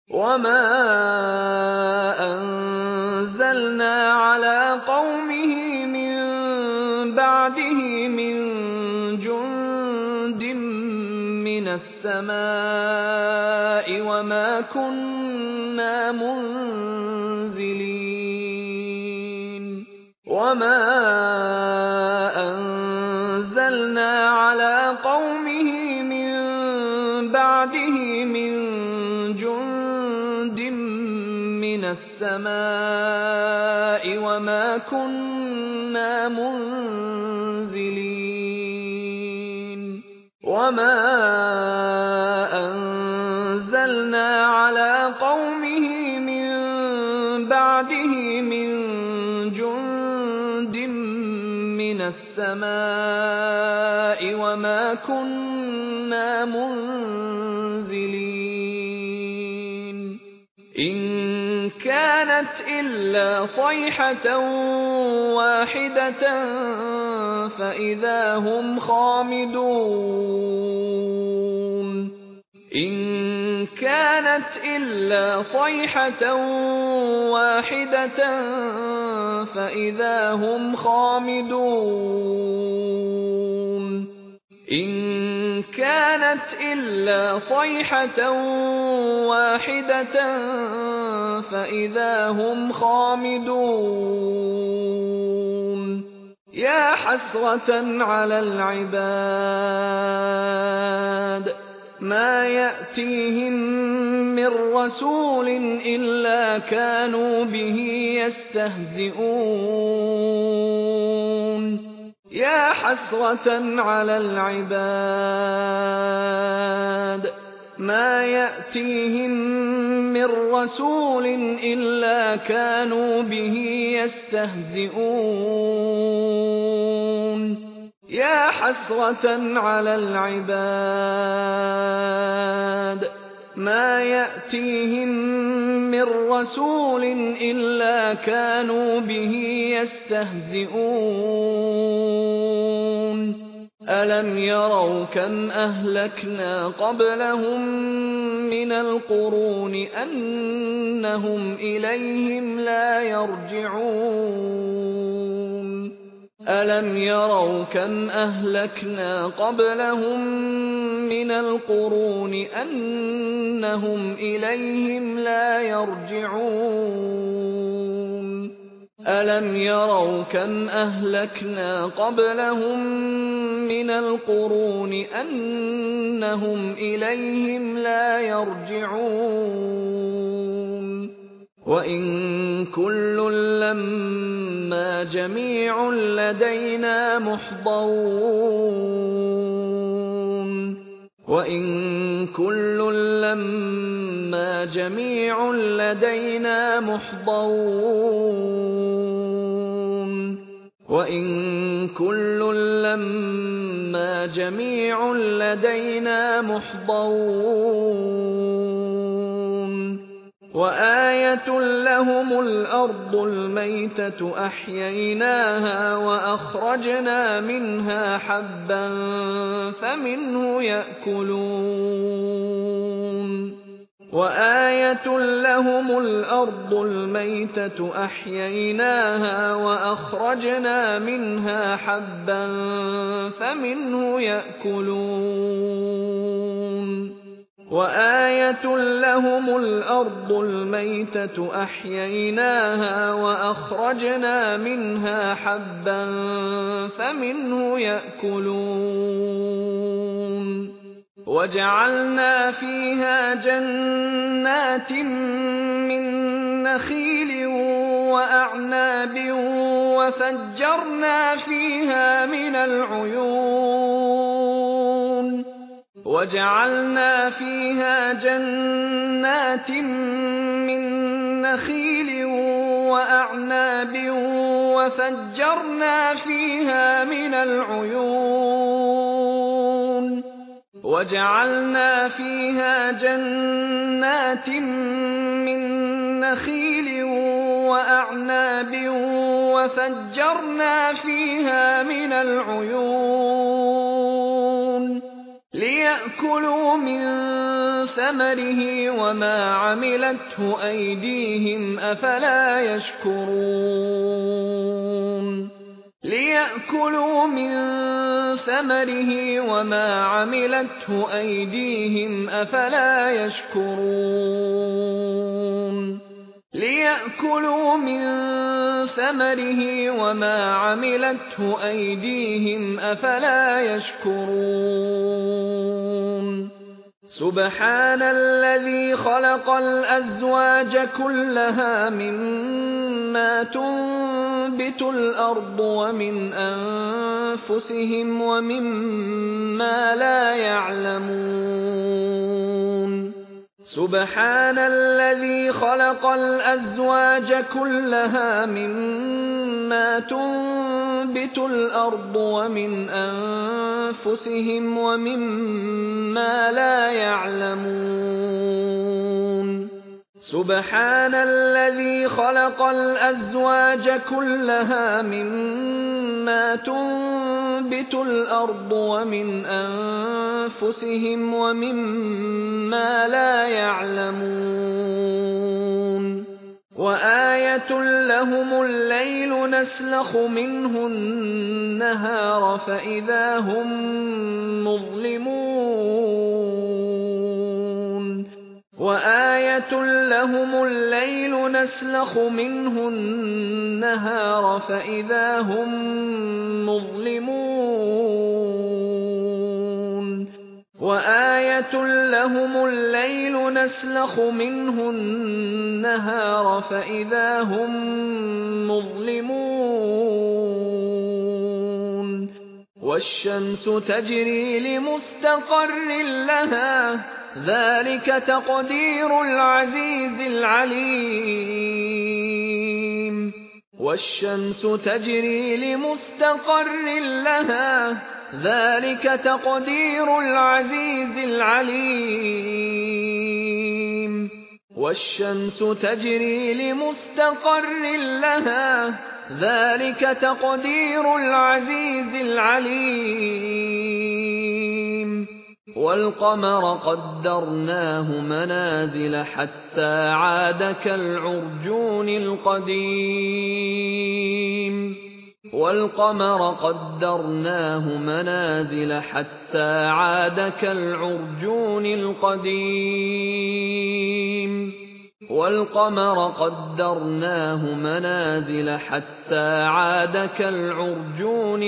وَمَا أَنزَلْنَا عَلَىٰ قَوْمِهِ مِن بَعْدِهِ مِن جُندٍ مِّنَ السَّمَاءِ وَمَا كُنَّا مُنزِلِينَ وَمَا أَنزَلْنَا عَلَىٰ قَوْمِهِ مِن بَعْدِهِ مِن جُندٍ مِّنَ السَّمَاءِ وَمَا كُنَّا مُنزِلِينَ وَمَا أَنزَلْنَا عَلَىٰ قَوْمِهِ مِن بَعْدِهِ مِن جُندٍ مِّنَ السَّمَاءِ وَمَا كُنَّا مُنزِلِينَ إِن كَانَتْ إِلَّا صَيْحَةً وَاحِدَةً فَإِذَا هُمْ خَامِدُونَ إِن كَانَتْ إِلَّا صَيْحَةً وَاحِدَةً فَإِذَا هُمْ خَامِدُونَ إِن كَانَتْ إِلَّا صَيْحَةً وَاحِدَةً فَإِذَا هُمْ خَامِدُونَ يَا حَسْرَةً عَلَى الْعِبَادِ مَا يَأْتِيهِم مِّن رَّسُولٍ إِلَّا كَانُوا بِهِ يَسْتَهْزِئُونَ يَا حَسْرَةً عَلَى الْعِبَادِ مَا يَأْتِيهِم مِّن رَّسُولٍ إِلَّا كَانُوا بِهِ يَسْتَهْزِئُونَ يَا حَسْرَةً عَلَى الْعِبَادِ مَا يَأْتِيهِم مِّن رَّسُولٍ إِلَّا كَانُوا بِهِ يَسْتَهْزِئُونَ أَلَمْ يَرَوْا كَمْ أَهْلَكْنَا قَبْلَهُم مِّنَ الْقُرُونِ أَنَّهُمْ إِلَيْهِمْ لَا يَرْجِعُونَ أَلَمْ يَرَوْا كَمْ أَهْلَكْنَا قَبْلَهُم مِّنَ الْقُرُونِ أَنَّهُمْ إِلَيْهِمْ لَا يَرْجِعُونَ أَلَمْ يَرَوْا كَمْ أَهْلَكْنَا قَبْلَهُم مِّنَ الْقُرُونِ أَنَّهُمْ إِلَيْهِمْ لَا يَرْجِعُونَ وَإِن كُلٌّ لَّمَّا جَمِيعٌ لَّدَيْنَا مُحْضَرُونَ وَإِن كُلٌّ لَّمَّا جَمِيعٌ لَّدَيْنَا مُحْضَرُونَ وَإِن كُلٌّ لَّمَّا جَمِيعٌ لَّدَيْنَا مُحْضَرُونَ وَآيَةٌ لَّهُمُ الْأَرْضُ الْمَيْتَةُ أَحْيَيْنَاهَا وَأَخْرَجْنَا مِنْهَا حَبًّا فَمِنْهُ يَأْكُلُونَ وَآيَةٌ لَّهُمُ الْأَرْضُ الْمَيْتَةُ أَحْيَيْنَاهَا وَأَخْرَجْنَا مِنْهَا حَبًّا فَمِنْهُ يَأْكُلُونَ وَآيَةٌ لَّهُمُ الْأَرْضُ الْمَيْتَةُ أَحْيَيْنَاهَا وَأَخْرَجْنَا مِنْهَا حَبًّا فَمِنْهُ يَأْكُلُونَ وَجَعَلْنَا فِيهَا جَنَّاتٍ مِّن نَّخِيلٍ وَأَعْنَابٍ وَفَجَّرْنَا فِيهَا مِنَ الْعُيُونِ وَجَعَلْنَا فِيهَا جَنَّاتٍ مِّن نَّخِيلٍ وَأَعْنَابٍ وَفَجَّرْنَا فِيهَا مِنَ الْعُيُونِ وَجَعَلْنَا فِيهَا جَنَّاتٍ مِّن نَّخِيلٍ وَأَعْنَابٍ وَفَجَّرْنَا فِيهَا مِنَ الْعُيُونِ ليأكلوا من ثمره وما عملته أيديهم أفلا يشكرون ليأكلوا من ثمره وما عملته أيديهم أفلا يشكرون ليأكلوا من ثمره وما عملته أيديهم أفلا يشكرون سبحان الذي خلق الأزواج كلها مما تنبت الأرض ومن أنفسهم ومما لا يعلمون سبحان الذي خلق الأزواج كلها مما تنبت الأرض ومن أنفسهم ومما لا يعلمون سبحان الذي خلق الأزواج كلها مما تنبت الأرض ومن أنفسهم ومما لا يعلمون وآية لهم الليل نسلخ منه النهار فإذا هم مظلمون وآية لهم الليل نسلخ منه النهار فإذا هم مظلمون وآية لهم الليل نسلخ منه النهار فإذا هم مظلمون والشمس تجري لمستقر لها ذلك تقدير العزيز العليم والشمس تجري لمستقر لها ذلك تقدير العزيز العليم والشمس تجري لمستقر لها ذلك تقدير العزيز العليم والقمر قدرناه منازل حتى عاد كالعرجون القديم والقمر قدرناه منازل حتى عاد كالعرجون القديم والقمر قدرناه منازل حتى عاد كالعرجون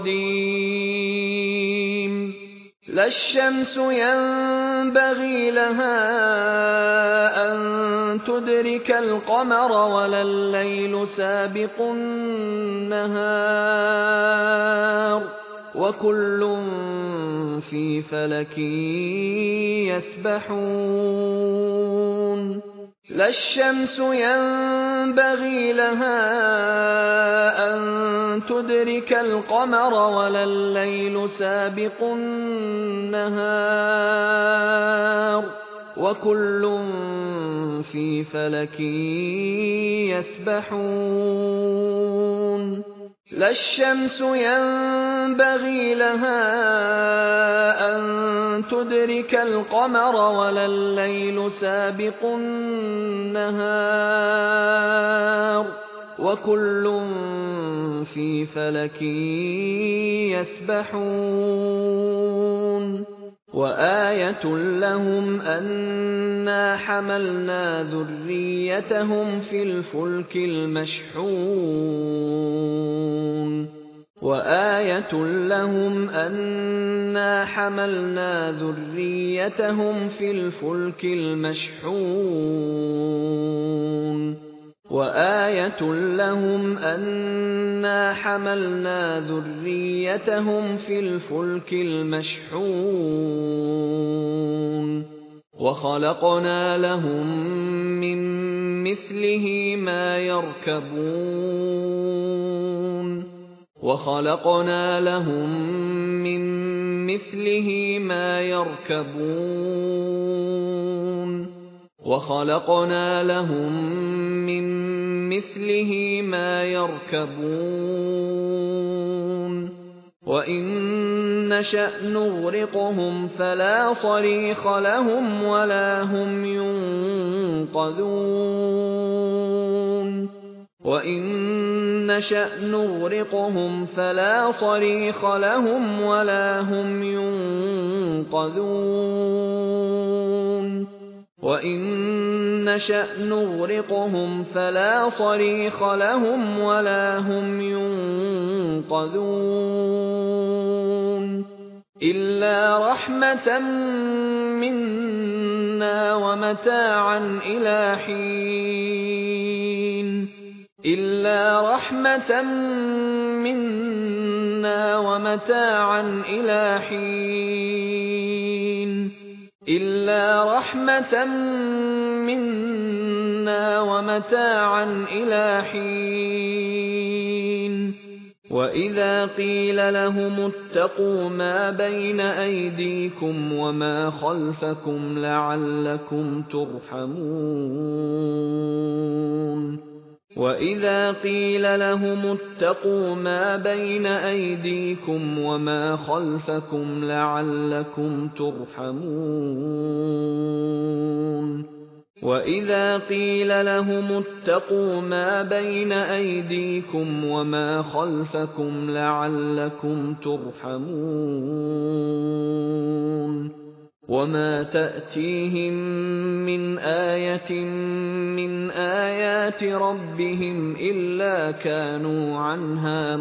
القديم لا الشمس ينبغي لها أن تدرك القمر ولا الليل سابق النهار وكل في فلك يسبحون لا الشمس ينبغي لها أن تدرك القمر ولا الليل سابق النهار وكل في فلك يسبحون لا الشمس ينبغي لها أن تدرك القمر ولا الليل سابق النهار وكل في فلك يسبحون وآية لهم أنا حملنا ذريتهم في الفلك المشحون وآية لهم أنا حملنا ذريتهم في الفلك المشحون وآية لهم أنا حملنا ذريتهم في الفلك المشحون وخلقنا لهم من مثله ما يركبون وخلقنا لهم من مثله ما يركبون وخلقنا لهم من مثله ما يركبون وَإِن نَّشَأْ نُغْرِقْهُمْ فَلَا صَرِيخَ لَهُمْ وَلَا هُمْ يُنقَذُونَ وَإِن نَّشَأْ نُغْرِقْهُمْ فَلَا صَرِيخَ لَهُمْ وَلَا هُمْ يُنقَذُونَ وَإِن نَّشَأْ نُغْرِقْهُمْ فَلَا صَرِيخَ لَهُمْ وَلَا هُمْ يُنقَذُونَ إِلَّا رَحْمَةً مِنَّا وَمَتَاعًا إِلَىٰ حِينٍ إِلَّا رَحْمَةً مِنَّا وَمَتَاعًا إِلَىٰ حِينٍ إِلَّا رَحْمَةً مِنَّا وَمَتَاعًا إِلَىٰ حِينٍ وَإِذَا قِيلَ لَهُمُ اتَّقُوا مَا بَيْنَ أَيْدِيكُمْ وَمَا خَلْفَكُمْ لَعَلَّكُمْ تُرْحَمُونَ وَإِذَا قِيلَ لَهُمُ اتَّقُوا مَا بَيْنَ أَيْدِيكُمْ وَمَا خَلْفَكُمْ لَعَلَّكُمْ تُرْحَمُونَ وَإِذَا قِيلَ لَهُمُ اتَّقُوا مَا بَيْنَ أَيْدِيكُمْ وَمَا خَلْفَكُمْ لَعَلَّكُمْ تُرْحَمُونَ وَمَا تَأْتِيهِم مِّنْ آيَةٍ مِّنْ آيَاتِ رَبِّهِمْ إِلَّا كَانُوا عَنْهَا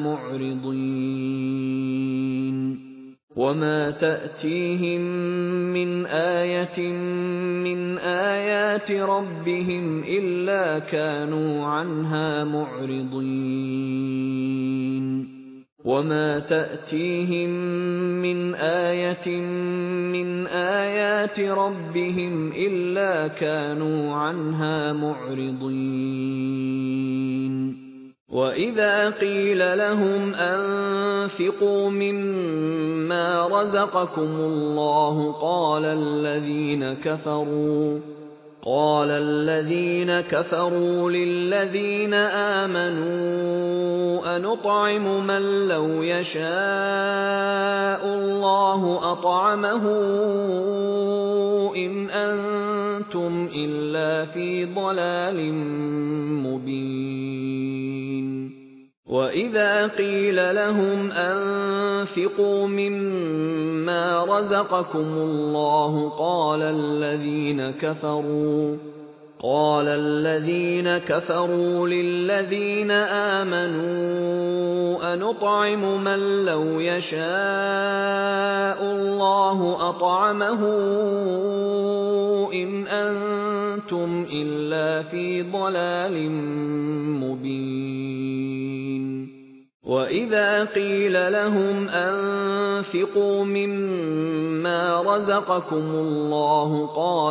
مُعْرِضِينَ وَمَا تَأْتِيهِم مِّنْ آيَةٍ مِّنْ آيَاتِ رَبِّهِمْ إِلَّا كَانُوا عَنْهَا مُعْرِضِينَ وَمَا تَأْتِيهِم مِّنْ آيَةٍ مِّنْ آيَاتِ رَبِّهِمْ إِلَّا كَانُوا عَنْهَا مُعْرِضِينَ وَإِذَا قِيلَ لَهُمْ أَنفِقُوا مِمَّا رَزَقَكُمُ اللَّهُ قَالَ الَّذِينَ كَفَرُوا لِلَّذِينَ آمَنُوا أَنُطْعِمُ مَن لَّوْ يَشَاءُ اللَّهُ أَطْعَمَهُ إِنْ أَنتُمْ إِلَّا فِي ضَلَالٍ مُّبِينٍ وَإِذَا قِيلَ لَهُمْ أَنفِقُوا مِمَّا رَزَقَكُمُ اللَّهُ قَالَ الَّذِينَ كَفَرُوا لِلَّذِينَ آمَنُوا أَنُطْعِمُ مَن لَّوْ يَشَاءُ اللَّهُ أَطْعَمَهُ إِنْ أَنتُمْ إِلَّا فِي ضَلَالٍ مُّبِينٍ وَإِذَا قِيلَ لَهُمْ أَنفِقُوا مِمَّا رَزَقَكُمُ اللَّهُ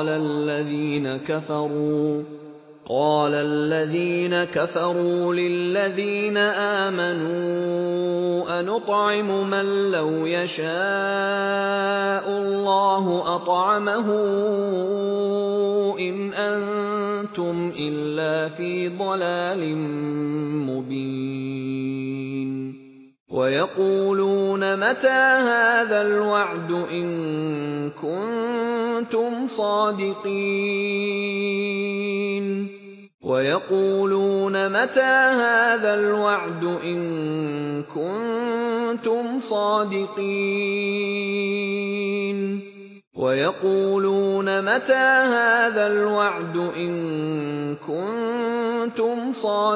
قَالَ الَّذِينَ كَفَرُوا لِلَّذِينَ آمَنُوا أَنُطْعِمُ مَن لَّوْ يَشَاءُ اللَّهُ أَطْعَمَهُ إِنْ أَنتُمْ إِلَّا فِي ضَلَالٍ مُّبِينٍ وَيَقُولُونَ مَتَىٰ هَٰذَا الْوَعْدُ إِن كُنتُمْ صَادِقِينَ وَيَقُولُونَ مَتَىٰ هَٰذَا الْوَعْدُ إِن كُنتُمْ صَادِقِينَ وَيَقُولُونَ مَتَىٰ هَٰذَا الْوَعْدُ إِن كُنتُمْ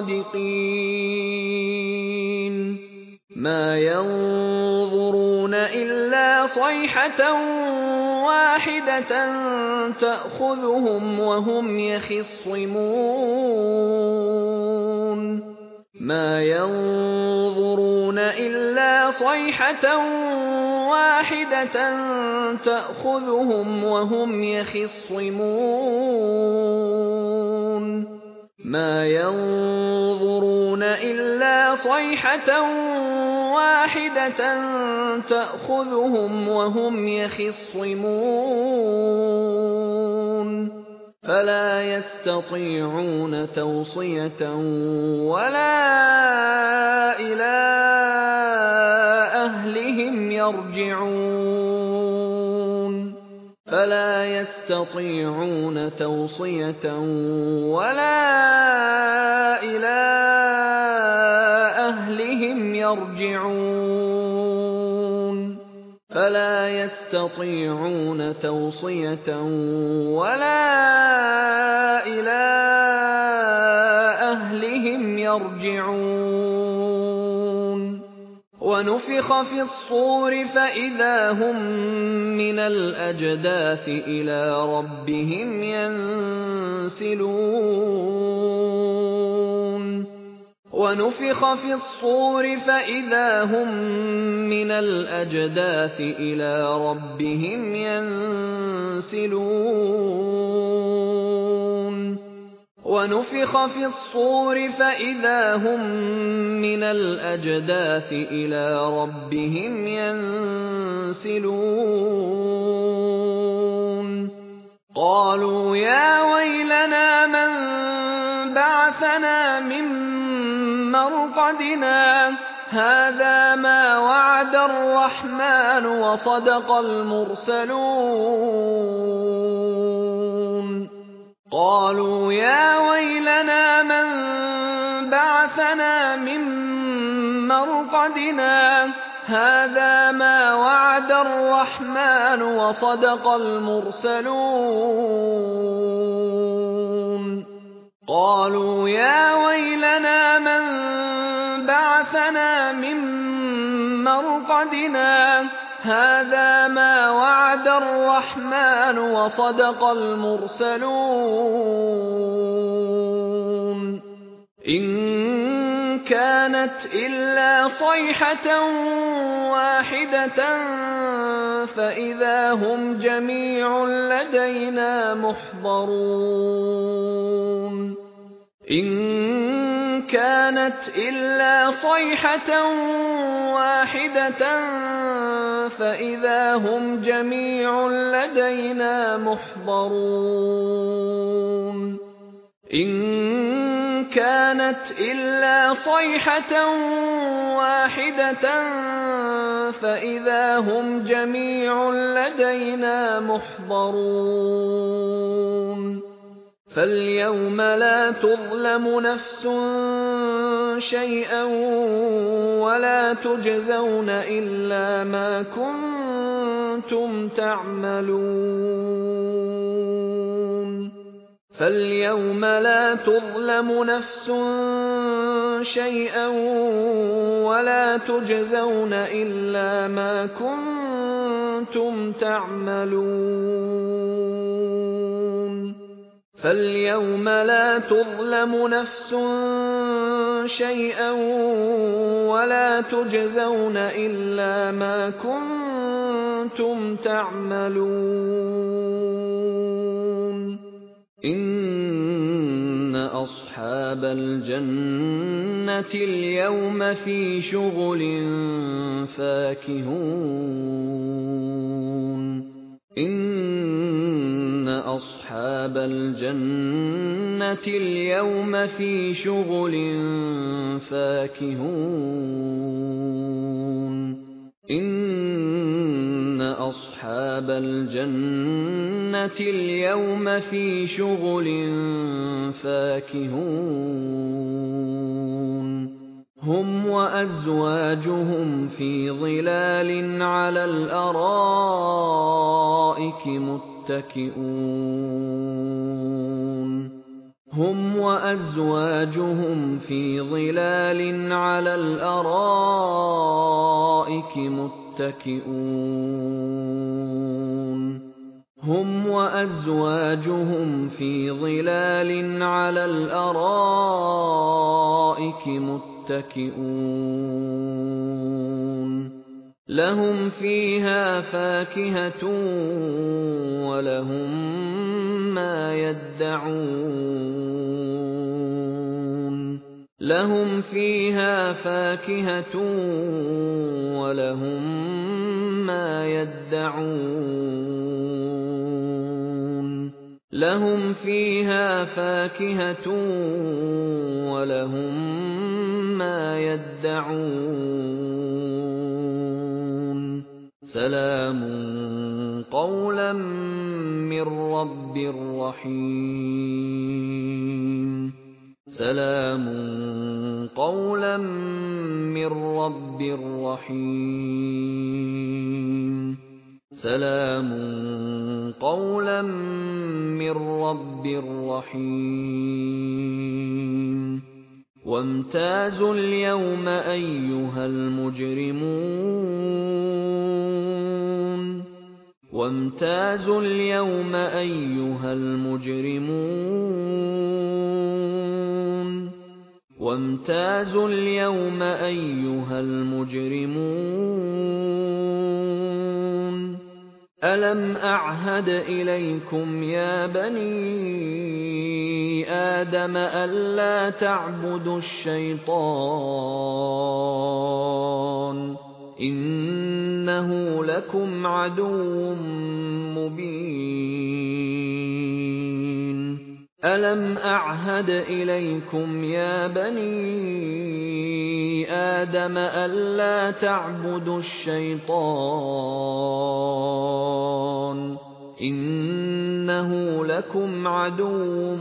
صَادِقِينَ مَا يَنظُرُونَ إِلَّا صَيْحَةً وَاحِدَةً تَأْخُذُهُمْ وَهُمْ يَخِصِّمُونَ مَا يَنظُرُونَ إِلَّا صَيْحَةً وَاحِدَةً تَأْخُذُهُمْ وَهُمْ يَخِصِّمُونَ مَا يَنظُرُونَ إِلَّا صَيْحَةً وَاحِدَةً تَأْخُذُهُمْ وَهُمْ يَخِصِّمُونَ فَلَا يَسْتَطِيعُونَ تَوْصِيَةً وَلَا إِلَىٰ أَهْلِهِمْ يرجعون فلا يستطيعون توصية ولا إلى أهلهم يرجعون فلا يستطيعون توصية ولا إلى أهلهم يرجعون ونفخ في الصور فإذا هم من الأجداث إلى ربهم ينسلون ونفخ في الصور فإذا هم من الأجداث إلى ربهم ينسلون ونفخ في الصور فإذا هم من الأجداث إلى ربهم ينسلون قالوا يا ويلنا من بعثنا من مرقدنا هذا ما وعد الرحمن وصدق المرسلون قالوا يا ويلنا من بعثنا من مرقدنا هذا ما وعد الرحمن وصدق المرسلون قالوا يا ويلنا من بعثنا من مرقدنا هذا ما وعد الرحمن وصدق المرسلون إن كانت إلا صيحة واحدة فإذا هم جميع لدينا محضرون إن كانت إلا صيحة واحدة فإذا هم جميع لدينا محضرون إن كانت إلا صيحة واحدة فإذا هم جميع لدينا محضرون فاليوم لا تظلم نفس شيئا ولا تجزون إلا ما كنتم تعملون فاليوم لا تظلم نفس شيئا ولا تجزون إلا ما كنتم تعملون فاليوم لا تظلم نفس شيئا ولا تجزون إلا ما كنتم تعملون إن أصحاب الجنة اليوم في شغل فاكهون إن أصحاب الجنة اليوم في شغل فاكهون إن أصحاب الجنة اليوم في شغل فاكهون هم وأزواجهم في ظلال على الأرائك متكئون هم وأزواجهم في ظلال على الأرائك متكئون هم وأزواجهم في ظلال على الأرائك متكئون لهم فيها فاكهة ولهم ما يدعون لهم فيها فاكهة ولهم ما يدعون لهم فيها فاكهة ولهم ما يدعون سلام قولا من رب رحيم سلام قولا من رب رحيم سلام قولا من رب رحيم وامتازوا اليوم أيها المجرمون وامتازوا اليوم أيها المجرمون وامتازوا اليوم أيها المجرمون ألم أعهد إليكم يا بني آدم ألا تعبدوا الشيطان إنه لكم عدو مبين ألم أعهد إليكم يا بني آدم ألا تعبدوا الشيطان إنه لكم عدو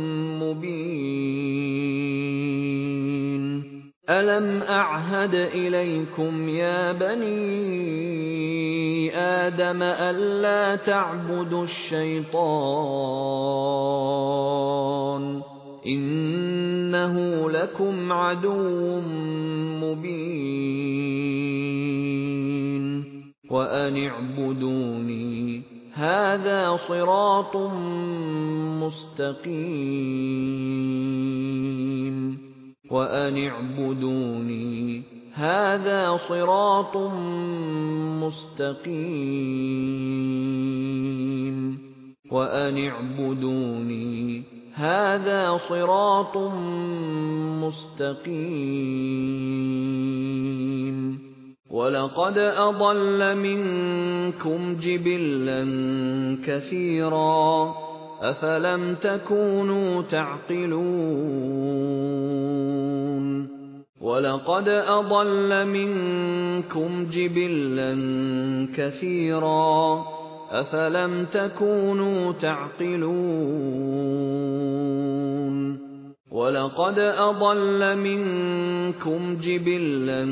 مبين ألم أعهد إليكم يا بني آدم ألا تعبدوا الشيطان إنه لكم عدو مبين وأن اعبدوني هذا صراط مستقيم وأن اعبدوني هذا صراط مستقيم وأن اعبدوني هذا صراط مستقيم ولقد أضل منكم جبلا كثيرا أفلم تكونوا تعقلون ولقد أضل منكم جبلا كثيرا أفلم تكونوا تعقلون ولقد أضل منكم جبلا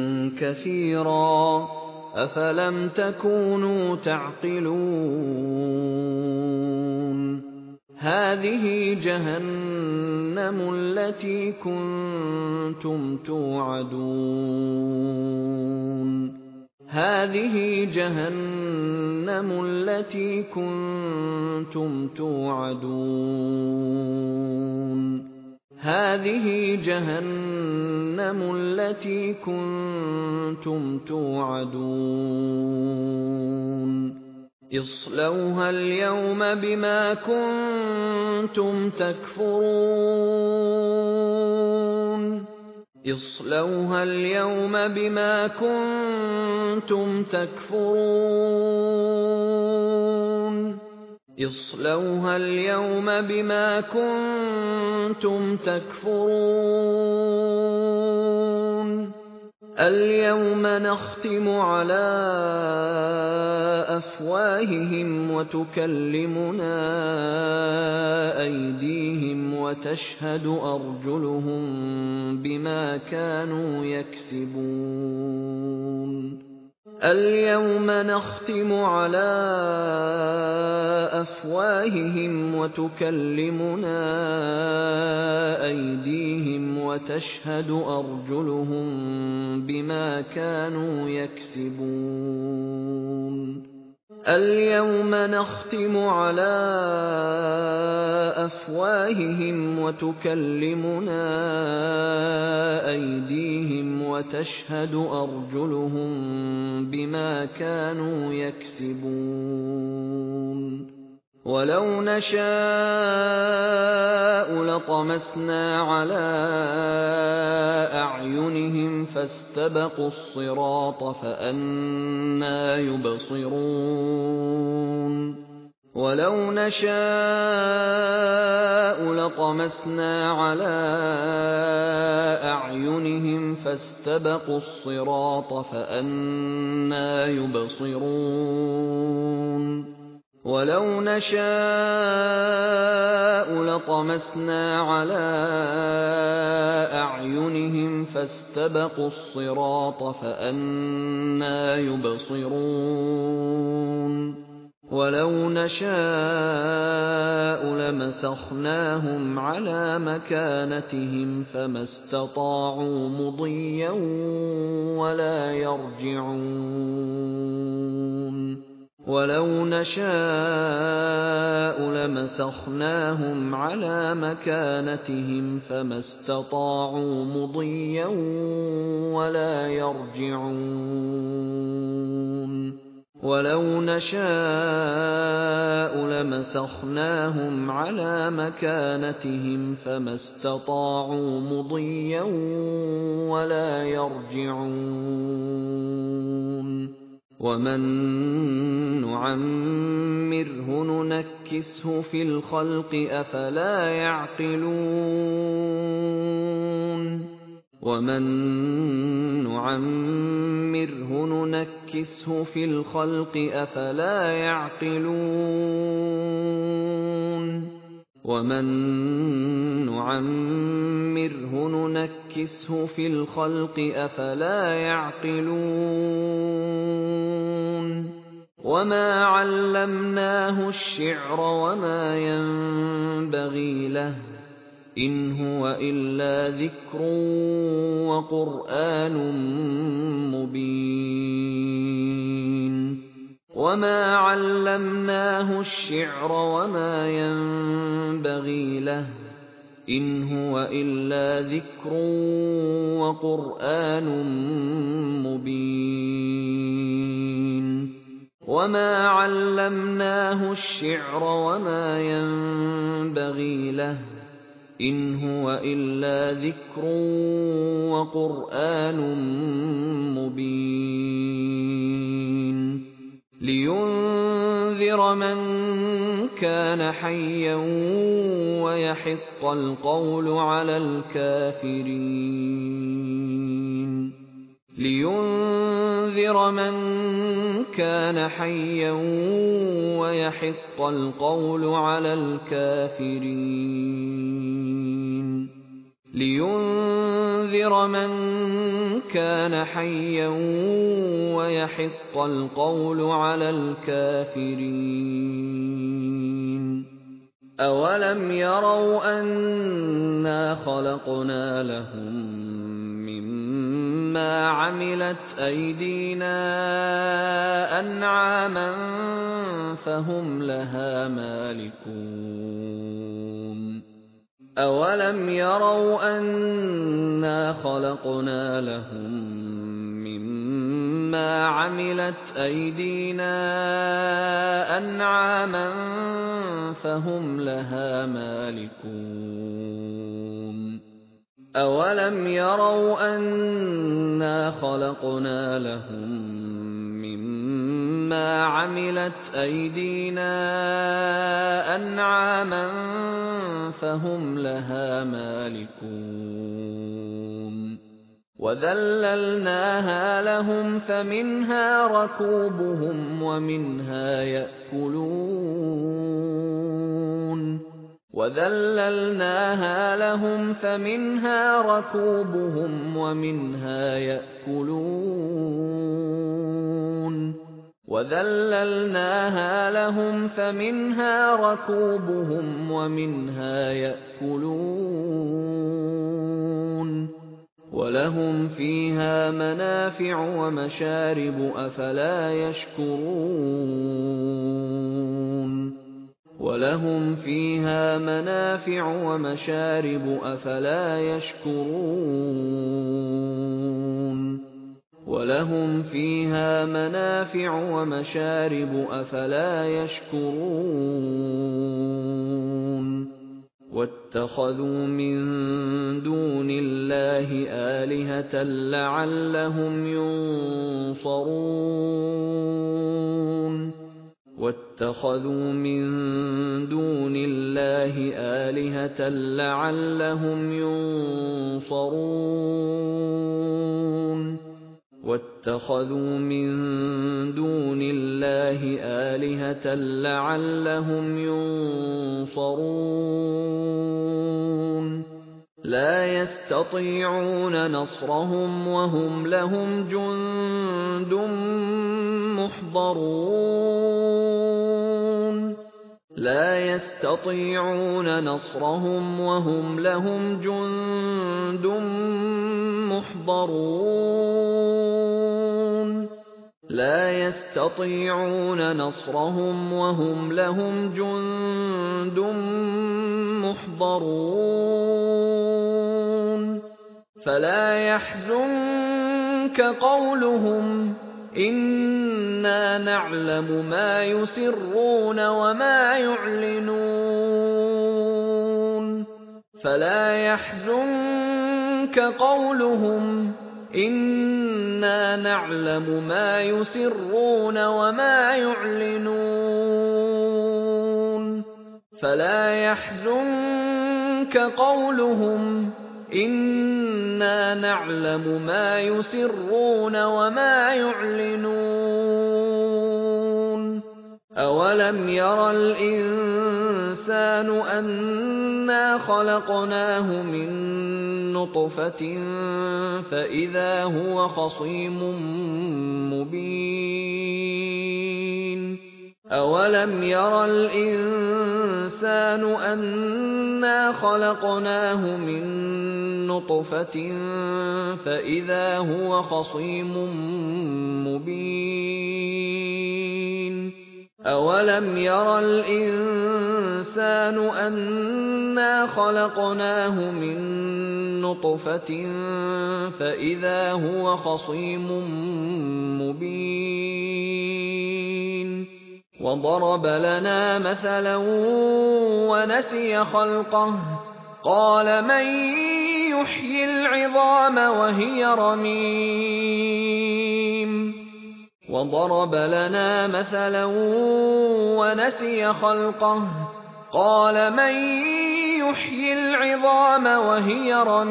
كثيرا أفلم تكونوا تعقلون هذه جهنم التي كنتم توعدون هذه جهنم التي كنتم توعدون هذه جهنم التي كنتم توعدون اصلوها اليوم بما كنتم تكفرون اصلوها اليوم بما كنتم تكفرون اصلوها اليوم بما كنتم تكفرون اليوم نختم على أفواههم وتكلمنا أيديهم وتشهد أرجلهم بما كانوا يكسبون اليوم نختم على أفواههم وتكلمنا أيديهم وتشهد أرجلهم بما كانوا يكسبون اليوم نختم على أفواههم وتكلمنا أيديهم وتشهد أرجلهم بما كانوا يكسبون ولو نشاء لطمسنا على أعينهم فاستبقوا الصراط فأنى يبصرون وَلَوْ نَشَاءُ لَطَمَسْنَا عَلَىٰ أَعْيُنِهِمْ فَاسْتَبَقُوا الصِّرَاطَ فَأَنَّىٰ يُبْصِرُونَ وَلَوْ نَشَاءُ لَطَمَسْنَا عَلَىٰ أَعْيُنِهِمْ فَاسْتَبَقُوا الصِّرَاطَ فَأَنَّىٰ يُبْصِرُونَ وَلَوْ نَشَاءُ لَمَسَخْنَاهُمْ عَلَىٰ مَكَانَتِهِمْ فَمَا اسْتَطَاعُوا مُضِيًّا وَلَا يَرْجِعُونَ وَلَوْ نَشَاءُ لَمَسَخْنَاهُمْ عَلَىٰ مَكَانَتِهِمْ فَمَا اسْتَطَاعُوا مُضِيًّا وَلَا يَرْجِعُونَ وَلَوْ نَشَاءُ لَمَسَخْنَاهُمْ عَلَىٰ مَكَانَتِهِمْ فَمَا اسْتَطَاعُوا مُضِيًّا وَلَا يَرْجِعُونَ وَمَن نُّعَمِّرْهُ نُنَكِّسْهُ فِي الْخَلْقِ ۖ أَفَلَا يَعْقِلُونَ وَمَن نُّعَمِّرْهُ نُنَكِّسْهُ فِي الْخَلْقِ ۖ أَفَلَا يَعْقِلُونَ وَمَن نُّعَمِّرْهُ نُنَكِّسْهُ فِي الْخَلْقِ ۖ أَفَلَا يَعْقِلُونَ وَمَا عَلَّمْنَاهُ الشِّعْرَ وَمَا يَنبَغِي لَهُ ۚ إِنْ هُوَ إِلَّا ذِكْرٌ وَقُرْآنٌ مُّبِينٌ وَمَا عَلَّمْنَاهُ الشِّعْرَ وَمَا يَنبَغِي لَهُ ۚ إِنْ هُوَ إِلَّا ذِكْرٌ وَقُرْآنٌ مُّبِينٌ وَمَا عَلَّمْنَاهُ الشِّعْرَ وَمَا يَنبَغِي لَهُ ۚ إِنْ هُوَ إِلَّا ذِكْرٌ وَقُرْآنٌ مُّبِينٌ لِيُنذِرَ مَن كَانَ حَيًّا وَيَحِقَّ الْقَوْلُ عَلَى الْكَافِرِينَ لِيُنذِرَ مَن كَانَ حَيًّا وَيَحِقَّ الْقَوْلُ عَلَى الْكَافِرِينَ لِيُنذِرَ مَن كَانَ حَيًّا وَيَحِقَّ الْقَوْلُ عَلَى الْكَافِرِينَ أَوَلَمْ يَرَوْا أَنَّا خَلَقْنَا لَهُم مِّمَّا عَمِلَتْ أَيْدِينَا أَنْعَامًا فَهُمْ لَهَا مَالِكُونَ أَوَلَمْ يَرَوْا أَنَّا خَلَقْنَا لَهُم مِّمَّا عَمِلَتْ أَيْدِينَا أَنْعَامًا فَهُمْ لَهَا مَالِكُونَ أَوَلَمْ يَرَوْا أَنَّا خَلَقْنَا لَهُم مِّمَّا عَمِلَتْ أَيْدِينَا أَنْعَامًا فَهُمْ لَهَا مَالِكُونَ وَذَلَّلْنَاهَا لَهُمْ فَمِنْهَا رَكُوبُهُمْ وَمِنْهَا يَأْكُلُونَ وَذَلَّلْنَاهَا لَهُمْ فَمِنْهَا رَكُوبُهُمْ وَمِنْهَا يَأْكُلُونَ وَذَلَّلْنَاهَا لَهُمْ فَمِنْهَا رَكُوبُهُمْ وَمِنْهَا يَأْكُلُونَ وَلَهُمْ فِيهَا مَنَافِعُ وَمَشَارِبُ أَفَلَا يَشْكُرُونَ وَلَهُمْ فِيهَا مَنَافِعُ وَمَشَارِبُ أَفَلَا يَشْكُرُونَ وَلَهُمْ فِيهَا مَنَافِعُ وَمَشَارِبُ أَفَلَا يَشْكُرُونَ وَاتَّخَذُوا مِن دُونِ اللَّهِ آلِهَةً لَّعَلَّهُمْ يُنصَرُونَ واتخذوا من دون الله آلهة لعلهم ينصرون واتخذوا من دون الله آلهة لعلهم ينصرون لا يستطيعون نصرهم وهم لهم جند محضرون لا يستطيعون نصرهم وهم لهم جند محضرون لا يستطيعون نصرهم وهم لهم جند محضرون فلا يحزنك قولهم إنا نعلم ما يسرون وما يعلنون فلا يحزنك قولهم إنا نعلم ما يسرون وما يعلنون فلا يحزنك قولهم إنا نعلم ما يسرون وما يعلنون أولم ير الإنسان أنا خلقناه من نطفة فإذا هو خصيم مبين أولم ير الإنسان أنا خلقناه من نطفة فإذا هو خصيم مبين أولم ير الإنسان أنا خلقناه من نطفة فإذا هو خصيم مبين وضرب لنا مثلا ونسي خلقه قال من يحيي العظام وهي رميم وضرب لنا مثلا ونسي خلقه قال من يحيي العظام وهي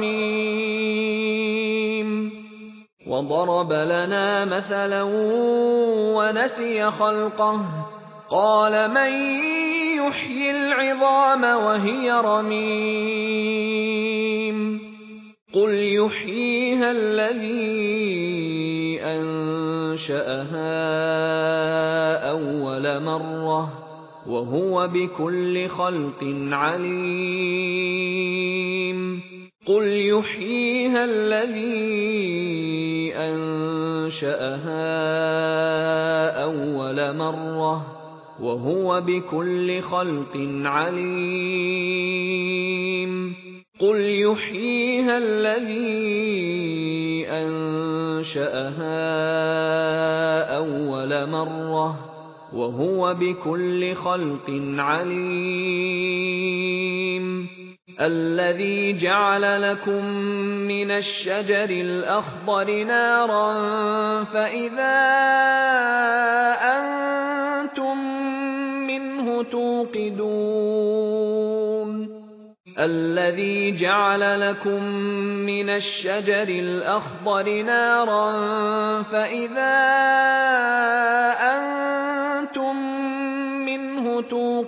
رميم وضرب لنا مثلا ونسي خلقه قال من يحيي العظام وهي رميم قل يحييها الذي أنشأها أول مرة وهو بكل خلق عليم قل يحييها الذي أنشأها أول مرة وهو بكل خلق عليم قل يحييها الذي أنشأها أول مرة وهو بكل خلق عليم الذي جعل لكم من الشجر الأخضر نارا فإذا أنتم منه توقدون الذي جعل لكم من الشجر الأخضر نارا فإذا أنتم منه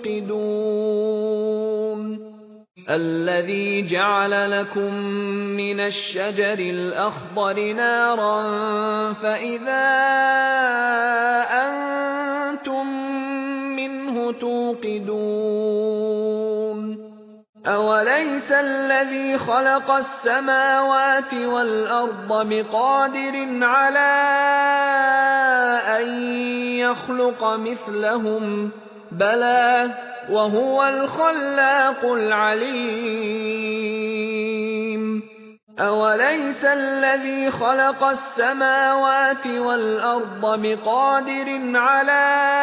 توقدون الذي جعل لكم من الشجر الأخضر نارا فإذا أنتم منه توقدون أوليس الذي خلق السماوات والأرض بقادر على أن يخلق مثلهم بلى وهو الخلاق العليم أوليس الذي خلق السماوات والأرض بقادر على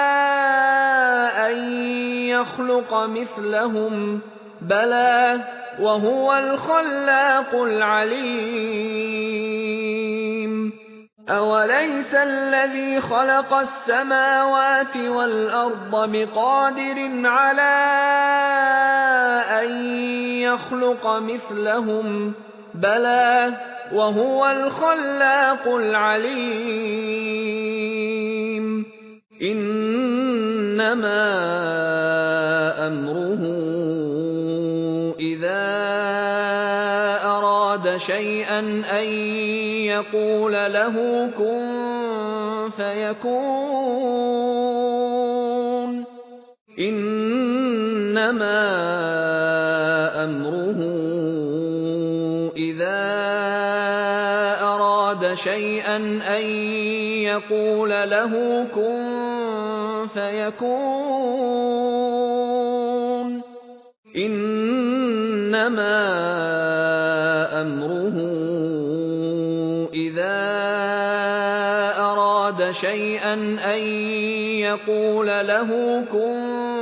أن يخلق مثلهم بلى وهو الخلاق العليم أَوَلَيْسَ الَّذِي خَلَقَ السَّمَاوَاتِ وَالْأَرْضَ بِقَادِرٍ عَلَىٰ أَن يَخْلُقَ مِثْلَهُم ۚ بَلَىٰ وَهُوَ الْخَلَّاقُ الْعَلِيمُ إِنَّمَا أَمْرُهُ إِذَا أَرَادَ شَيْئًا أَن يَقُولَ لَهُ كُن فَيَكُونُ إِنَّمَا أَمْرُهُ إِذَا أَرَادَ شَيْئًا أَن يَقُولَ لَهُ كُن فَيَكُونُ إِنَّمَا أَمْرُهُ إِذَا أَرَادَ شَيْئًا أَن يَقُولَ لَهُ كُن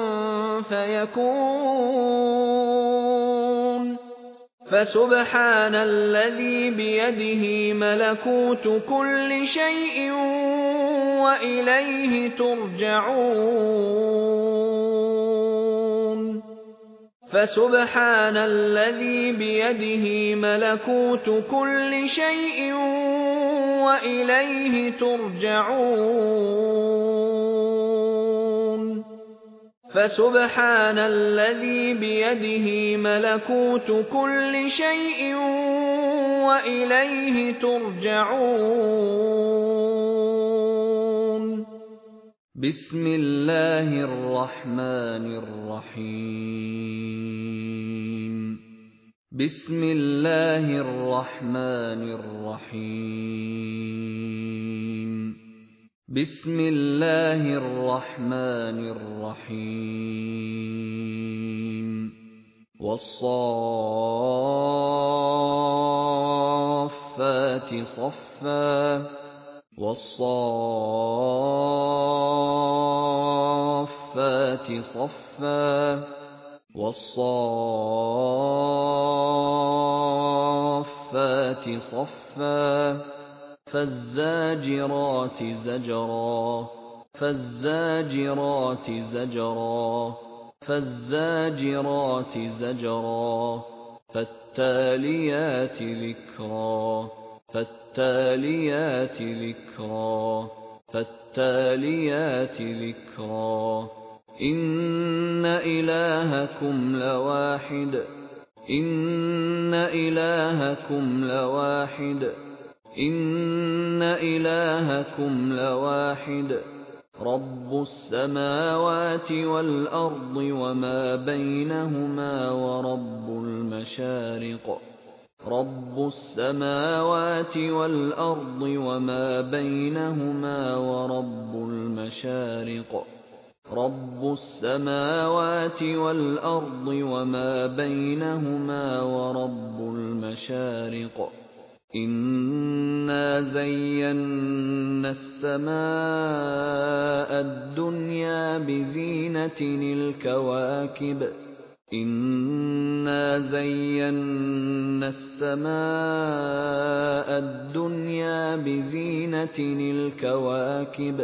فَيَكُونُ فَسُبْحَانَ الَّذِي بِيَدِهِ مَلَكُوتُ كُلِّ شَيْءٍ وَإِلَيْهِ تُرْجَعُونَ فَسُبْحَانَ الَّذِي بِيَدِهِ مَلَكُوتُ كُلِّ شَيْءٍ وَإِلَيْهِ تُرْجَعُونَ فَسُبْحَانَ الَّذِي بِيَدِهِ مَلَكُوتُ كُلِّ شَيْءٍ وَإِلَيْهِ تُرْجَعُونَ بسم الله الرحمن الرحيم بسم الله الرحمن الرحيم بسم الله الرحمن الرحيم والصافات صفا والصافات صفا والصافات صفا فالزاجرات زجرا فالزاجرات زجرا فالزاجرات زجرا فالتاليات ذكرا فالتاليات ذكرا فالتاليات ذكرا إن إلهكم لواحد إن إلهكم لواحد إن إلهكم لواحد رب السماوات والأرض وما بينهما ورب المشارق رب السماوات والأرض وما بينهما ورب المشارق رب السماوات والأرض وما بينهما ورب المشارق إنا زينا السماء الدنيا بزينة الكواكب إنا زينا السماء الدنيا بزينة الكواكب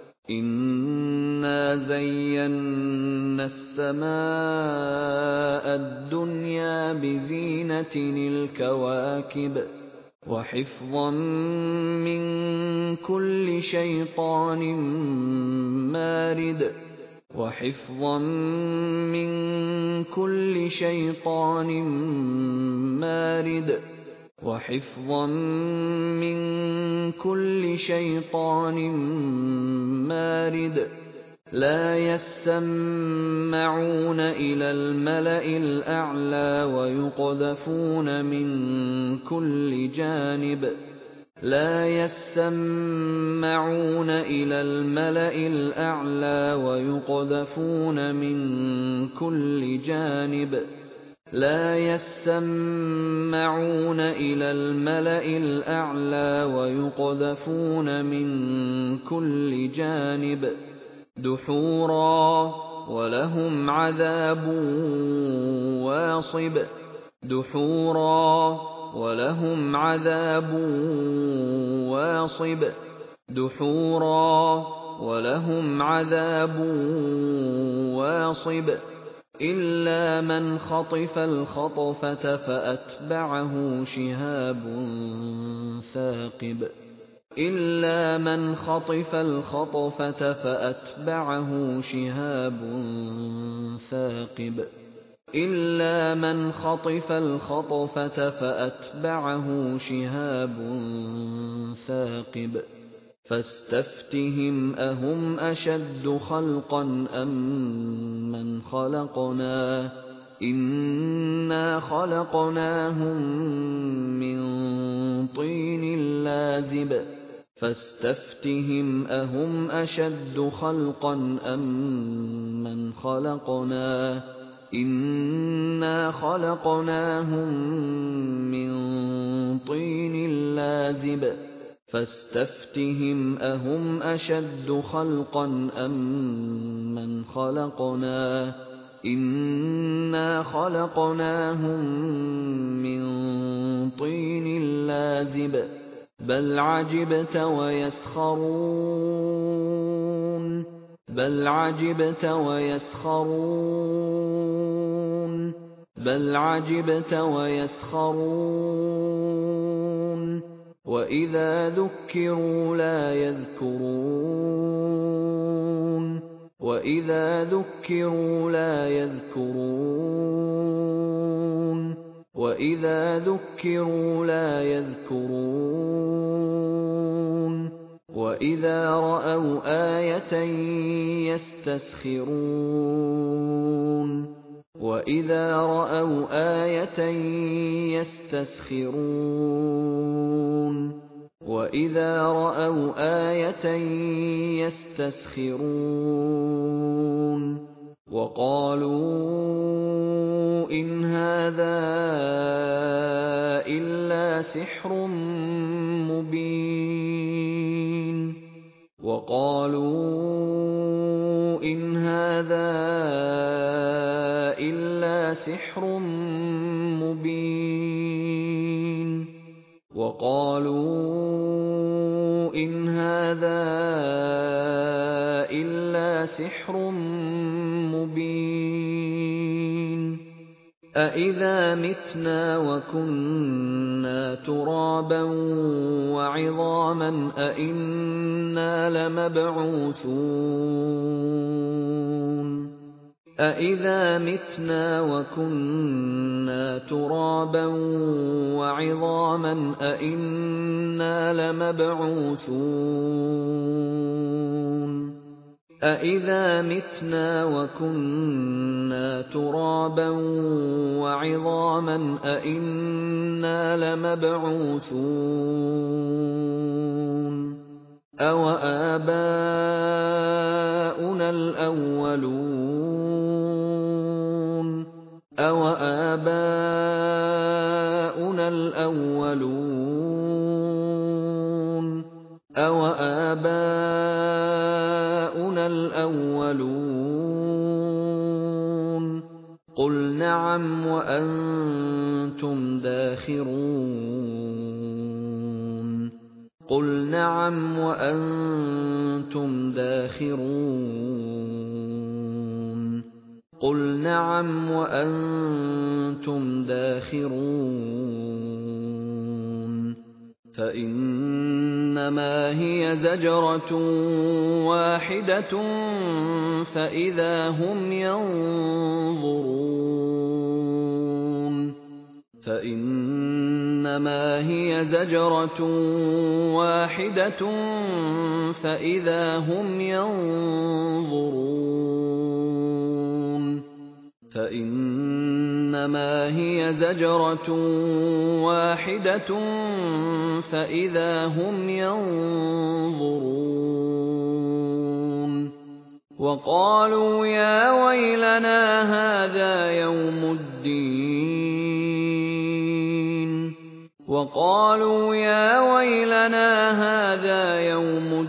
إنا زينا السماء الدنيا بزينة الكواكب وحفظا من كل شيطان مارد وحفظا من كل شيطان مارد وحفظا من كل شيطان مارد لا يسمعون إلى الملأ الأعلى ويقذفون من كل جانب لا يسمعون إلى الملأ الأعلى ويقذفون من كل جانب لا يسمعون إلى الملأ الأعلى ويقذفون من كل جانب دحورا ولهم عذاب واصب دحورا وَلَهُمْ عَذَابٌ وَاصِبٌ دُحُورًا وَلَهُمْ عَذَابٌ وَاصِبٌ إِلَّا مَنْ خَطِفَ الْخَطْفَةَ فَأَتْبَعَهُ شِهَابٌ ثَاقِبٌ إِلَّا مَنْ خَطِفَ الْخَطْفَةَ فَأَتْبَعَهُ شِهَابٌ ثَاقِبٌ إِلَّا مَنْ خَطِفَ الْخَطْفَةَ فَأَتْبَعَهُ شِهَابٌ ثَاقِبٌ فَاسْتَفْتِهِمْ أَهُمْ أَشَدُّ خَلْقًا أَمْ مَّنْ خَلَقْنَا ۚ إِنَّا خَلَقْنَاهُم مِّن طِينٍ لَّازِبٍ فَاسْتَفْتِهِمْ أَهُمْ أَشَدُّ خَلْقًا أَم مَّنْ خَلَقْنَا ۚ إِنَّا خَلَقْنَاهُم مِّن طِينٍ لَّازِبٍ فَاسْتَفْتِهِمْ أَهُمْ أَشَدُّ خَلْقًا أَم مَّنْ خَلَقْنَا ۚ إِنَّا خَلَقْنَاهُم مِّن طِينٍ لَّازِبٍ بَلْ عَجِبْتَ وَيَسْخَرُونَ بَلْ عَجِبْتَ وَيَسْخَرُونَ بَلْ عَجِبْتَ وَيَسْخَرُونَ وَإِذَا ذُكِّرُوا لَا يَذْكُرُونَ وَإِذَا ذُكِّرُوا لَا يَذْكُرُونَ وَإِذَا ذُكِّرُوا لَا يَذْكُرُونَ وَإِذَا رَأَوْا آيَةً يَسْتَسْخِرُونَ وَإِذَا رَأَوْا آيَةً يَسْتَسْخِرُونَ وَإِذَا رَأَوْا آيَةً يَسْتَسْخِرُونَ وَقَالُوا إِنْ هَٰذَا إِلَّا سِحْرٌ مُّبِينٌ وَقَالُوا إِنْ هَٰذَا إِلَّا سِحْرٌ مُّبِينٌ وَقَالُوا إِنْ هَٰذَا إِلَّا سِحْرٌ مُّبِينٌ أَإِذَا مِتْنَا وَكُنَّا تُرَابًا وَعِظَامًا أَإِنَّا لَمَبْعُوثُونَ أَإِذَا مِتْنَا وَكُنَّا تُرَابًا وَعِظَامًا أَإِنَّا لَمَبْعُوثُونَ أَإِذَا مِتْنَا وَكُنَّا تُرَابًا وَعِظَامًا أَإِنَّا لَمَبْعُوثُونَ أَوَآبَاؤُنَا الْأَوَّلُونَ أَوَآبَاؤُنَا الْأَوَّلُونَ أَوَآبَاؤُنَا الْأَوَّلُونَ قُلْ نَعَمْ وَأَنتُمْ دَاخِرُونَ قُلْ نَعَمْ وَأَنتُمْ دَاخِرُونَ قُلْ نَعَمْ وَأَنتُمْ دَاخِرُونَ فَإِنَّمَا هِيَ زَجْرَةٌ وَاحِدَةٌ فَإِذَا هُمْ يَنظُرُونَ فَإِنَّمَا هِيَ زَجْرَةٌ وَاحِدَةٌ فَإِذَا هُمْ يَنظُرُونَ فَإِنَّمَا هِيَ زَجْرَةٌ وَاحِدَةٌ فَإِذَا هُمْ يَنظُرُونَ وَقَالُوا يَا وَيْلَنَا هَٰذَا يَوْمُ الدِّينِ وَقَالُوا يَا وَيْلَنَا هَٰذَا يَوْمُ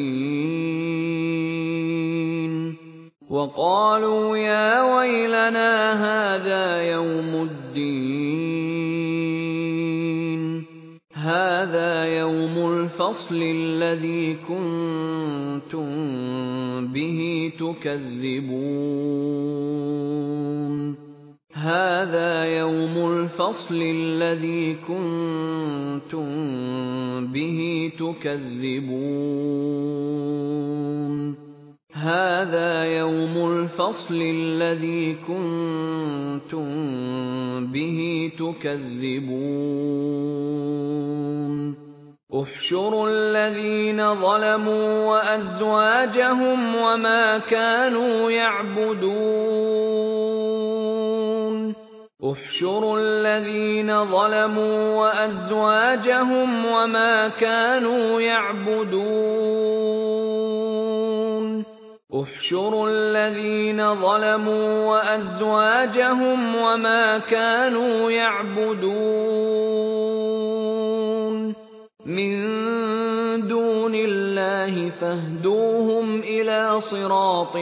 الدِّينِ وَقَالُوا يَا وَيْلَنَا هَٰذَا يَوْمُ الدِّينِ الْفَصْلِ الَّذِي كُنتُم بِهِ تُكَذِّبُونَ هَٰذَا يَوْمُ الْفَصْلِ الَّذِي كُنتُم بِهِ تُكَذِّبُونَ هَٰذَا يَوْمُ الْفَصْلِ الَّذِي كُنتُم بِهِ تُكَذِّبُونَ احْشُرُوا الَّذِينَ ظَلَمُوا وَأَزْوَاجَهُمْ وَمَا كَانُوا يَعْبُدُونَ احْشُرُوا الَّذِينَ ظَلَمُوا وَأَزْوَاجَهُمْ وَمَا كَانُوا يَعْبُدُونَ احْشُرُوا الَّذِينَ ظَلَمُوا وَأَزْوَاجَهُمْ وَمَا كَانُوا يَعْبُدُونَ مِن دُونِ اللَّهِ فاهْدُوهُمْ إِلَىٰ صِرَاطِ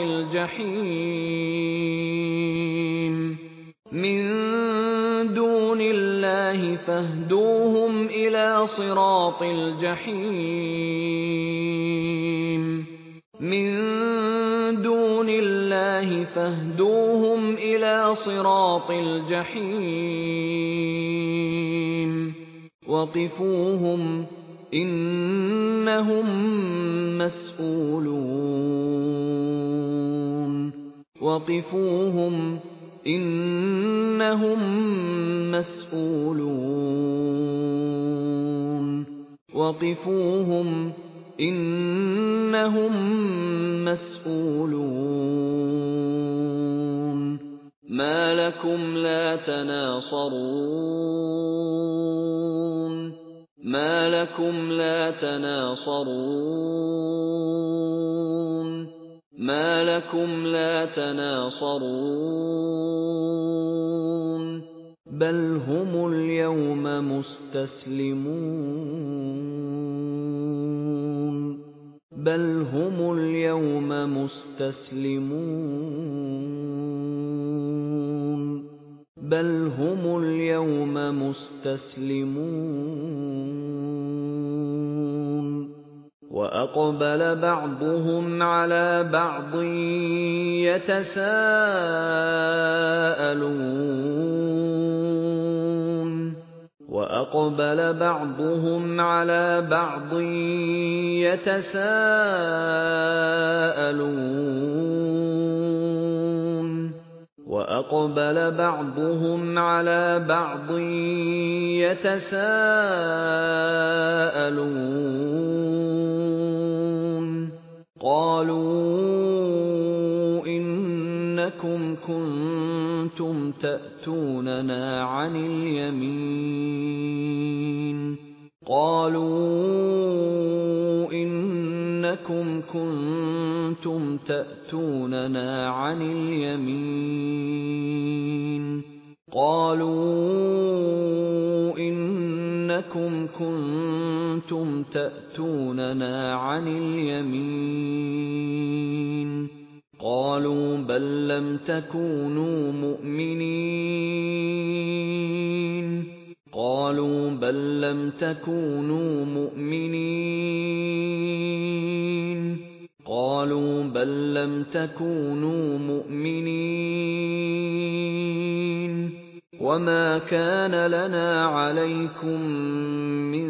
الْجَحِيمِ مِن دُونِ اللَّهِ فاهْدُوهُمْ إِلَىٰ صِرَاطِ الْجَحِيمِ مِن دُونِ اللَّهِ فاهْدُوهُمْ إِلَىٰ صِرَاطِ الْجَحِيمِ وَقِفُوهُمْ إِنَّهُم مَّسْئُولُونَ وَقِفُوهُمْ إِنَّهُم مَّسْئُولُونَ وَقِفُوهُمْ إِنَّهُم مَّسْئُولُونَ مَا لَكُمْ لَا تَنَاصَرُونَ مَا لَكُمْ لَا تَنَاصَرُونَ مَا لَكُمْ لَا تَنَاصَرُونَ بَلْ هُمُ الْيَوْمَ مُسْتَسْلِمُونَ بَلْ هُمُ الْيَوْمَ مُسْتَسْلِمُونَ بَلْ هُمُ الْيَوْمَ مُسْتَسْلِمُونَ وَأَقْبَلَ بَعْضُهُمْ عَلَىٰ بَعْضٍ يَتَسَاءَلُونَ وَأَقْبَلَ بَعْضُهُمْ عَلَىٰ بَعْضٍ يَتَسَاءَلُونَ وَأَقْبَلَ بَعْضُهُمْ عَلَىٰ بَعْضٍ يَتَسَاءَلُونَ قَالُوا إِنَّكُمْ كُنتُمْ تَأْتُونَنَا عَنِ الْيَمِينِ قَالُوا إِنَّكُمْ كُنتُمْ تَأْتُونَنَا عَنِ الْيَمِينِ قَالُوا إِنَّكُمْ كُنتُمْ تَأْتُونَنَا عَنِ الْيَمِينِ قَالُوا بَل لَّمْ تَكُونُوا مُؤْمِنِينَ قَالُوا بَل لَّمْ تَكُونُوا مُؤْمِنِينَ قَالُوا بَل لَّمْ تَكُونُوا مُؤْمِنِينَ وَمَا كَانَ لَنَا عَلَيْكُم مِّن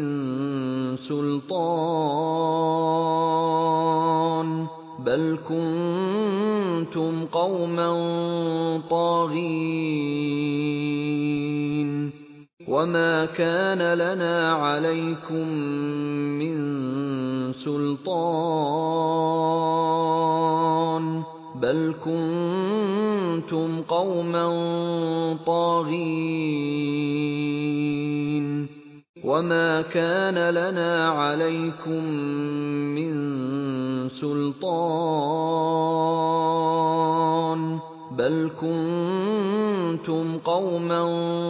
سُلْطَانٍ بَلْ كُنتُمْ قَوْمًا طَاغِينَ وَمَا كَانَ لَنَا عَلَيْكُم مِّن سُلْطَانٍ بَلْ كُنتُمْ قَوْمًا طَاغِينَ وَمَا كَانَ لَنَا عَلَيْكُم مِّن سُلْطَانٍ بَلْ كُنتُمْ قَوْمًا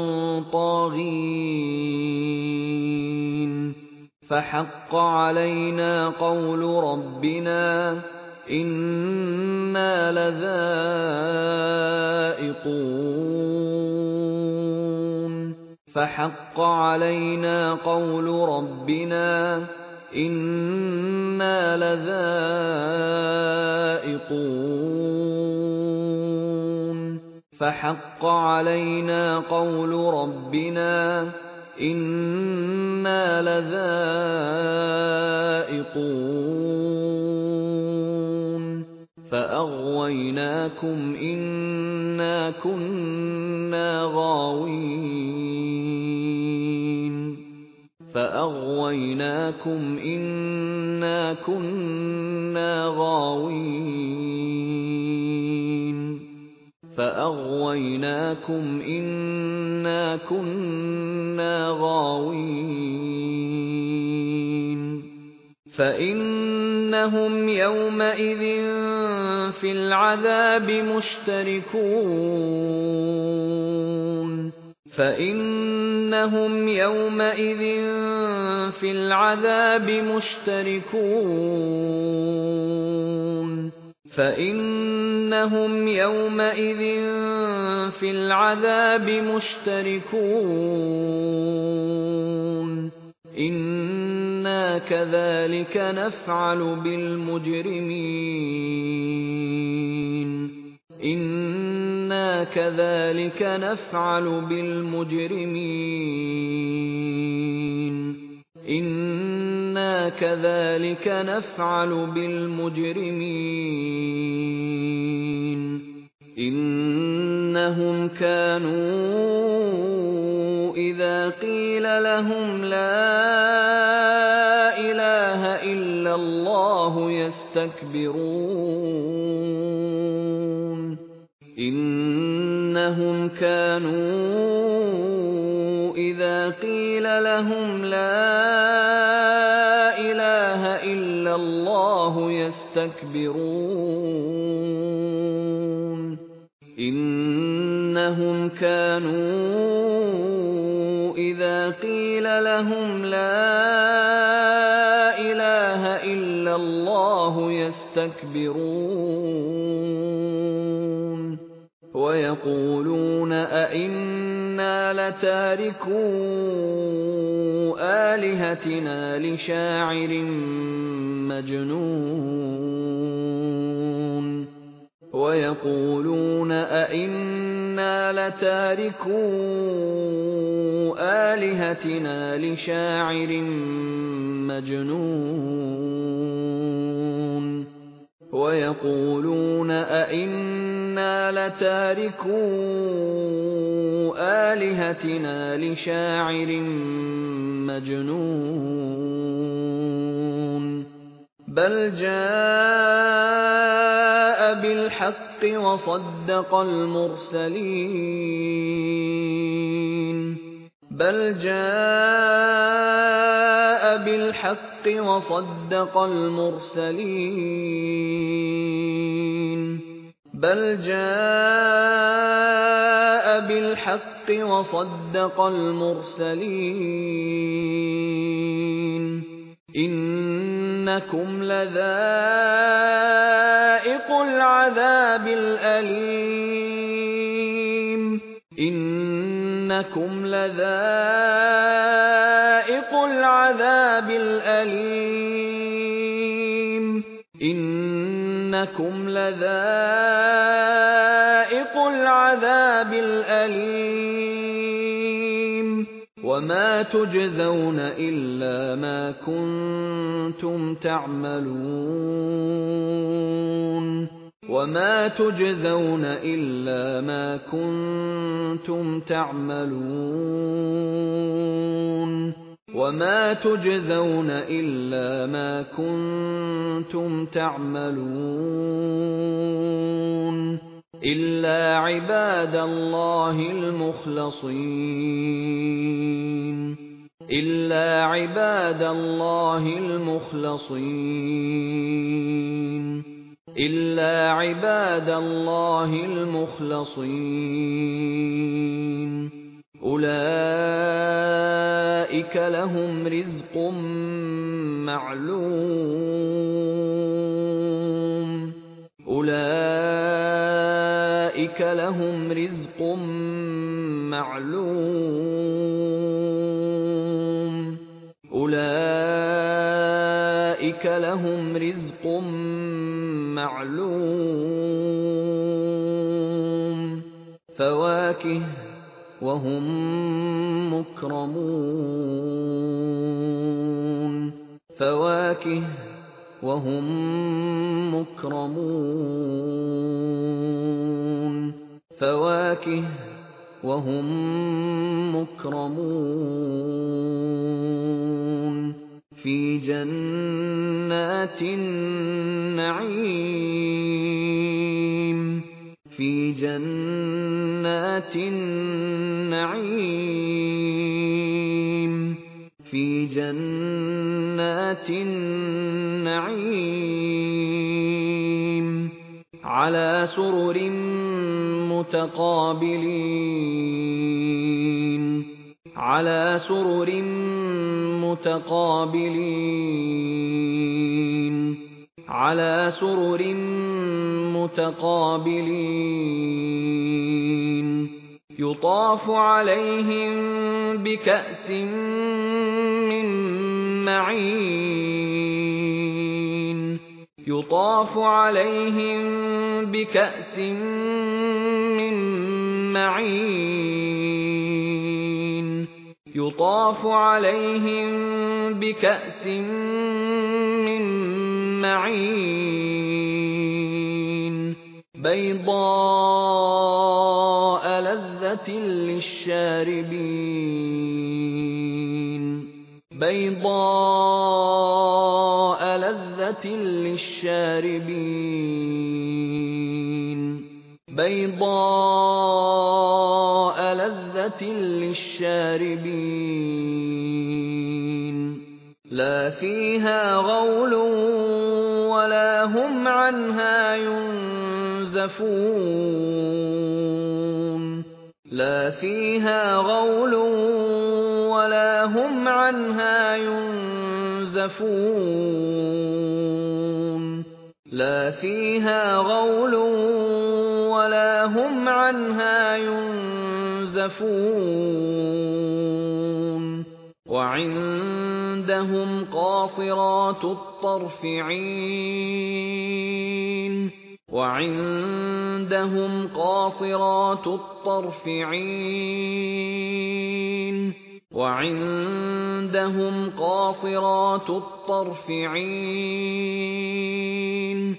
طَاغِينَ فَحَقَّ عَلَيْنَا قَوْلُ رَبِّنَا إِنَّا لَذَائِقُونَ فَحَقَّ عَلَيْنَا قَوْلُ رَبِّنَا إِنَّا لَذَائِقُونَ فَحَقَّ عَلَيْنَا قَوْلُ رَبِّنَا إِنَّا لَذَائِقُونَ فَأَغْوَيْنَاكُمْ إِنَّا كُنَّا غَاوِينَ فَأَغْوَيْنَاكُمْ إِنَّا كُنَّا غَاوِينَ فَأَغْوَيْنَاكُمْ إِنَّا كُنَّا غَاوِينَ فَإِنَّهُمْ يَوْمَئِذٍ فِي الْعَذَابِ مُشْتَرِكُونَ فَإِنَّهُمْ يَوْمَئِذٍ فِي الْعَذَابِ مُشْتَرِكُونَ فَإِنَّهُمْ يَوْمَئِذٍ فِي الْعَذَابِ مُشْتَرِكُونَ إِنَّا كَذَلِكَ نَفْعَلُ بِالْمُجْرِمِينَ إِنَّا كَذَلِكَ نَفْعَلُ بِالْمُجْرِمِينَ إِنَّا كَذَلِكَ نَفْعَلُ بِالْمُجْرِمِينَ إِنَّهُمْ كَانُوا إِذَا قِيلَ لَهُمْ لَا إِلَٰهَ إِلَّا اللَّهُ يَسْتَكْبِرُونَ إِنَّهُمْ كَانُوا إِذَا قِيلَ لَهُمْ لَا إِلَٰهَ إِلَّا اللَّهُ يَسْتَكْبِرُونَ إِنَّهُمْ كَانُوا إِذَا قِيلَ لَهُمْ لَا إِلَٰهَ إِلَّا اللَّهُ يَسْتَكْبِرُونَ وَيَقُولُونَ أَئِنَّا لَتَارِكُو آلِهَتِنَا لِشَاعِرٍ مَّجْنُونٍ وَيَقُولُونَ أَئِنَّا لَتَارِكُو آلِهَتِنَا لِشَاعِرٍ مَّجْنُونٍ وَيَقُولُونَ أَئِنَّا لَتَارِكُو آلِهَتِنَا لِشَاعِرٍ مَّجْنُونٍ بَلْ جَاءَ بِالْحَقِّ وَصَدَّقَ الْمُرْسَلِينَ بَلْ جَاءَ بِالْحَقِّ وَصَدَّقَ الْمُرْسَلِينَ بَلْ جَاءَ بِالْحَقِّ وَصَدَّقَ الْمُرْسَلِينَ إِنَّكُمْ لَذَائِقُو الْعَذَابِ الْأَلِيمِ إِنَّكُمْ لَذَائِقُو الْعَذَابِ الْأَلِيمِ إِنَّكُمْ لَذَائِقُو الْعَذَابِ الْأَلِيمِ وَمَا تُجْزَوْنَ إِلَّا مَا كُنتُمْ تَعْمَلُونَ وَمَا تُجْزَوْنَ إِلَّا مَا كُنتُمْ تَعْمَلُونَ وَمَا تُجْزَوْنَ إِلَّا مَا كُنتُمْ تَعْمَلُونَ إِلَّا عِبَادَ اللَّهِ الْمُخْلَصِينَ إِلَّا عِبَادَ اللَّهِ الْمُخْلَصِينَ إِلَّا عِبَادَ اللَّهِ الْمُخْلَصِينَ أُولَئِكَ لَهُمْ رِزْقٌ مَّعْلُومٌ أُولَئِكَ لَهُمْ رِزْقٌ مَّعْلُومٌ أُولَئِكَ أُولَٰئِكَ لَهُمْ رِزْقٌ مَّعْلُومٌ فَوَاكِهُ وَهُم مُّكْرَمُونَ فَوَاكِهُ وَهُم مُّكْرَمُونَ فَوَاكِهُ وَهُم مُّكْرَمُونَ فِي جَنَّاتِ النَّعِيمِ فِي جَنَّاتِ النَّعِيمِ فِي جَنَّاتِ النَّعِيمِ عَلَىٰ سُرُرٍ مُّتَقَابِلِينَ عَلَىٰ سُرُرٍ مُّتَقَابِلِينَ عَلَىٰ سُرُرٍ مُّتَقَابِلِينَ يُطَافُ عَلَيْهِم بِكَأْسٍ مِّن مَّعِينٍ يُطَافُ عَلَيْهِم بِكَأْسٍ مِّن مَّعِينٍ يُطَافُ عَلَيْهِم بِكَأْسٍ مِّن مَّعِينٍ بَيْضَاءَ لَذَّةٍ لِّلشَّارِبِينَ بَيْضَاءَ لَذَّةٍ لِّلشَّارِبِينَ بَيْضَاءَ لَذَّةٍ لِّلشَّارِبِينَ لَا فِيهَا غَوْلٌ وَلَا هُمْ عَنْهَا يُنزَفُونَ لَا فِيهَا غَوْلٌ وَلَا هُمْ عَنْهَا يُنزَفُونَ لَا فِيهَا غَوْلٌ وَلَا هُمْ عَنْهَا يُنزَفُونَ وَعِندَهُمْ قَاصِرَاتُ الطَّرْفِ عِينٌ وَعِندَهُمْ قَاصِرَاتُ الطَّرْفِ عِينٌ وَعِندَهُمْ قَاصِرَاتُ الطَّرْفِ عِينٌ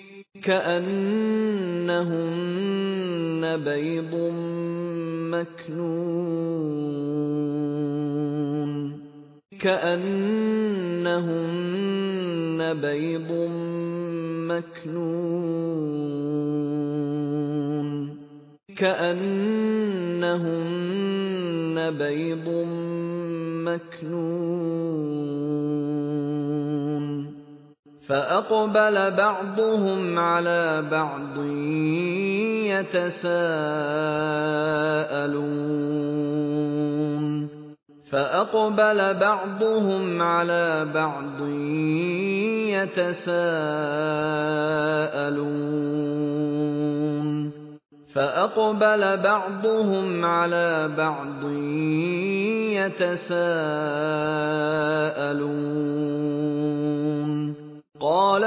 كَأَنَّهُنَّ بَيْضٌ مَّكْنُونٌ كَأَنَّهُنَّ بَيْضٌ مَّكْنُونٌ كَأَنَّهُنَّ بَيْضٌ مَّكْنُونٌ فَأَقْبَلَ بَعْضُهُمْ عَلَىٰ بَعْضٍ يَتَسَاءَلُونَ فَأَقْبَلَ بَعْضُهُمْ عَلَىٰ بَعْضٍ يَتَسَاءَلُونَ فَأَقْبَلَ بَعْضُهُمْ عَلَىٰ بَعْضٍ يَتَسَاءَلُونَ قَالَ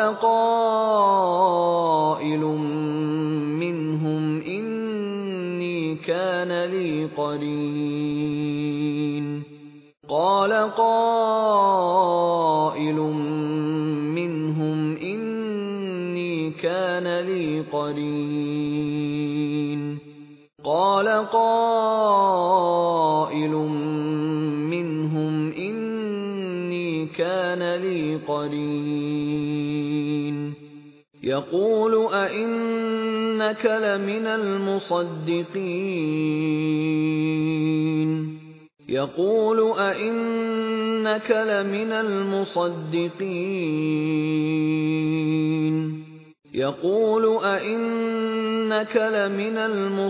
قَائِلٌ مِّنْهُمْ إِنِّي كَانَ لِي قَرِينٌ قَالَ قَائِلٌ مِّنْهُمْ إِنِّي كَانَ لِي قَرِينٌ قَالَ قَائِلٌ مِّنْهُمْ إِنِّي كَانَ لِي قَرِينٌ يَقُولُ أَإِنَّكَ لَمِنَ الْمُصَدِّقِينَ يَقُولُ أَإِنَّكَ لَمِنَ الْمُصَدِّقِينَ يَقُولُ أَإِنَّكَ لَمِنَ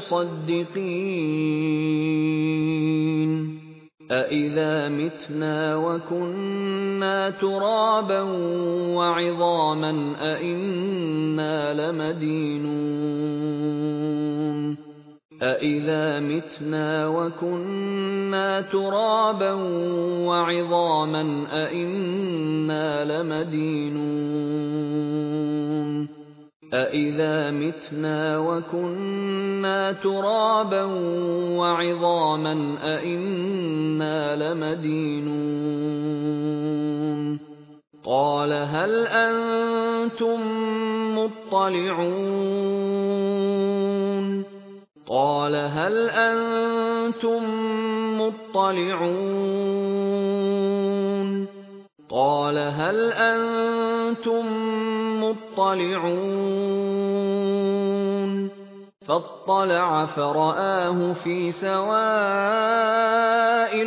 الْمُصَدِّقِينَ أَإِذَا مِتْنَا وَكُنَّا تُرَابًا وَعِظَامًا أَإِنَّا لَمَدِينُونَ أَإِذَا مِتْنَا وَكُنَّا تُرَابًا وَعِظَامًا أَإِنَّا لَمَدِينُونَ أَإِذَا مِتْنَا وَكُنَّا تُرَابًا وَعِظَامًا أَإِنَّا لَمَدِينُونَ قَالَ هَلْ أَنتُم مُّطَّلِعُونَ قَالَ هَلْ أَنتُم مُّطَّلِعُونَ قَالَ هَلْ أَنتُم مُّطَّلِعُونَ فَاطَّلَعَ فَرَآهُ فِي سَوَاءِ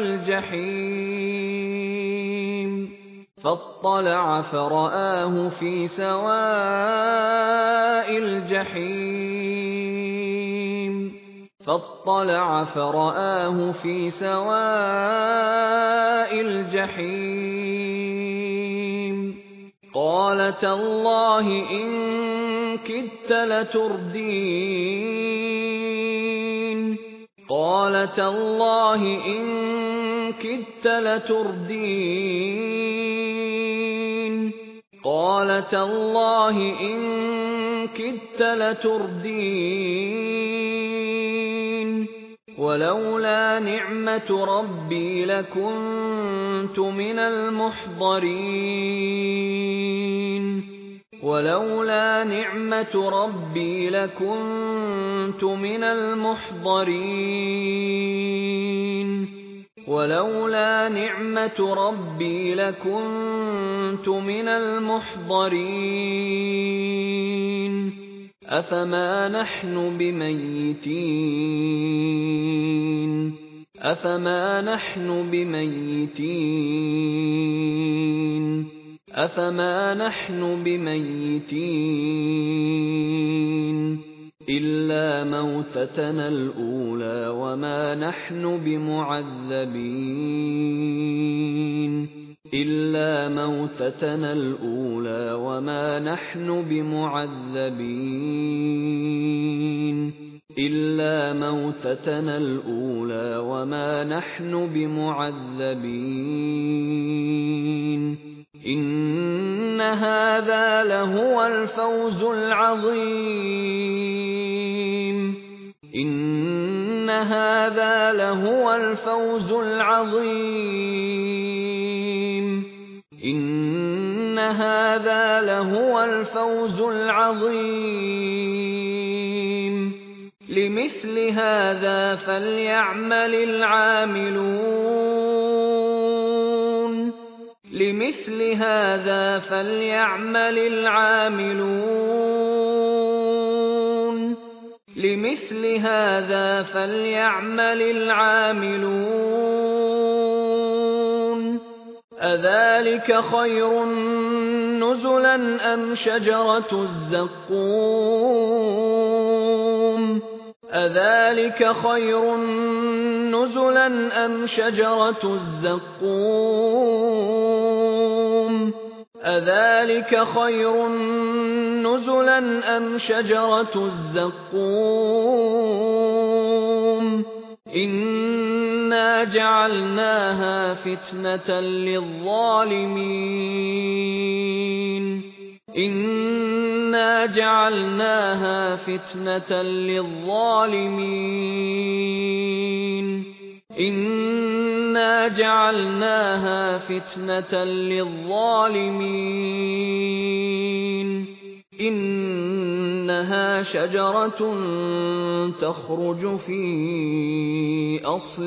الْجَحِيمِ فَاطَّلَعَ فَرَآهُ فِي سَوَاءِ الْجَحِيمِ فَاطَّلَعَ فَرَآهُ فِي سَوَاءِ الْجَحِيمِ قَالَ تَاللَّهِ إِن كِدتَّ لَتُرْدِينِ قَالَ تَاللَّهِ إِن كِدتَّ لَتُرْدِينِ قَالَ تَاللَّهِ إِن كِدتَّ لَتُرْدِينِ وَلَوْلَا نِعْمَةُ رَبِّي لَكُنتُ مِنَ الْمُحْضَرِينَ وَلَوْلَا نِعْمَةُ رَبِّي لَكُنتُ مِنَ الْمُحْضَرِينَ وَلَوْلَا نِعْمَةُ رَبِّي لَكُنتُ مِنَ الْمُحْضَرِينَ أَفَمَا نَحْنُ بِمَيِّتِينَ أَفَمَا نَحْنُ بِمَيِّتِينَ أَفَمَا نَحْنُ بِمَيِّتِينَ إِلَّا مَوْتَتَنَا الْأُولَىٰ وَمَا نَحْنُ بِمُعَذَّبِينَ إِلَّا مَوْتَتَنَا الْأُولَىٰ وَمَا نَحْنُ بِمُعَذَّبِينَ إِلَّا مَوْتَتَنَا الْأُولَىٰ وَمَا نَحْنُ بِمُعَذَّبِينَ إِنَّ هَٰذَا لَهُوَ الْفَوْزُ الْعَظِيمُ إِنَّ هَٰذَا لَهُوَ الْفَوْزُ الْعَظِيمُ إِنَّ هَٰذَا لَهُوَ الْفَوْزُ الْعَظِيمُ لِمِثْلِ هَٰذَا فَلْيَعْمَلِ الْعَامِلُونَ لِمِثْلِ هَٰذَا فَلْيَعْمَلِ الْعَامِلُونَ لِمِثْلِ هَٰذَا فَلْيَعْمَلِ الْعَامِلُونَ أَذَٰلِكَ خَيْرٌ نُّزُلًا أَمْ شَجَرَةُ الزَّقُّومِ أَذَٰلِكَ خَيْرٌ نُّزُلًا أَمْ شَجَرَةُ الزَّقُّومِ أَذَٰلِكَ خَيْرٌ نُّزُلًا أَمْ شَجَرَةُ الزَّقُّومِ إِنَّا جَعَلْنَاهَا فِتْنَةً لِّلظَّالِمِينَ إِنَّا جَعَلْنَاهَا فِتْنَةً لِّلظَّالِمِينَ إِنَّا جَعَلْنَاهَا فِتْنَةً لِّلظَّالِمِينَ إِنَّهَا شَجَرَةٌ تَخْرُجُ فِي أَصْلِ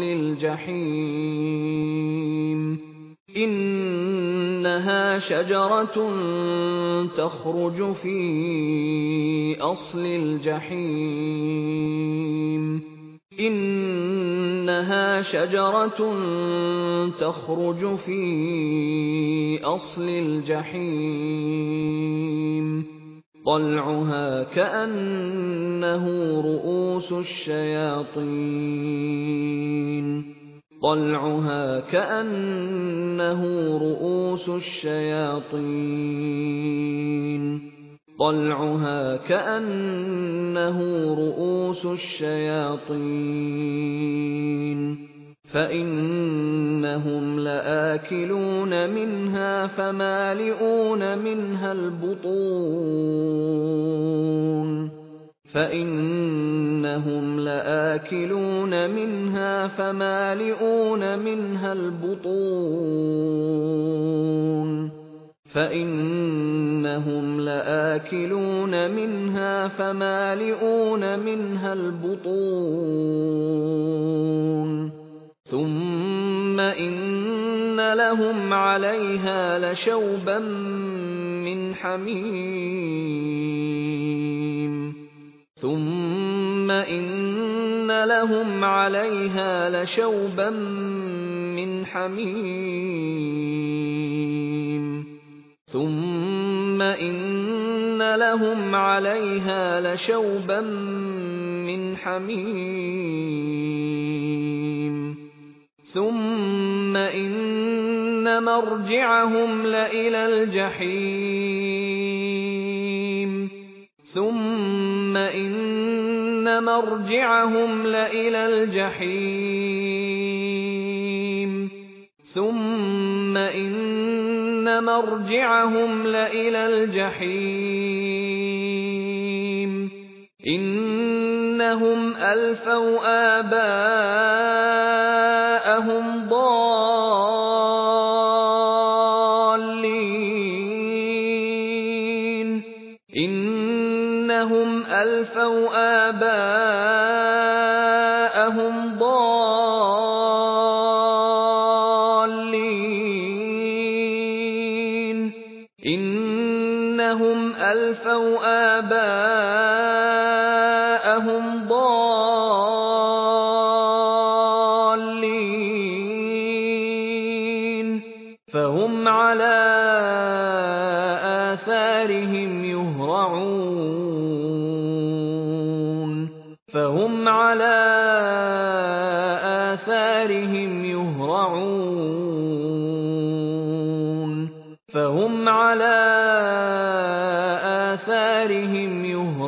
الْجَحِيمِ إِنَّهَا شَجَرَةٌ تَخْرُجُ فِي أَصْلِ الْجَحِيمِ إِنَّهَا شَجَرَةٌ تَخْرُجُ فِي أَصْلِ الْجَحِيمِ طَلْعُهَا كَأَنَّهُ رُءُوسُ الشَّيَاطِينِ طَلْعُهَا كَأَنَّهُ رُءُوسُ الشَّيَاطِينِ طَلْعُهَا كَأَنَّهُ رُءُوسُ الشَّيَاطِينِ فَإِنَّهُمْ لَآكِلُونَ مِنْهَا فَمَالِئُونَ منها البطون فَإِنَّهُمْ لَآكِلُونَ مِنْهَا فَمَالِئُونَ منها البطون فَإِنَّهُمْ لَآكِلُونَ مِنْهَا فَمَالِئُونَ منها البطون ثُمَّ إِنَّ لَهُمْ عَلَيْهَا لَشَوْبًا مِّنْ حَمِيمٍ ثُمَّ إِنَّ لَهُمْ عَلَيْهَا لَشَوْبًا مِّنْ حَمِيمٍ ثُمَّ إِنَّ لَهُمْ عَلَيْهَا لَشَوْبًا مِّنْ حَمِيمٍ ثُمَّ إِنَّ مَرْجِعَهُمْ لَإِلَى الْجَحِيمِ ثُمَّ إِنَّ مَرْجِعَهُمْ لَإِلَى الْجَحِيمِ ثُمَّ إِنَّ مَرْجِعَهُمْ لَإِلَى الْجَحِيمِ إِنَّهُمْ أَلْفَوْا آبَاءَهُمْ ضَالِّينَ إِنَّهُمْ أَلْفَوْا آبَاءَهُمْ ضَالِّينَ إِنَّهُمْ أَلْفَوْا آبَاءَهُمْ ضَالِّينَ فَهُمْ عَلَىٰ آثَارِهِمْ يُهْرَعُونَ فَهُمْ عَلَىٰ آثَارِهِمْ يُهْرَعُونَ فَهُمْ عَلَىٰ آثَارِهِمْ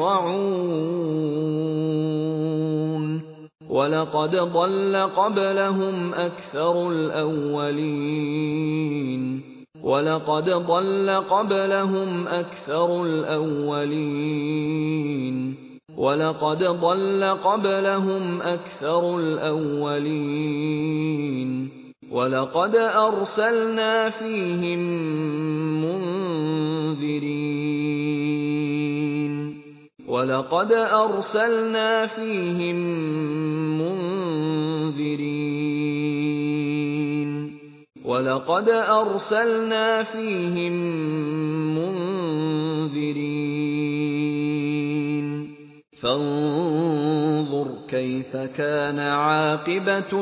يُهْرَعُونَ وَلَقَدْ ضَلَّ قَبْلَهُمْ أَكْثَرُ الْأَوَّلِينَ وَلَقَدْ ضَلَّ قَبْلَهُمْ أَكْثَرُ الْأَوَّلِينَ وَلَقَدْ ضَلَّ قَبْلَهُمْ أَكْثَرُ الْأَوَّلِينَ وَلَقَدْ أَرْسَلْنَا فِيهِم مُّنذِرِينَ وَلَقَدْ أَرْسَلْنَا فِيهِم مُّنذِرِينَ وَلَقَدْ أَرْسَلْنَا فِيهِم مُّنذِرِينَ فَانظُرْ كَيْفَ كَانَ عَاقِبَةُ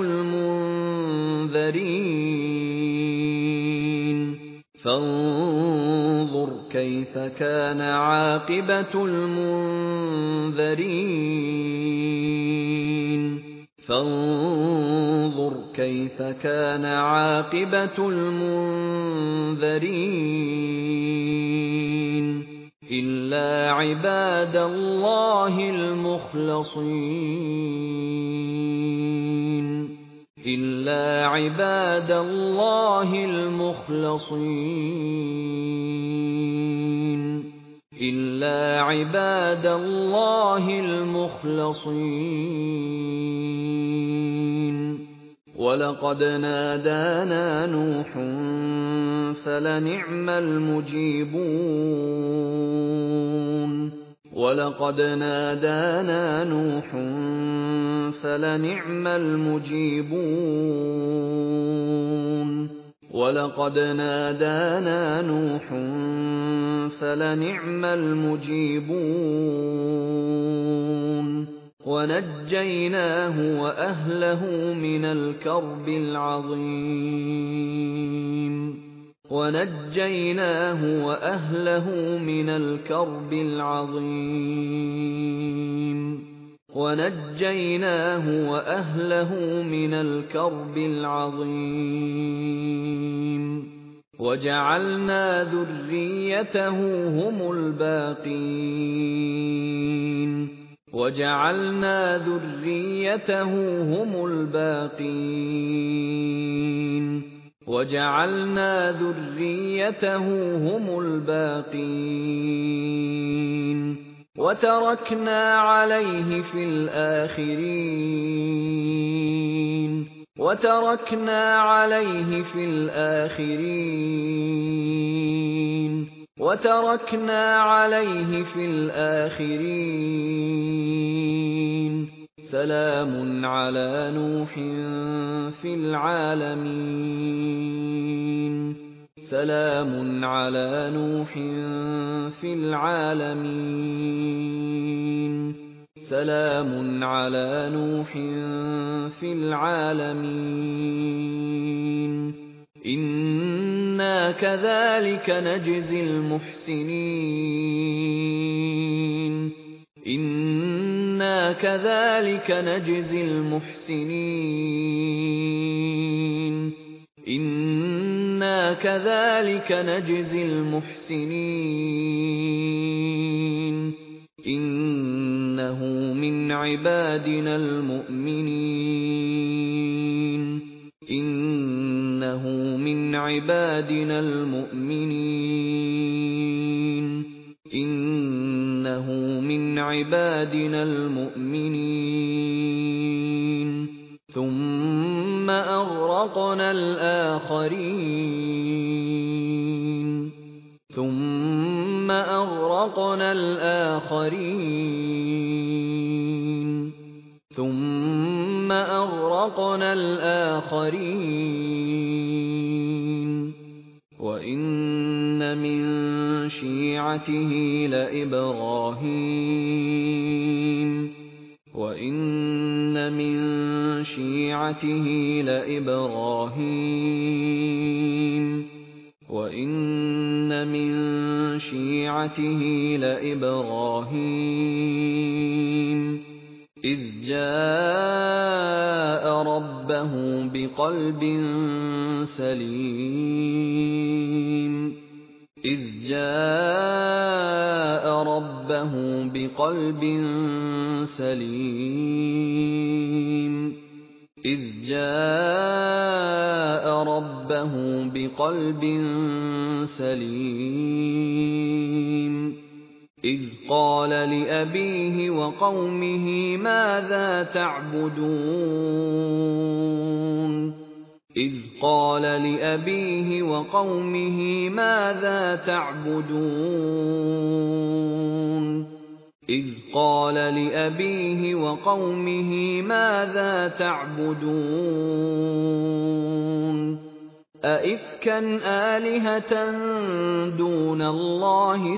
الْمُنذَرِينَ فَانظُرْ كَيْفَ كَانَ عَاقِبَةُ الْمُنذَرِينَ فَانظُرْ كَيْفَ كَانَ عَاقِبَةُ الْمُنذَرِينَ إِلَّا عِبَادَ اللَّهِ الْمُخْلَصِينَ إِلَّا عِبَادَ اللَّهِ الْمُخْلَصِينَ إِلَّا عِبَادَ اللَّهِ الْمُخْلَصِينَ وَلَقَدْ نَادَانَا نُوحٌ فَلَنِعْمَ الْمُجِيبُونَ وَلَقَدْ نَادَانَا نُوحٌ فَلَنِعْمَ الْمُجِيبُونَ وَلَقَدْ نَادَانَا نُوحٌ فَلَنِعْمَ الْمُجِيبُونَ وَنَجَّيْنَاهُ وَأَهْلَهُ مِنَ الْكَرْبِ الْعَظِيمِ وَنَجَّيْنَاهُ وَأَهْلَهُ مِنَ الْكَرْبِ الْعَظِيمِ وَنَجَّيْنَاهُ وَأَهْلَهُ مِنَ الْكَرْبِ الْعَظِيمِ وَجَعَلْنَا ذُرِّيَّتَهُ هُمُ الْبَاقِينَ وَجَعَلْنَا ذُرِّيَّتَهُ هُمُ الْبَاقِينَ وَجَعَلْنَا ذُرِّيَّتَهُ هُمُ الْبَاقِينَ وَتَرَكْنَا عَلَيْهِ فِي الْآخِرِينَ وَتَرَكْنَا عَلَيْهِ فِي الْآخِرِينَ وَتَرَكْنَا عَلَيْهِ فِي الْآخِرِينَ سَلَامٌ عَلَىٰ نُوحٍ فِي الْعَالَمِينَ سَلَامٌ عَلَىٰ نُوحٍ فِي الْعَالَمِينَ سَلَامٌ عَلَىٰ نُوحٍ فِي الْعَالَمِينَ إِنَّا كَذَٰلِكَ نَجْزِي الْمُحْسِنِينَ إِنَّا كَذَٰلِكَ نَجْزِي الْمُحْسِنِينَ إِنَّا كَذَٰلِكَ نَجْزِي الْمُحْسِنِينَ إِنَّهُ مِنْ عِبَادِنَا الْمُؤْمِنِينَ إِنَّهُ مِنْ عِبَادِنَا الْمُؤْمِنِينَ إِنَّهُ مِنْ عِبَادِنَا الْمُؤْمِنِينَ ثُمَّ أَغْرَقْنَا الْآخَرِينَ ثُمَّ أَغْرَقْنَا الْآخَرِينَ ثُمَّ أَغْرَقْنَا الْآخَرِينَ وَإِنَّ مِن شِيعَتِهِ لَإِبْرَاهِيمَ وَإِنَّ مِن شِيعَتِهِ لَإِبْرَاهِيمَ وَإِنَّ مِن شِيعَتِهِ لَإِبْرَاهِيمَ إِذْ جَاءَ رَبَّهُ بِقَلْبٍ سَلِيمٍ إِذْ جَاءَ رَبَّهُ بِقَلْبٍ سَلِيمٍ إِذْ جَاءَ رَبَّهُ بِقَلْبٍ سَلِيمٍ إِذْ قَالَ لِأَبِيهِ وَقَوْمِهِ مَاذَا تَعْبُدُونَ إِذْ قَالَ لِأَبِيهِ وَقَوْمِهِ مَاذَا تَعْبُدُونَ إِذْ قَالَ لِأَبِيهِ وَقَوْمِهِ مَاذَا تَعْبُدُونَ أَئِفْكًا آلِهَةً دُونَ اللَّهِ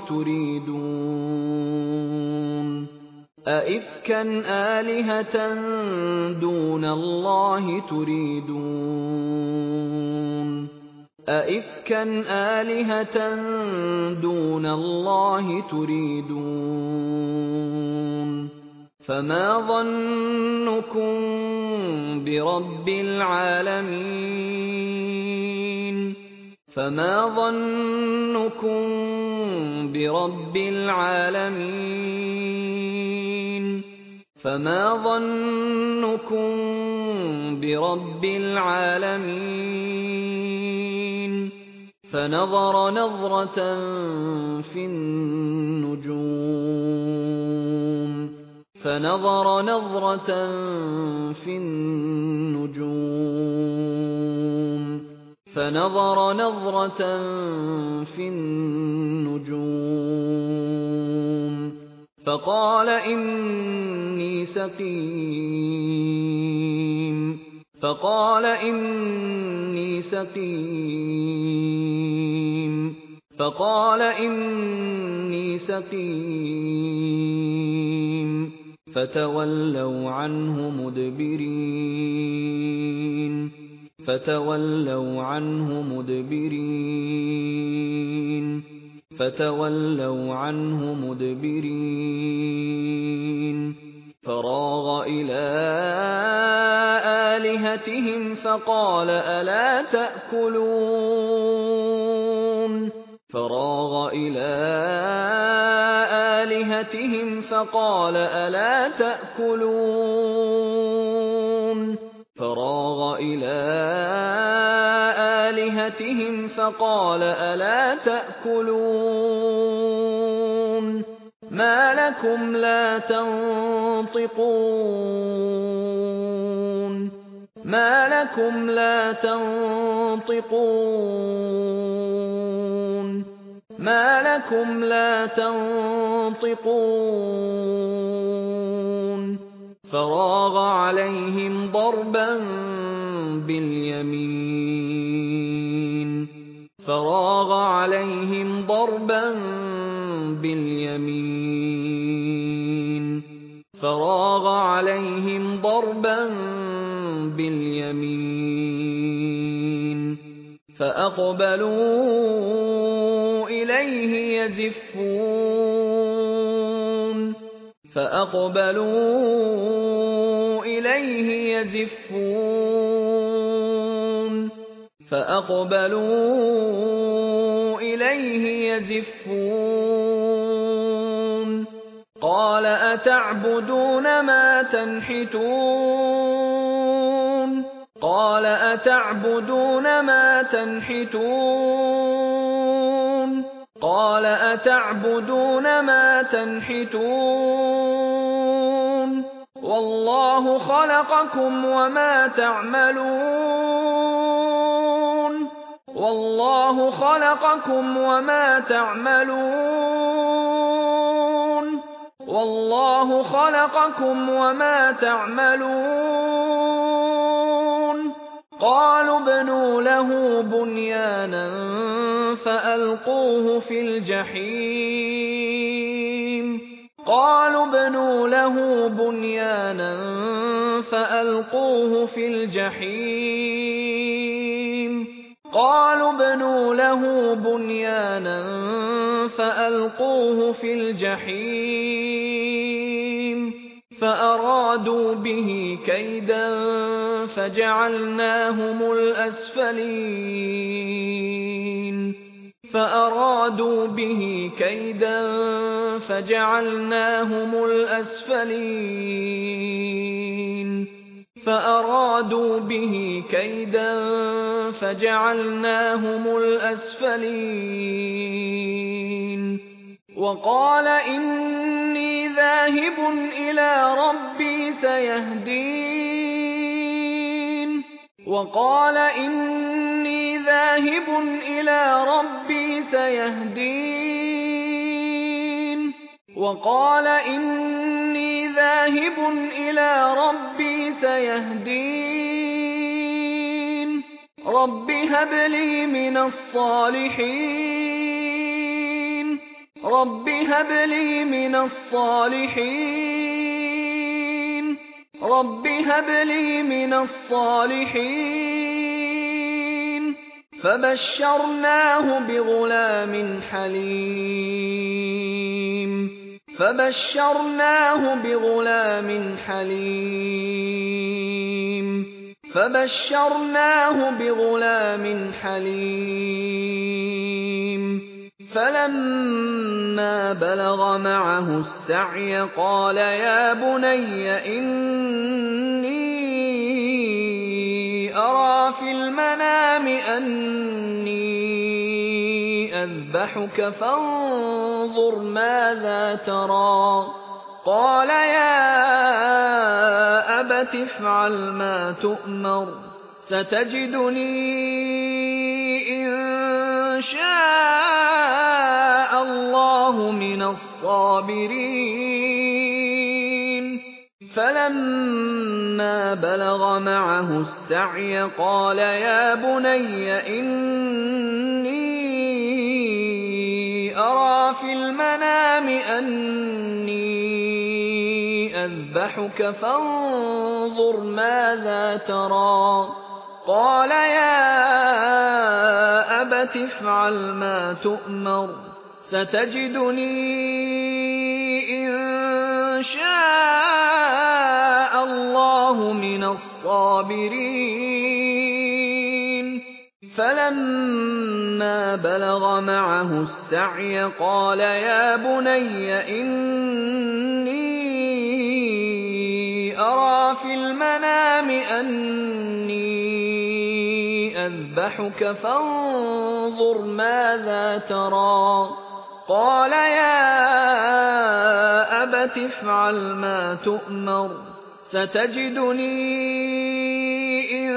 تُرِيدُونَ أَئِفْكًا آلِهَةً دُونَ اللَّهِ تُرِيدُونَ أَئِفْكًا آلِهَةً دُونَ اللَّهِ تُرِيدُونَ فَمَا ظَنُّكُم بِرَبِّ الْعَالَمِينَ فَمَا ظَنُّكُم بِرَبِّ الْعَالَمِينَ فَمَا ظَنُّكُم بِرَبِّ الْعَالَمِينَ فَنَظَرَ نَظْرَةً فِي النُّجُومِ فَنَظَرَ نَظْرَةً فِي النُّجُومِ فَنَظَرَ نَظْرَةً فِي النُّجُومِ فَقَالَ إِنِّي سَقِيمٌ فَقَالَ إِنِّي سَقِيمٌ فَقَالَ إِنِّي سَقِيمٌ فَتَوَلَّوْا عَنْهُ مُدْبِرِينَ فَتَوَلَّوْا عَنْهُ مُدْبِرِينَ فَتَوَلَّوْا عَنْهُ مُدْبِرِينَ فَرَاغَ إِلَىٰ آلِهَتِهِمْ فَقَالَ أَلَا تَأْكُلُونَ إلى آلهتهم فقال ألا تأكلون فراغ إلى آلهتهم فقال ألا تأكلون ما لكم لا تنطقون ما لكم لا تنطقون ما لكم لا تنطقون فراغ عليهم ضربا باليمين فراغ عليهم ضربا باليمين فراغ عليهم ضربا باليمين فأقبلوا إليه يزفون فأقبلوا إليه يزفون فأقبلوا إليه يزفون قال أتعبدون ما تنحتون قال أتعبدون ما تنحتون قال أتعبدون ما تنحتون والله خلقكم وما تعملون والله خلقكم وما تعملون والله خلقكم وما تعملون قالوا ابنوا له بنيانا فألقوه في الجحيم قالوا ابنوا له بنيانا فألقوه في الجحيم قالوا ابنوا له بنيانا فألقوه في الجحيم فأرادوا به كيدا فجعلناهم الأسفلين فأرادوا به كيدا فجعلناهم الأسفلين فأرادوا به كيدا فجعلناهم الأسفلين وقال إني ذاهب إلى ربي سيهدين وقال إني ذاهب إلى ربي سيهدين وقال إني ذاهب إلى ربي سيهدين رب هب لي من الصالحين رب هب لي من الصالحين رب هب لي من الصالحين فبشرناه بغلام حليم فبشرناه بغلام حليم فبشرناه بغلام حليم فلما بلغ معه السعي قال يا بني إني أرى في المنام أني أذبحك فانظر ماذا ترى قال يا أبت افعل ما تؤمر ستجدني إن شاء الله من الصابرين فلما بلغ معه السعي قال يا بني إني أرى في المنام أني أذبحك فانظر ماذا ترى قال يا أبت افعل ما تؤمر ستجدني إن شاء الله من الصابرين فَلَمَّا بَلَغَ مَعَهُ السَّعْيَ قَالَ يَا بُنَيَّ إِنِّي أَرَىٰ فِي الْمَنَامِ أَنِّي أَذْبَحُكَ فَانظُرْ مَاذَا تَرَىٰ ۚ قَالَ يَا أَبَتِ افْعَلْ مَا تُؤْمَرُ ۖ سَتَجِدُنِي إِن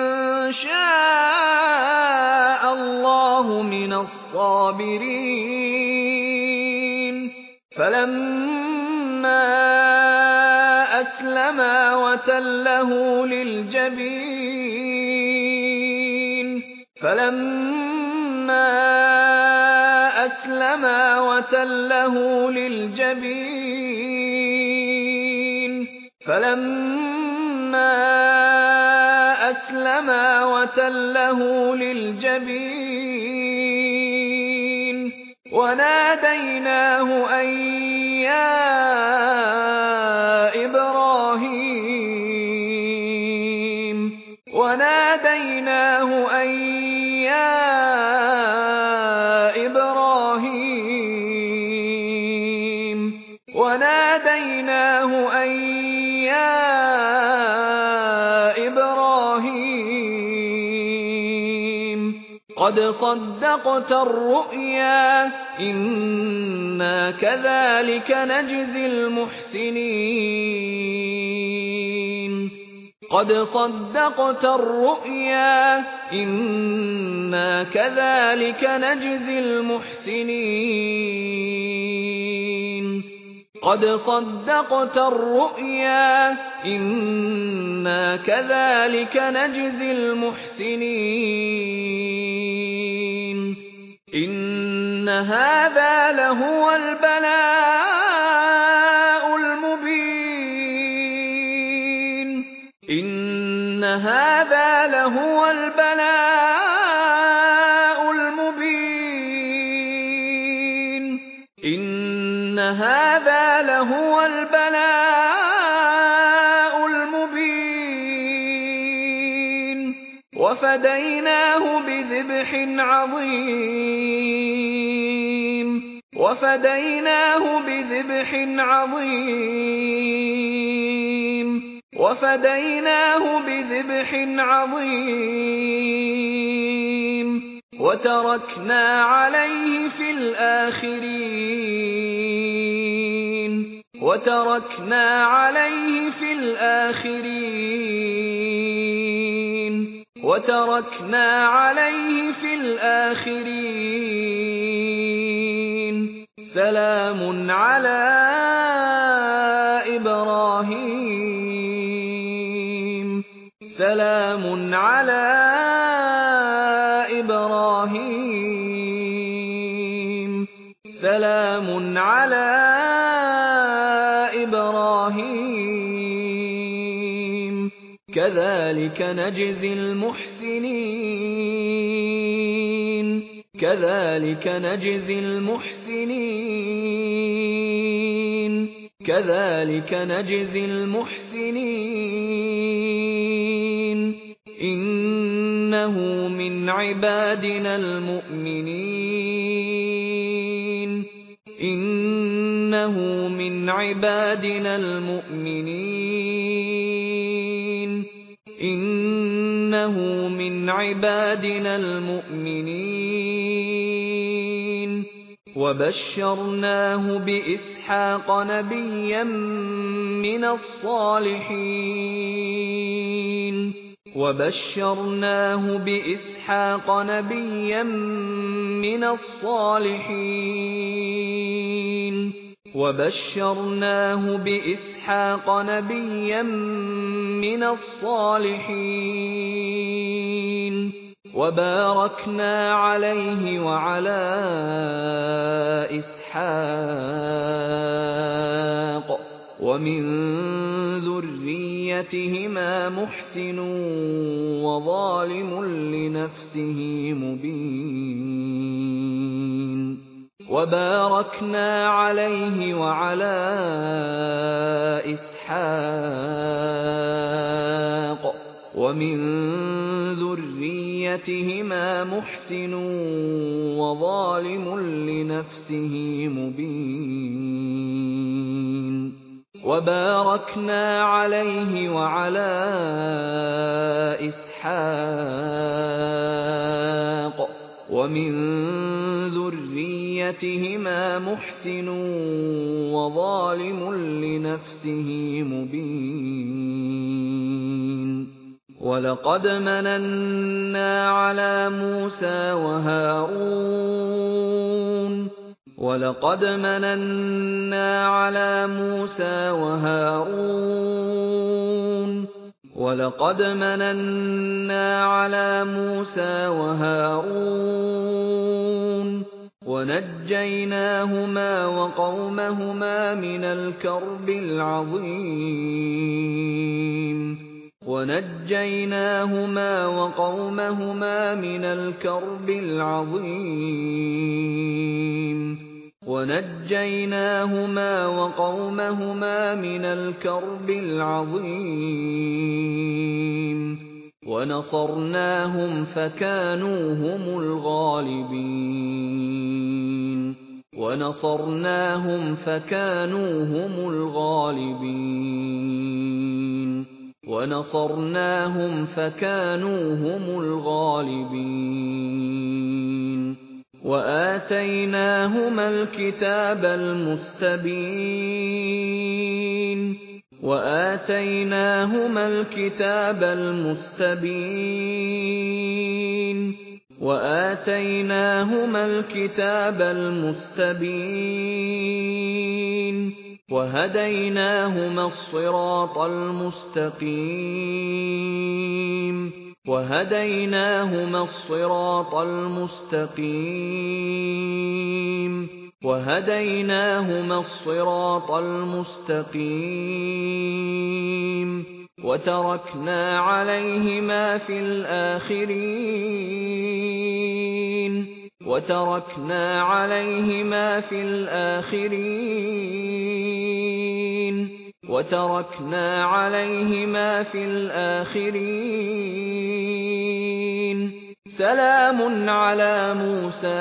شَاءَ اللَّهُ مِنَ الصَّابِرِينَ فَلَمَّا أَسْلَمَا وَتَلَّهُ لِلْجَبِينِ وَنَادَيْنَاهُ أَن يَا إِبْرَاهِيمُ قَدْ صَدَّقْتَ الرُّؤْيَا ۚ إِنَّا كَذَٰلِكَ نَجْزِي الْمُحْسِنِينَ إِنَّ هَٰذَا لَهُوَ الْبَلَاءُ الْمُبِينُ وَفَدَيْنَاهُ بِذِبْحٍ عَظِيمٍ وَتَرَكْنَا عَلَيْهِ فِي الْآخِرِينَ سَلَامٌ عَلَىٰ إِبْرَاهِيمَ كَذَٰلِكَ نَجْزِي الْمُحْسِنِينَ إِنَّهُ مِنْ عِبَادِنَا الْمُؤْمِنِينَ وَبَشَّرْنَاهُ بِإِسْحَاقَ نَبِيًّا مِّنَ الصَّالِحِينَ وَبَارَكْنَا عَلَيْهِ وَعَلَىٰ إِسْحَاقَ ۚ وَمِن ذُرِّيَّتِهِمَا مُحْسِنٌ وَظَالِمٌ لِّنَفْسِهِ مُبِينٌ وَبَارَكْنَا عَلَيْهِ وَعَلَىٰ إِسْحَاقَ ۚ وَمِن ذُرِّيَّتِهِمَا ذُرِّيَّتِهِمَا مُحْسِنٌ وَظَالِمٌ لِّنَفْسِهِ مُبِينٌ وَبَارَكْنَا عَلَيْهِ وَعَلَىٰ إِسْحَاقَ وَمِن ذُرِّيَّتِهِمَا مُحْسِنٌ وَظَالِمٌ لِّنَفْسِهِ مُبِينٌ وَلَقَدْ مَنَنَّا عَلَىٰ مُوسَىٰ وَهَارُونَ وَلَقَدْ مَنَنَّا عَلَىٰ مُوسَىٰ وَهَارُونَ وَنَجَّيْنَاهُمَا وَقَوْمَهُمَا مِنَ الْكَرْبِ الْعَظِيمِ وَنَصَرْنَاهُمْ فَكَانُوا هُمُ الْغَالِبِينَ وَآتَيْنَاهُمَا الْكِتَابَ الْمُسْتَبِينَ وَهَدَيْنَاهُمَا الصِّرَاطَ الْمُسْتَقِيمَ وَتَرَكْنَا عَلَيْهِمَا فِي الْآخِرِينَ سَلَامٌ عَلَىٰ مُوسَىٰ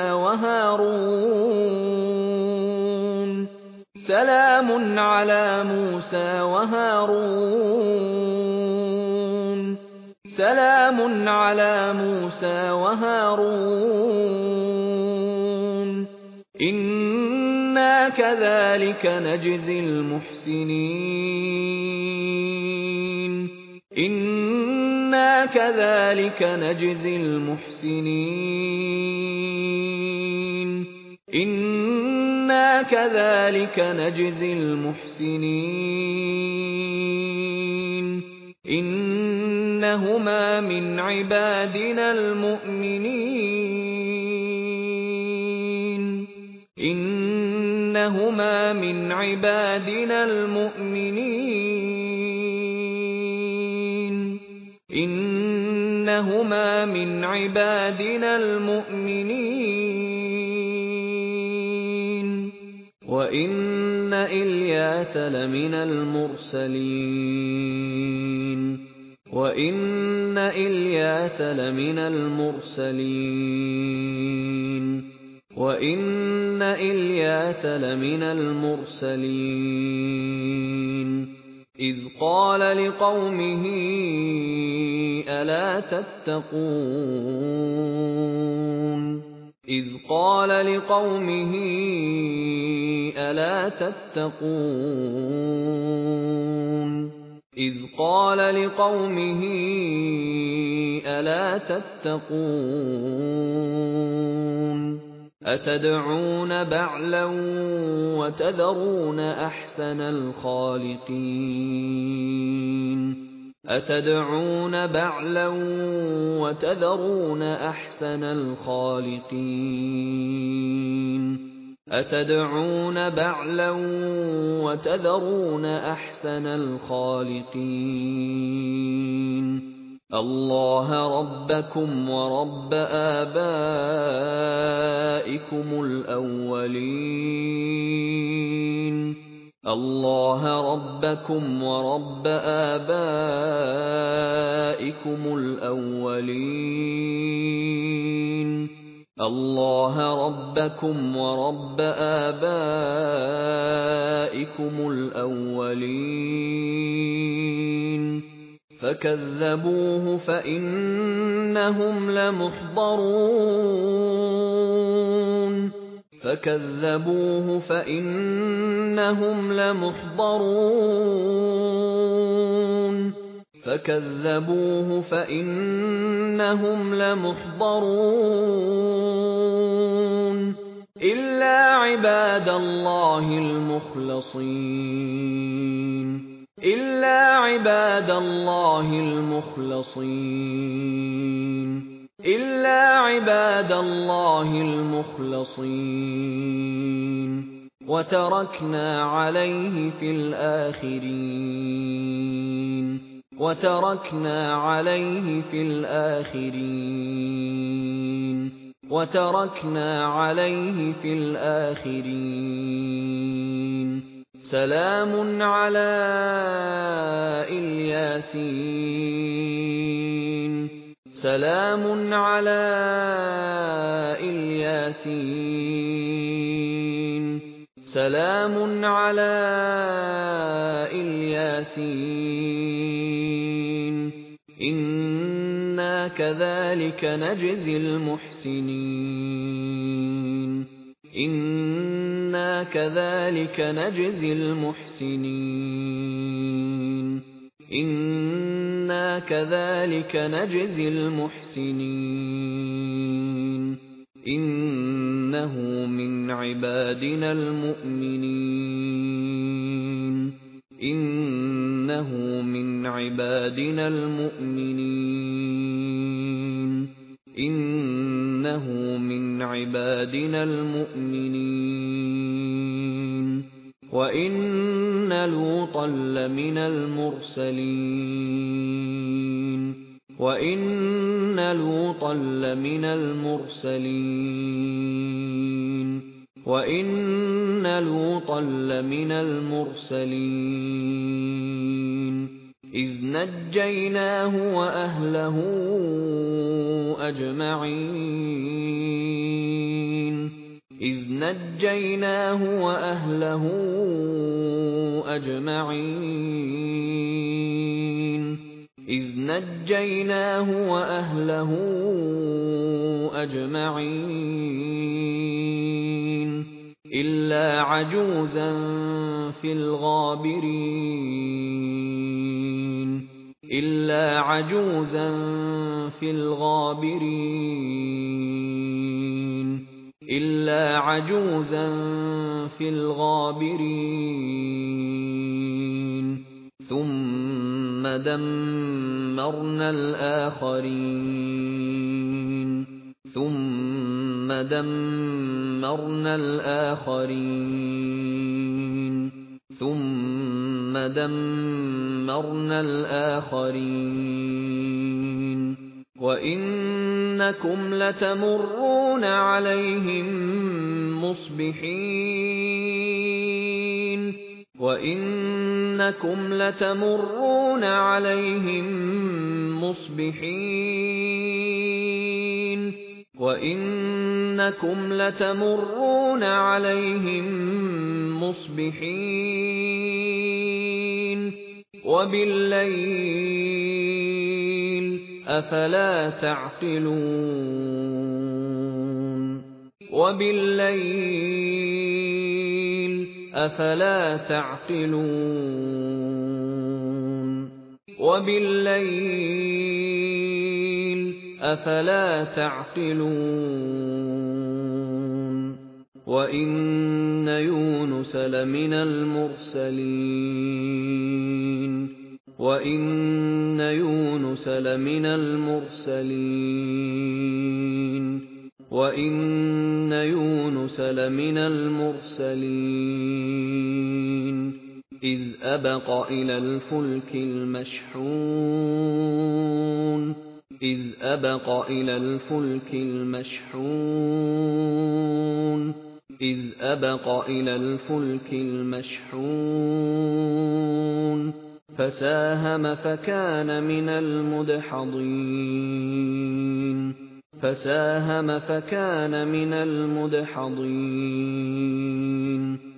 وَهَارُونَ إِنَّا كَذَٰلِكَ نَجْزِي الْمُحْسِنِينَ إِنَّهُمَا مِنْ عِبَادِنَا الْمُؤْمِنِينَ وَإِنَّ إِلْيَاسَ لَمِنَ الْمُرْسَلِينَ إِذْ قَالَ لِقَوْمِهِ أَلَا تَتَّقُونَ أَتَدْعُونَ بَعْلًا وَتَذَرُونَ أَحْسَنَ الْخَالِقِينَ اللَّهَ رَبَّكُمْ وَرَبَّ آبَائِكُمُ الْأَوَّلِينَ اللَّهَ رَبَّكُمْ وَرَبَّ آبَائِكُمُ الْأَوَّلِينَ فَكَذَّبُوهُ فَإِنَّهُمْ لَمُحْضَرُونَ إِلَّا عِبَادَ اللَّهِ الْمُخْلَصِينَ وَتَرَكْنَا عَلَيْهِ فِي الْآخِرِينَ سَلَامٌ عَلَىٰ إِلْيَاسِينَ إِنَّا كَذَٰلِكَ نَجْزِي الْمُحْسِنِينَ إِنَّهُ مِنْ عِبَادِنَا الْمُؤْمِنِينَ وَإِنَّ لُوطًا لَّمِنَ الْمُرْسَلِينَ إِذْ نَجَّيْنَاهُ وَأَهْلَهُ أَجْمَعِينَ إِلَّا عَجُوزًا فِي الْغَابِرِينَ ثُمَّ دَمَّرْنَا الْآخَرِينَ وَإِنَّكُمْ لَتَمُرُّونَ عَلَيْهِم مُصْبِحِينَ وَبِاللَّيْلِ ۗ أَفَلَا تَعْقِلُونَ وَإِنَّ يُونُسَ لَمِنَ الْمُرْسَلِينَ إِذْ أَبَقَ إِلَى الْفُلْكِ الْمَشْحُونِ فَسَاهَمَ فَكَانَ مِنَ الْمُدْحَضِينَ فساهم فكان من المدحضين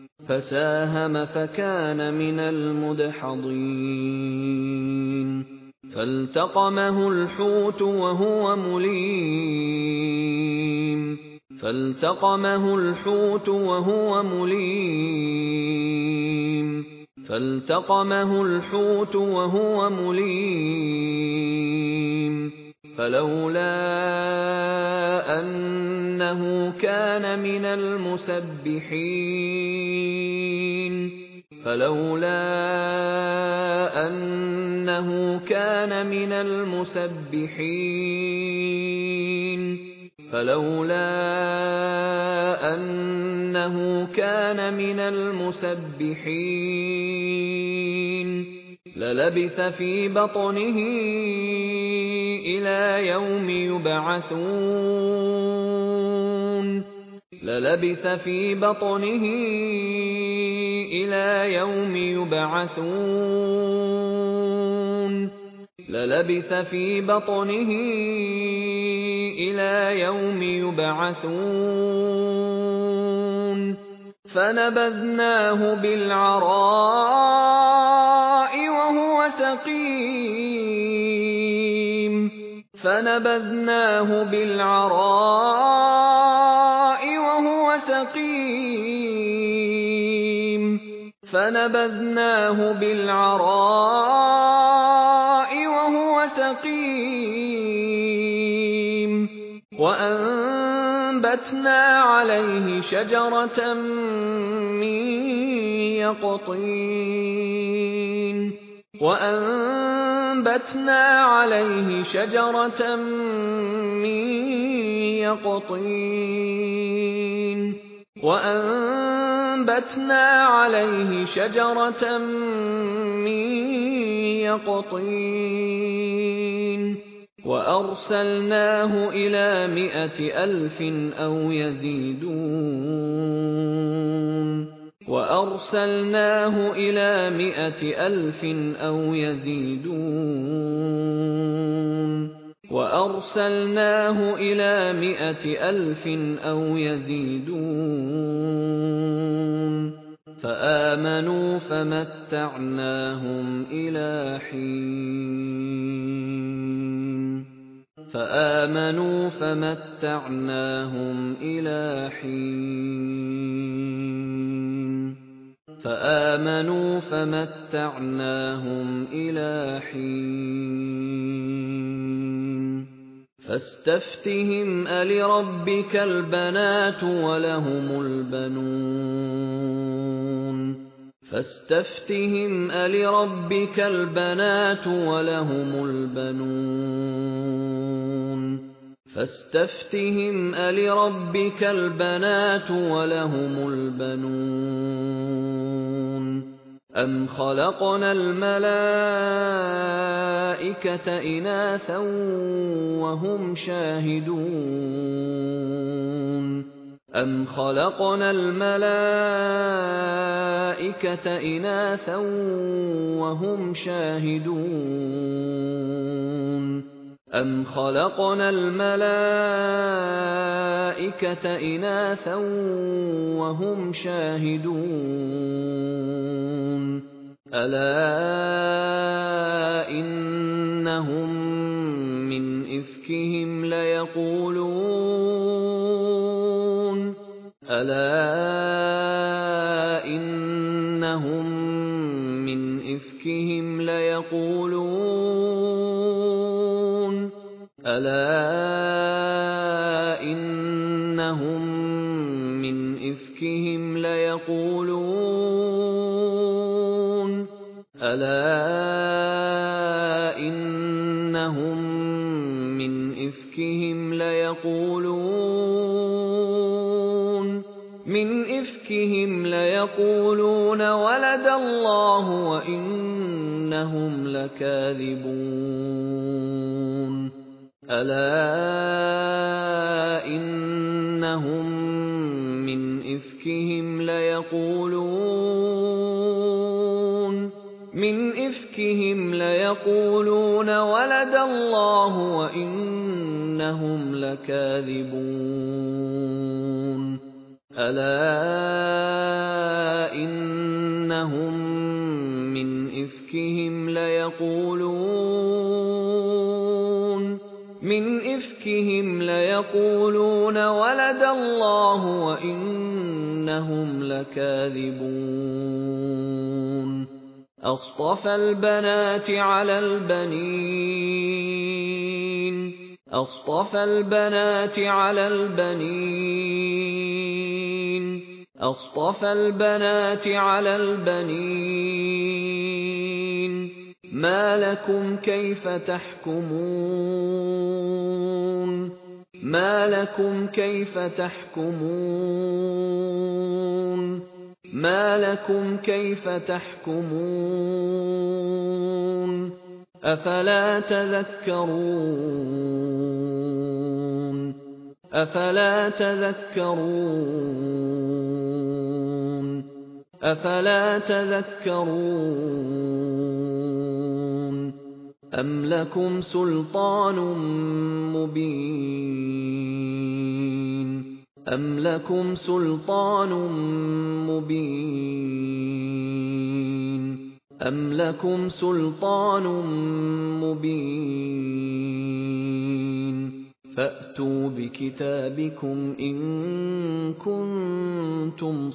فالتقمه الحوت وهو مليم فلولا أنه كان من المسبحين للبث في بطنه إلى يوم يبعثون فنبذناه بالعراء وهو سقيم وأنبتنا عليه شجرة من يقطين وأرسلناه إلى 100,000 أو يزيدون فآمنوا فمتعناهم إلى حين فاستفتهم ألربك البنات ولهم البنون أم خلقنا الملائكة إناثا وهم شاهدون ألا إنهم من إفكهم ليقولون ولد الله وإنهم لكاذبون ألا إنهم من إفكهم ليقولون ولد الله وإنهم إِنَّهُمْ لَكَاذِبُونَ أَلَا إِنَّهُمْ مِنْ إِفْكِهِمْ لَيَقُولُونَ وَلَدَ اللَّهُ وَإِنَّهُمْ لَكَاذِبُونَ أَصْطَفَى الْبَنَاتِ عَلَى الْبَنِينَ مَا لَكُمْ كَيْفَ تَحْكُمُونَ أَفَلَا تَذَكَّرُونَ أَمْ لَكُمْ سُلْطَانٌ مُّبِينٌ فَأْتُوا بِكِتَابِكُمْ إِن كُنتُمْ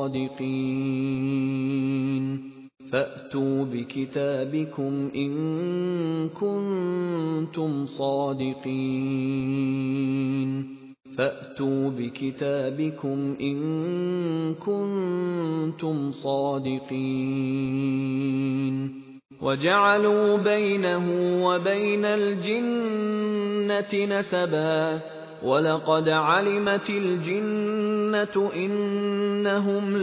صَادِقِينَ وَجَعَلُوا بَيْنَهُ وَبَيْنَ الْجِنَّةِ نَسَبًا وَلَقَدْ عَلِمَتِ الْجِنَّةُ إِنَّهُمْ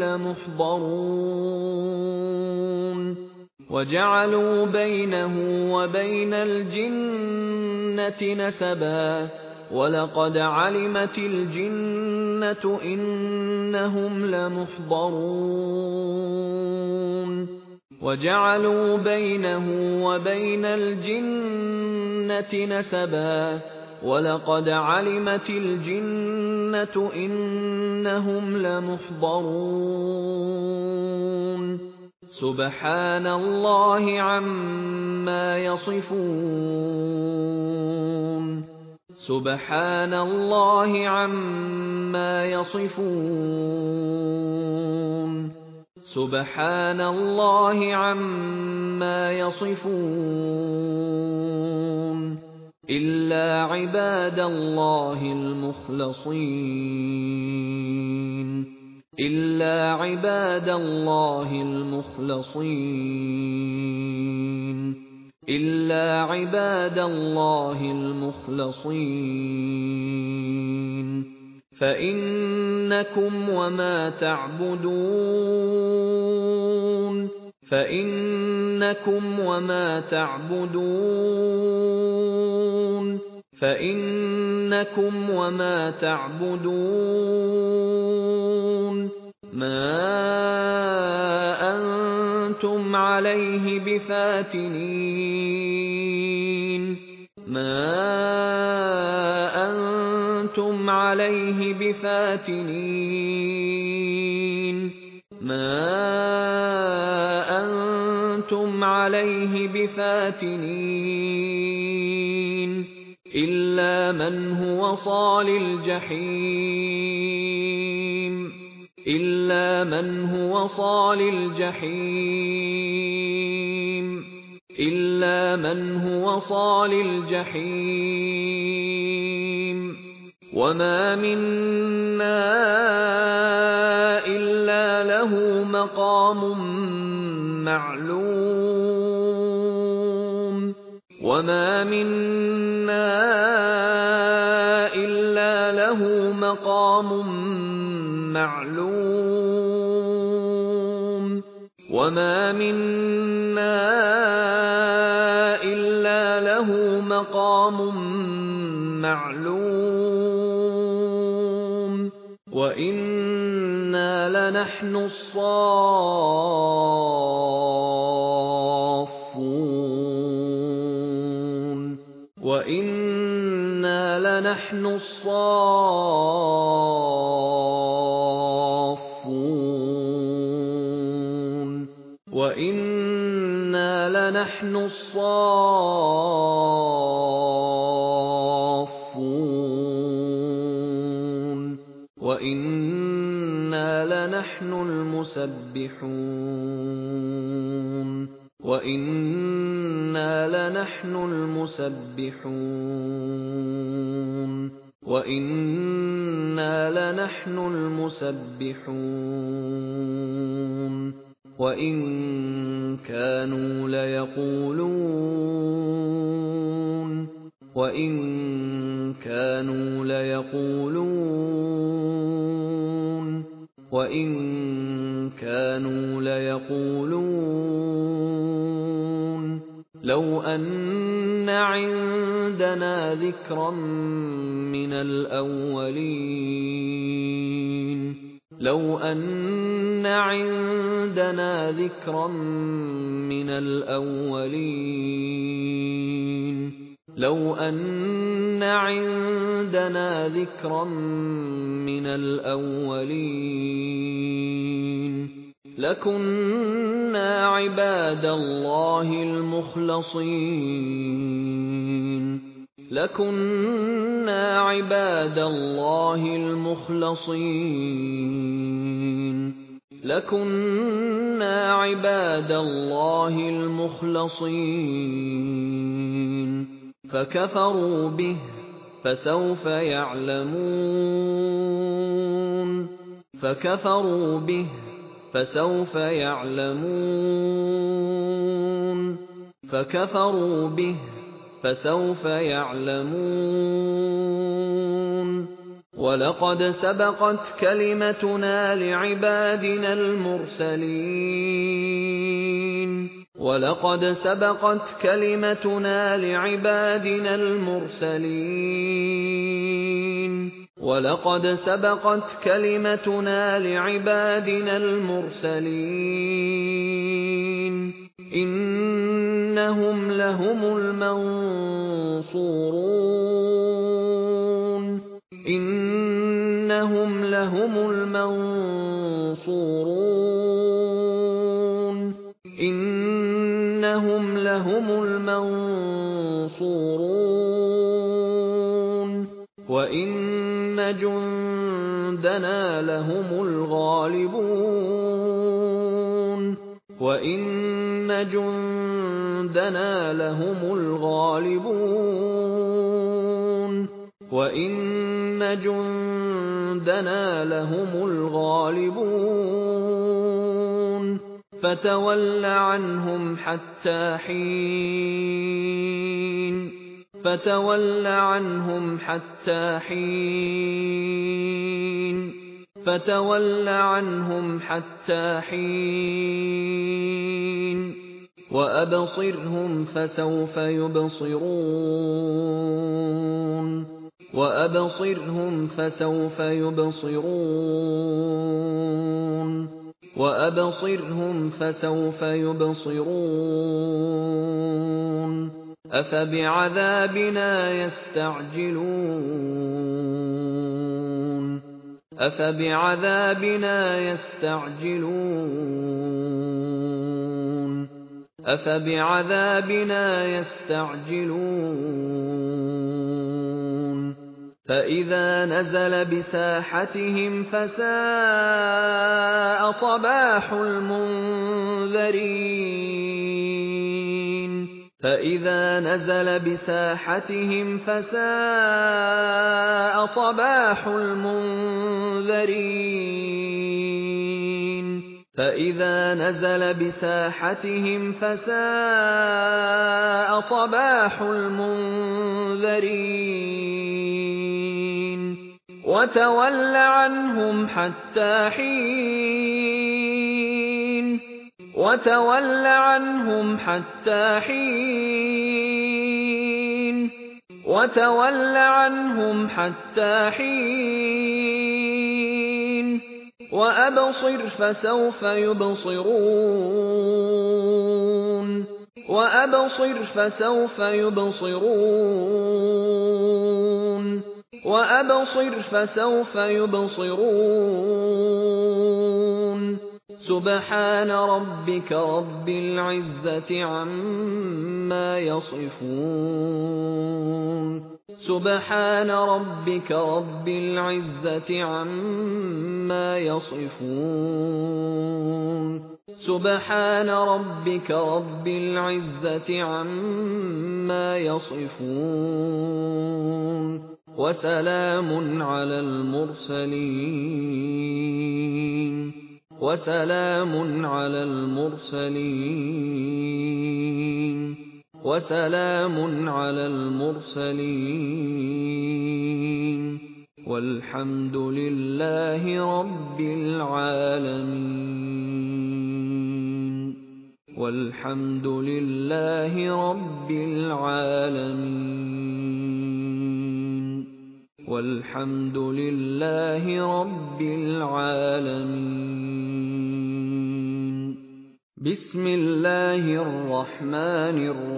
لَمُحْضَرُونَ سُبْحَانَ اللَّهِ عَمَّا يَصِفُونَ إِلَّا عِبَادَ اللَّهِ الْمُخْلَصِينَ فَإِنَّكُمْ وَمَا تَعْبُدُونَ مَا أَنتُمْ عَلَيْهِ بِفَاتِنِينَ إِلَّا مَنْ هُوَ صَالِ الْجَحِيمِ وَمَا مِنَّا إِلَّا لَهُ مَقَامٌ مَّعْلُومٌ وَإِنَّا لَنَحْنُ الصَّافُّونَ لَنَحْنُ الصَّافُّونَ وَإِنَّا لَنَحْنُ الصَّافُّونَ وَإِنَّا لَنَحْنُ الْمُسَبِّحُونَ وَإِنَّا لَنَحْنُ الْمُسَبِّحُونَ وَإِنَّا لَنَحْنُ الْمُسَبِّحُونَ وَإِن كَانُوا لَيَقُولُونَ وَإِن كَانُوا لَيَقُولُونَ وَإِن كَانُوا لَيَقُولُونَ لَوْ أَنَّ عِندَنَا ذِكْرًا مِّنَ الْأَوَّلِينَ لَوْ أَنَّ عِندَنَا ذِكْرًا مِّنَ الْأَوَّلِينَ لَوْ أَنَّ عِندَنَا ذِكْرًا مِّنَ الْأَوَّلِينَ لَكُنَّا عِبَادَ اللَّهِ الْمُخْلَصِينَ لَكُنَّا عِبَادَ اللَّهِ الْمُخْلَصِينَ لَكُنَّا عِبَادَ اللَّهِ الْمُخْلَصِينَ فَكَفَرُوا بِهِ فَسَوْفَ يَعْلَمُونَ فَكَفَرُوا بِهِ فَسَوْفَ يَعْلَمُونَ فَكَفَرُوا بِهِ فَسَوْفَ يَعْلَمُونَ وَلَقَدْ سَبَقَتْ كَلِمَتُنَا لِعِبَادِنَا الْمُرْسَلِينَ وَلَقَدْ سَبَقَتْ كَلِمَتُنَا لِعِبَادِنَا الْمُرْسَلِينَ وَلَقَدْ سَبَقَتْ كَلِمَتُنَا لِعِبَادِنَا الْمُرْسَلِينَ إِنَّهُمْ لَهُمُ الْمَنصُورُونَ إِنَّهُمْ لَهُمُ الْمَنصُورُونَ إِنَّهُمْ لَهُمُ الْمَنصُورُونَ وَإِنَّ جُندَنَا لَهُمُ الْغَالِبُونَ وَإِنَّ جُندَنَا لَهُمُ الْغَالِبُونَ وَإِنَّ جُندَنَا لَهُمُ الْغَالِبُونَ فَتَوَلَّ عَنْهُمْ حَتَّىٰ حِينٍ فَتَوَلَّ عَنْهُمْ حَتَّىٰ حِينٍ فَتَوَلَّ عَنْهُمْ حَتَّىٰ حِينٍ وَأَبْصِرْهُمْ فَسَوْفَ يُبْصِرُونَ وَأَبْصِرْهُمْ فَسَوْفَ يُبْصِرُونَ وَأَبْصِرْهُمْ فَسَوْفَ يُبْصِرُونَ أَفَبِعَذَابِنَا يَسْتَعْجِلُونَ أَفَبِعَذَابِنَا يَسْتَعْجِلُونَ أَفَبِعَذَابِنَا يَسْتَعْجِلُونَ فَإِذَا نَزَلَ بِسَاحَتِهِمْ فَسَاءَ صَبَاحُ الْمُنذَرِينَ فَإِذَا نَزَلَ بِسَاحَتِهِمْ فَسَاءَ صَبَاحُ الْمُنذَرِينَ فَإِذَا نَزَلَ بِسَاحَتِهِمْ فَسَاءَ صَبَاحُ الْمُنذَرِينَ وَتَوَلَّ عَنْهُمْ حَتَّىٰ حِينٍ وَتَوَلَّ عَنْهُمْ حَتَّىٰ حِينٍ وَتَوَلَّ عَنْهُمْ حَتَّىٰ حِينٍ وَأَبْصِرْ فَسَوْفَ يُبْصِرُونَ وَأَبْصِرْ فَسَوْفَ يُبْصِرُونَ وأبصر فسوف يبصرون سبحان ربك رب العزة عما يصفون سبحان ربك رب العزة عما يصفون سبحان ربك رب العزة عما يصفون وسلام على المرسلين وسلام على المرسلين وسلام على المرسلين والحمد لله رب العالمين والحمد لله رب العالمين والحمد لله رب العالمين بسم الله الرحمن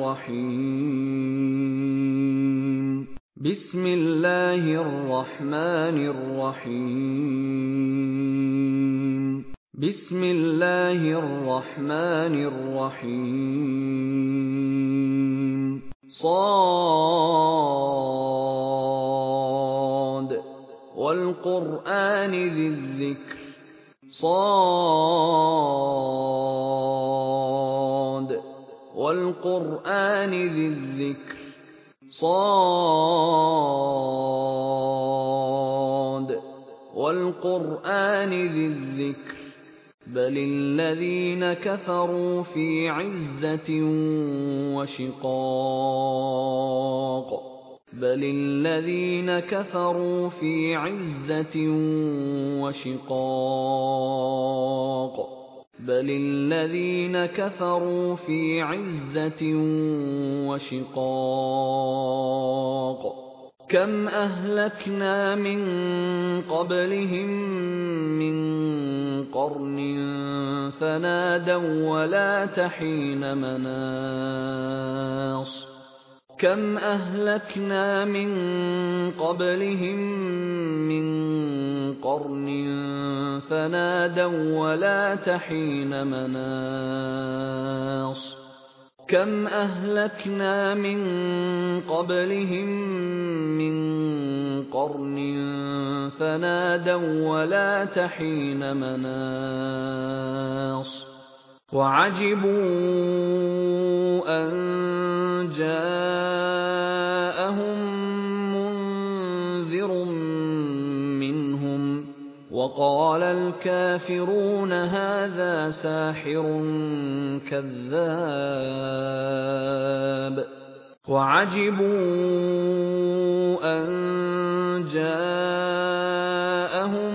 الرحيم بسم الله الرحمن الرحيم بسم الله الرحمن الرحيم صاد والقرآن ذي الذكر صاد والقرآن ذي الذكر صاد والقرآن ذي الذكر بل الذين كفروا في عزة وشقاق بل الذين كفروا في عزة وشقاق بل الذين كفروا في عزة وشقاق كم أهلكنا من قبلهم من قرن فنادوا ولا تحين مناص كم أهلكنا من قبلهم من قرن فنادوا ولا تحين مناص كم أهلكنا من قبلهم من قرن فنادوا ولا تحين مناص وعجبوا أن جاءهم منذر منهم وقال الكافرون هذا ساحر كذاب وعجبوا أن جاءهم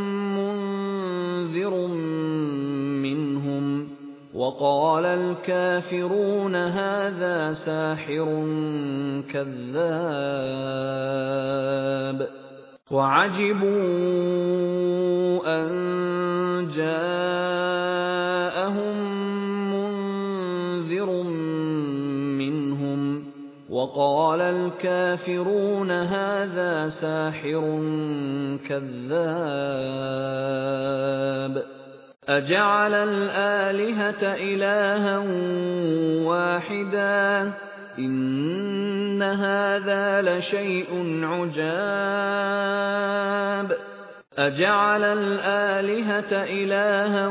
منذر منهم وقال الكافرون هذا ساحر كذاب وعجبوا أن جاءهم منذر منهم وقال الكافرون هذا ساحر كذاب أجعل الآلهة إلها واحدا إن هذا لشيء عجاب أجعل الآلهة إلها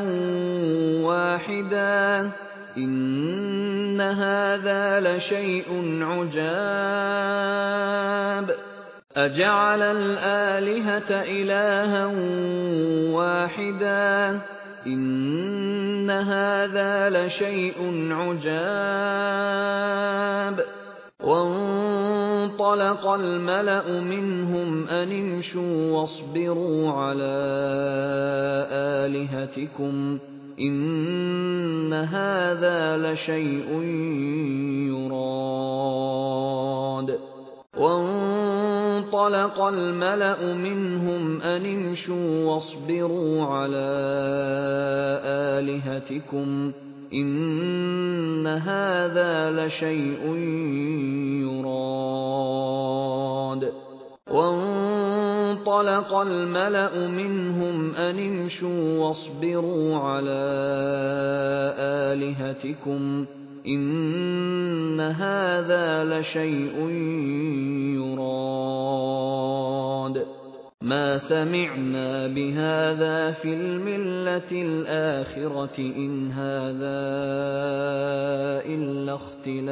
واحدا إن هذا لشيء عجاب أجعل الآلهة إلها واحدا إن هذا لشيء عجاب وانطلق الملأ منهم أن امشوا واصبروا على آلهتكم إن هذا لشيء يراد وانطلق الملأ منهم أن امشوا واصبروا على آلهتكم إن هذا لشيء يراد فانطلق الملأ منهم أن امشوا واصبروا على آلهتكم إن هذا لشيء يراد ما سمعنا بهذا في الملة الآخرة إن هذا إلا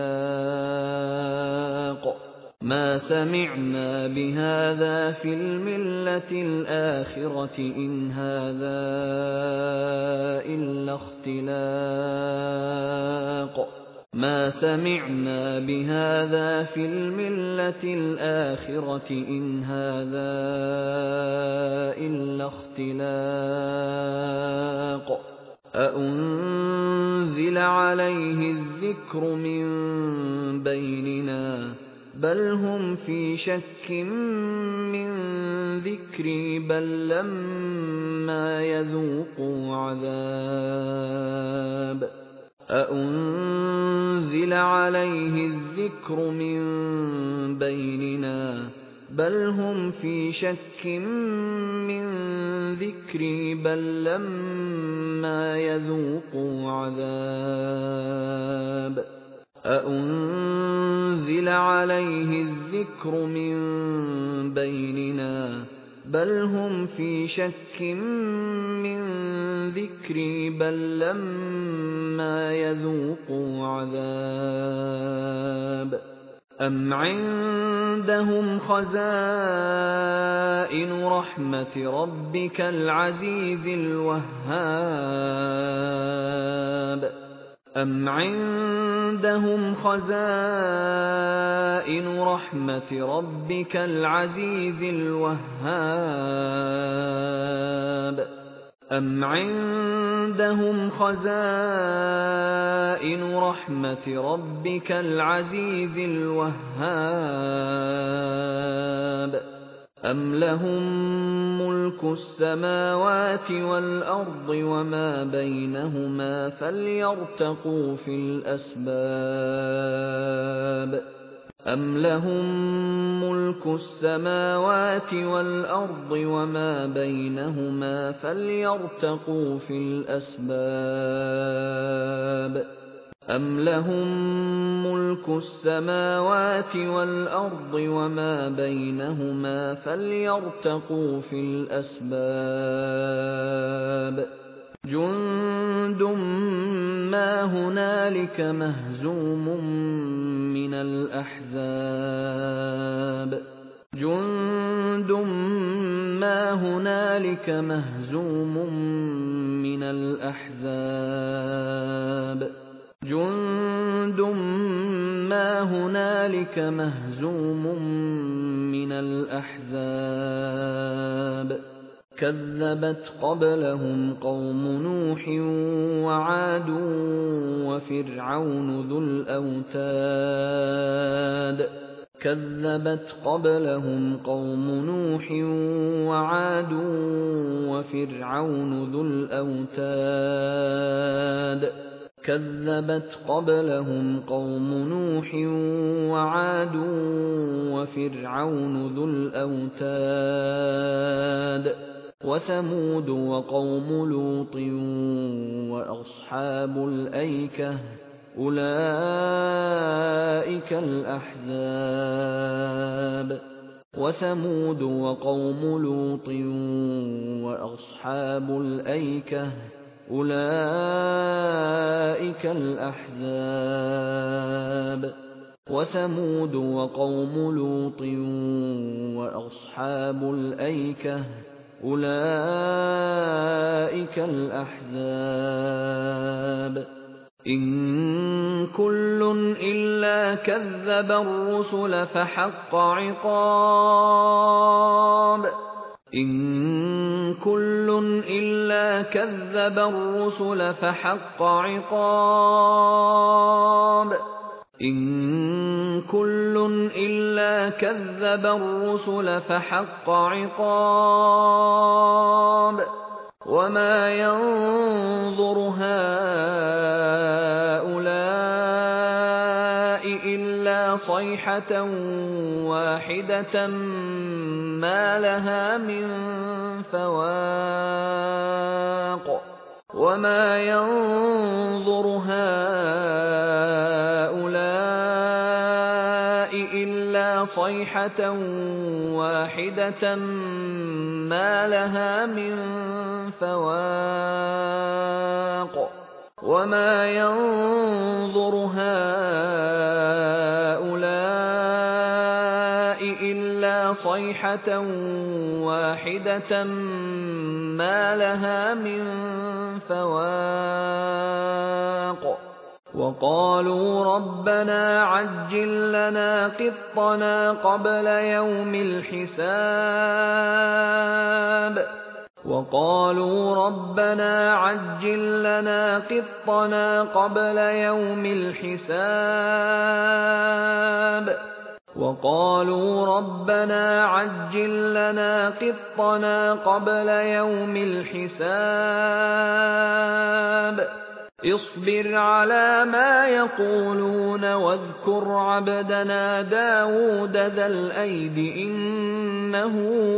اختلاق ما سمعنا بهذا في الملة الآخرة إن هذا إلا اختلاق ما سمعنا بهذا في الملة الآخرة إن هذا إلا اختلاق أأنزل عليه الذكر من بيننا بل هم في شك من ذكري بل لما يذوقوا عذاب أأنزل عليه الذكر من بيننا بل هم في شك من ذكري بل لما يذوقوا عذاب أأنزل عليه الذكر من بيننا بل هم في شك من ذكري بل لما يذوقوا عذاب أم عندهم خزائن رحمة ربك العزيز الوهاب أم عندهم خزائن رحمة ربك العزيز الوهاب أم عندهم خزائن رحمة ربك العزيز الوهاب أم لهم ملك السماوات والأرض وما بينهما فليرتقوا في الأسباب أم لهم ملك السماوات والأرض وما بينهما فليرتقوا في الأسباب أم لهم ملك السماوات والأرض وما بينهما فليرتقوا في الأسباب جند ما هنالك مهزوم من الأحزاب جند ما هنالك مهزوم من الأحزاب جند ما هنالك مهزوم من الأحزاب كذبت قبلهم قوم نوح وعاد وفرعون ذو الأوتاد كذبت قبلهم قوم نوح وعاد وفرعون ذو الأوتاد كذبت قبلهم قوم نوح وعاد وفرعون ذو الأوتاد وثمود وقوم لوط وأصحاب الأيكة أولئك الأحزاب وثمود وقوم لوط وأصحاب الأيكة أولئك الأحزاب وثمود وقوم لوط وأصحاب الأيكة أولئك الأحزاب إن كل إلا كذب الرسل فحق عقاب إن كل إلا كذب الرسل فحق عقاب إن كل إلا كذب الرسل فحق عقاب وما ينظر هؤلاء إلا صيحة واحدة ما لها من فواق وما ينظر هؤلاء إلا صيحة واحدة ما لها من فواق وما ينظر هؤلاء إلا صيحة واحدة ما لها من فواق وقالوا ربنا عجل لنا قطنا قبل يوم الحساب وقالوا ربنا عجل لنا قطنا قبل يوم الحساب وقالوا ربنا عجل لنا قطنا قبل يوم الحساب اصبر على ما يقولون واذكر عبدنا داود ذا الأيد إنه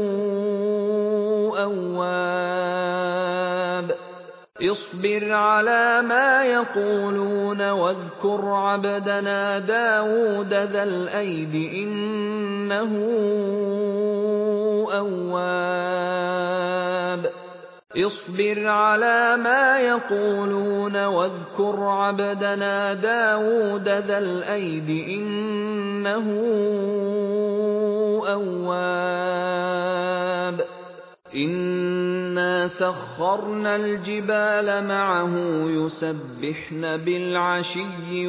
أواب اصبر على ما يقولون واذكر عبدنا داود ذا الأيد إنه أواب اصبر على ما يقولون واذكر عبدنا داود ذا الأيد إنه أواب إنا سخرنا الجبال معه يسبحن بالعشي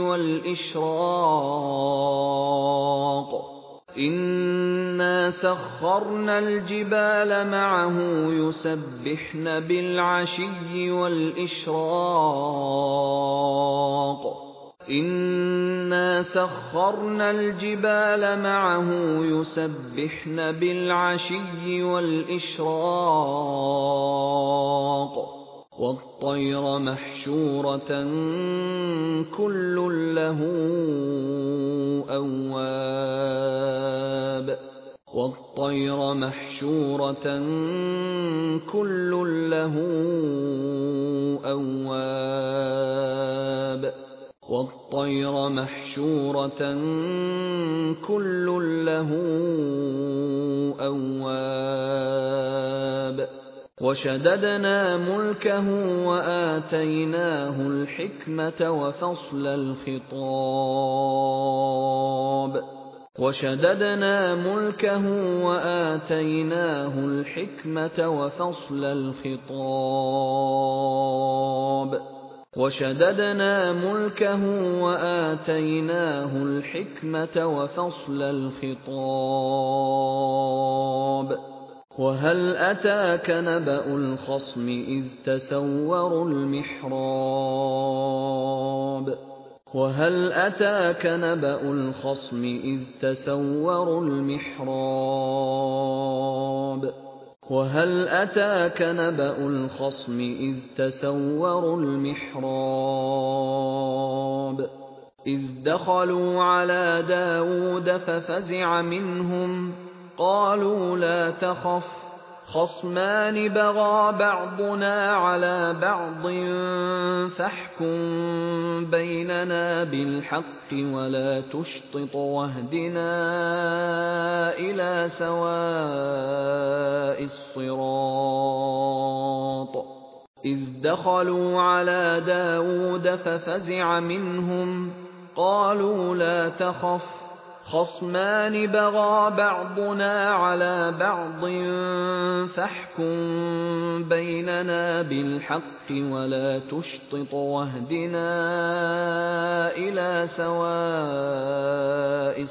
والإشراق إنا سخرنا الجبال معه يسبحن بالعشي والإشراق إنا سخرنا الجبال معه يسبحن بالعشي والإشراق والطير محشورة كل له أواب والطير محشورة كل له أواب والطير محشورة كل له أواب وشددنا ملكه وآتيناه الحكمة وفصل الخطاب وشددنا ملكه وآتيناه الحكمة وفصل الخطاب وشددنا ملكه وآتيناه الحكمة وفصل الخطاب وهل أتاك نبأ الخصم إذ تسوروا المحراب وهل أتاك نبأ الخصم إذ تسوروا المحراب وهل أتاك نبأ الخصم إذ تسوروا المحراب إذ دخلوا على داود ففزع منهم قالوا لا تخف خصمان بغى بعضنا على بعض فاحكم بيننا بالحق ولا تشطط واهدنا إلى سواء الصراط إذ دخلوا على داود ففزع منهم قالوا لا تخف خصمان بغى بعضنا على بعض فاحكم بيننا بالحق ولا تشطط واهدنا إلى سواء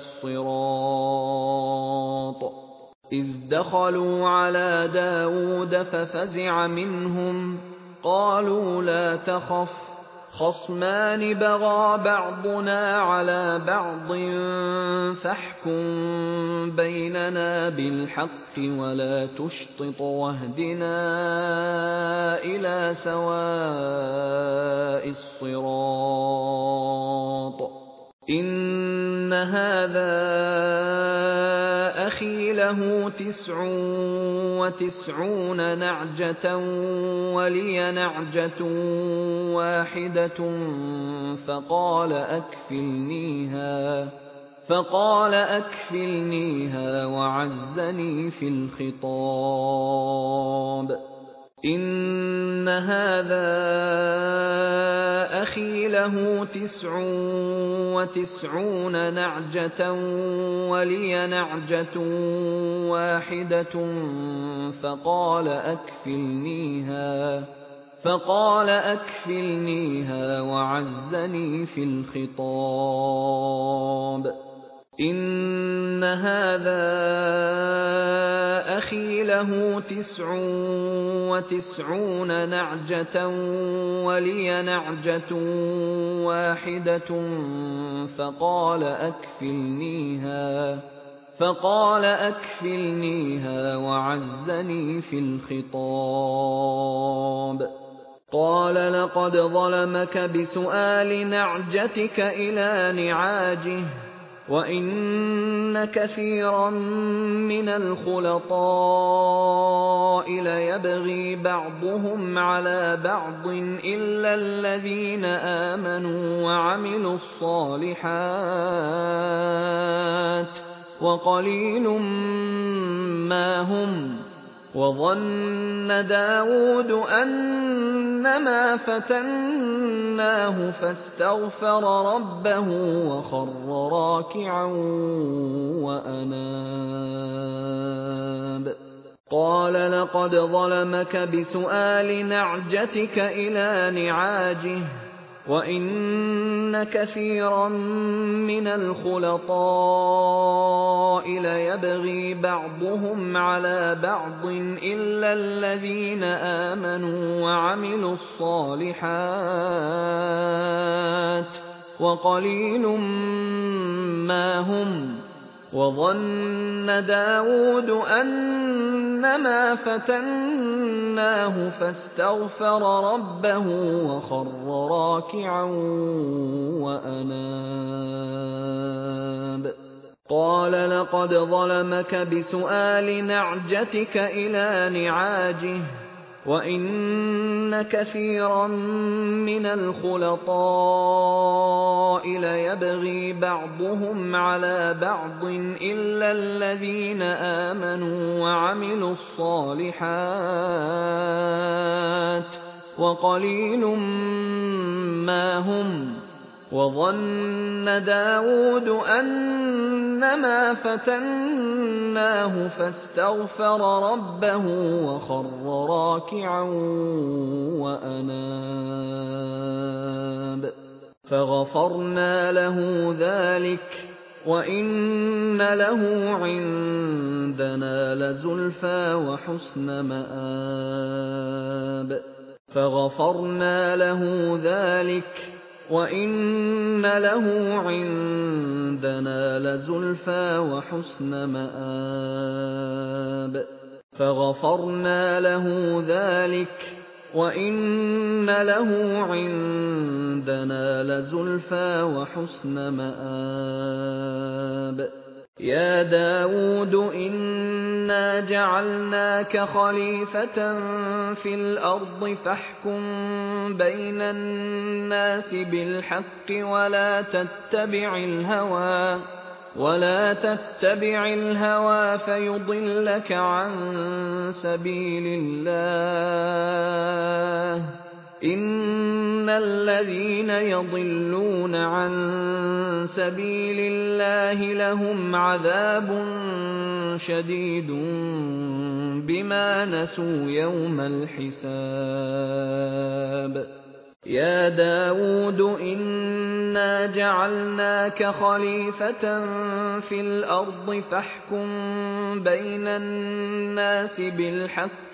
الصراط إذ دخلوا على داود ففزع منهم قالوا لا تخف خصمان بغى بعضنا على بعض فاحكم بيننا بالحق ولا تشطط واهدنا إلى سواء الصراط إنا هَٰذَا أَخِي لَهُ 99 نَعْجَةً وَلِيَ نَعْجَةٌ وَاحِدَةٌ فَقَالَ أَكْفِلْنِيهَا وَعَزَّنِي فِي الْخِطَابِ إِنَّ هَٰذَا أَخِي لَهُ 99 نَعْجَةً وَلِيَ نَعْجَةٌ وَاحِدَةٌ فَقَالَ أَكْفِلْنِيهَا وَعَزَّنِي فِي الْخِطَابِ إِنَّ هَٰذَا أَخِي لَهُ 99 نَعْجَةً وَلِيَ نَعْجَةٌ وَاحِدَةٌ فَقَالَ أَكْفِلْنِيهَا وَعَزَّنِي فِي الْخِطَابِ قَالَ لَقَدْ ظَلَمَكَ بِسُؤَالِ نَعْجَتِكَ إِلَىٰ نِعَاجِهِ وَإِنَّ كَثِيرًا مِّنَ الْخُلَطَاءِ لَيَبْغِي بَعْضُهُمْ عَلَىٰ بَعْضٍ إِلَّا الَّذِينَ آمَنُوا وَعَمِلُوا الصَّالِحَاتِ وَقَلِيلٌ مَّا هُمْ وَظَنَّ دَاوُودُ أَنَّمَا فَتَنَّاهُ فَاسْتَغْفَرَ رَبَّهُ وَخَرَّ رَاكِعًا وَأَنَابَ قَالَ لَقَدْ ظَلَمَكَ بِسُؤَالِ نَعْجَتِكَ إِلَىٰ نِعَاجِهِ وَإِنَّ كَثِيرًا مِّنَ الْخُلَطَاءِ لَيَبْغِي بَعْضُهُمْ عَلَىٰ بَعْضٍ إِلَّا الَّذِينَ آمَنُوا وَعَمِلُوا الصَّالِحَاتِ وَقَلِيلٌ مَّا هُمْ وَظَنَّ دَاوُودُ أَنَّمَا فَتَنَّاهُ فَاسْتَغْفَرَ رَبَّهُ وَخَرَّ رَاكِعًا وَأَنَابَ قَالَ لَقَدْ ظَلَمَكَ بِسُؤَالِ نَعْجَتِكَ إِلَىٰ نِعَاجِهِ وَإِنَّ كَثِيرًا مِّنَ الْخُلَطَاءِ لَيَبْغِي بَعْضُهُمْ عَلَىٰ بَعْضٍ إِلَّا الَّذِينَ آمَنُوا وَعَمِلُوا الصَّالِحَاتِ وَقَلِيلٌ مَّا هُمْ وَظَنَّ دَاوُودُ أَنَّمَا فَتَنَّاهُ فَاسْتَغْفَرَ رَبَّهُ وَخَرَّ رَاكِعًا وَأَنَابَ فَغَفَرْنَا لَهُ ذَٰلِكَ وَإِنَّ لَهُ عِندَنَا لَزُلْفَىٰ وَحُسْنَ مَآبٍ فَغَفَرْنَا لَهُ ذَٰلِكَ وَإِنَّ لَهُ عِندَنَا لَزُلْفَىٰ وَحُسْنَ مَآبٍ فَغَفَرْنَا لَهُ ذَٰلِكَ وَإِنَّ لَهُ عِندَنَا لَزُلْفَىٰ وَحُسْنَ مَآبٍ يَا دَاوُودُ إِنَّا جَعَلْنَاكَ خَلِيفَةً فِي الْأَرْضِ فَاحْكُم بَيْنَ النَّاسِ بِالْحَقِّ وَلَا تَتَّبِعِ الْهَوَىٰ فَيُضِلَّكَ عَن سَبِيلِ اللَّهِ ۚ إِنَّ الَّذِينَ يَضِلُّونَ عَن سَبِيلِ اللَّهِ لَهُمْ عَذَابٌ شَدِيدٌ بِمَا نَسُوا يَوْمَ الْحِسَابِ يَا دَاوُودُ إِنَّا جَعَلْنَاكَ خَلِيفَةً فِي الْأَرْضِ فَاحْكُم بَيْنَ النَّاسِ بِالْحَقِّ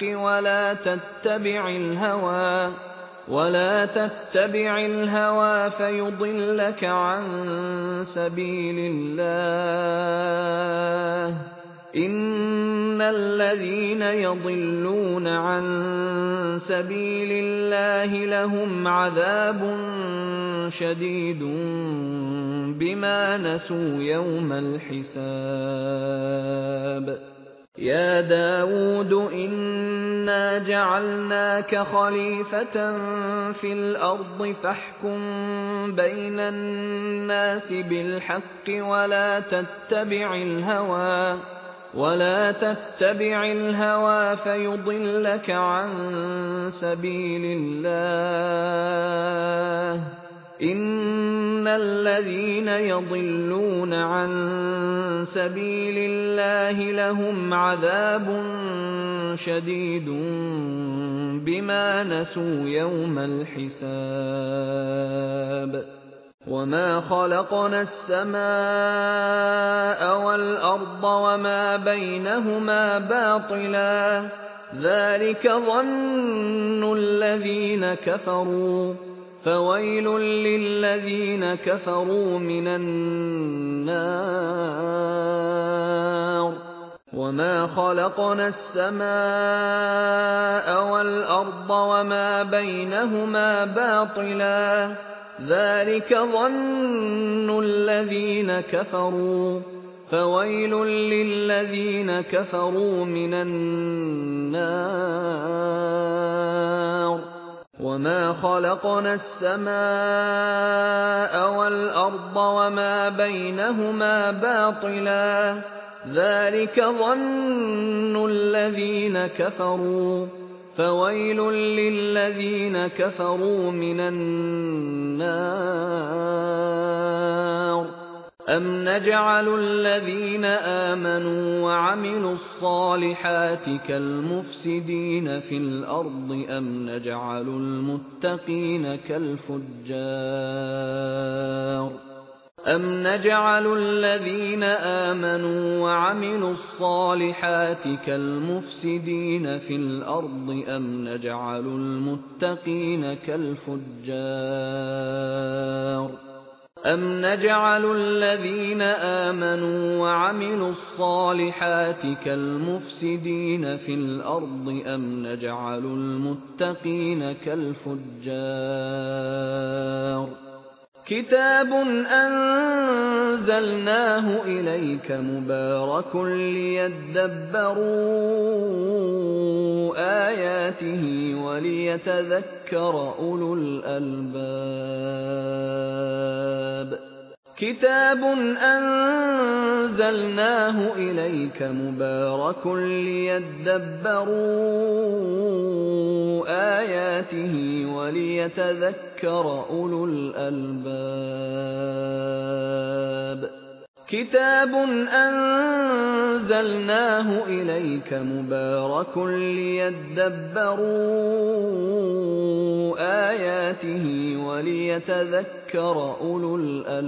وَلَا تَتَّبِعِ الْهَوَىٰ فَيُضِلَّكَ عَن سَبِيلِ اللَّهِ ۚ إِنَّ الَّذِينَ يَضِلُّونَ عَن سَبِيلِ اللَّهِ لَهُمْ عَذَابٌ شَدِيدٌ بِمَا نَسُوا يَوْمَ الْحِسَابِ يَا دَاوُودُ إِنَّا جَعَلْنَاكَ خَلِيفَةً فِي الْأَرْضِ فَاحْكُم بَيْنَ النَّاسِ بِالْحَقِّ ولا تتبع الهوى فيضلك عن سبيل الله إن الذين يضلون عن سبيل الله لهم عذاب شديد بما نسوا يوم الحساب وما خلقنا السماء والأرض وما بينهما باطلا ذلك ظن الذين كفروا فويل للذين كفروا من النار وما خلقنا السماء والأرض وما بينهما باطلا ذلك ظن الذين كفروا فويل للذين كفروا من النار وما خلقنا السماء والأرض وما بينهما باطلا ذلك ظن الذين كفروا فويل للذين كفروا من النار أم نجعل الذين آمنوا وعملوا الصالحات كالمفسدين في الأرض أم نجعل المتقين كالفجار أم نجعل الذين آمنوا وعملوا الصالحات كالمفسدين في الأرض أم نجعل المتقين كالفجار أم نجعل الذين آمنوا وعملوا الصالحات كالمفسدين في الأرض أم نجعل المتقين كالفجار كتاب أنزلناه إليك مبارك ليدبروا آياته وليتذكر أولو الألباب كتاب أنزلناه إليك مبارك ليدبروا آياته وليتذكر أولو الألباب كتاب أنزلناه إليك مبارك ليدبروا آياته وليتذكر أولو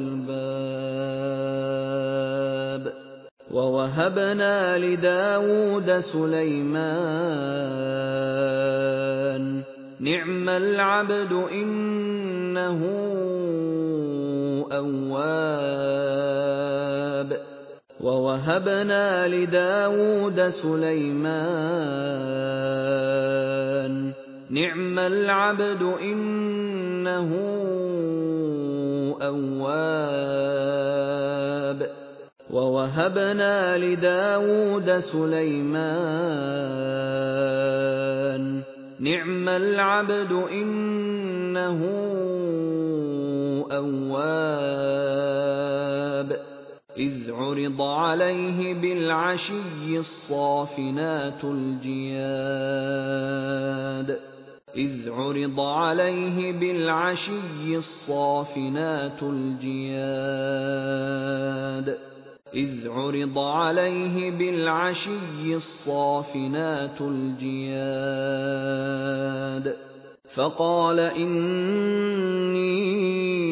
الألباب ووهبنا لداود سليمان نعم العبد إنه أواب ووهبنا لداود سليمان نعم العبد إنه أواب ووهبنا لداود سليمان نعم العبد إنه أواب إذ عرض عليه بالعشي الصافنات الجياد إذ عرض عليه بالعشي الصافنات الجياد إذ عرض عليه بالعشي الصافنات الجياد فقال إني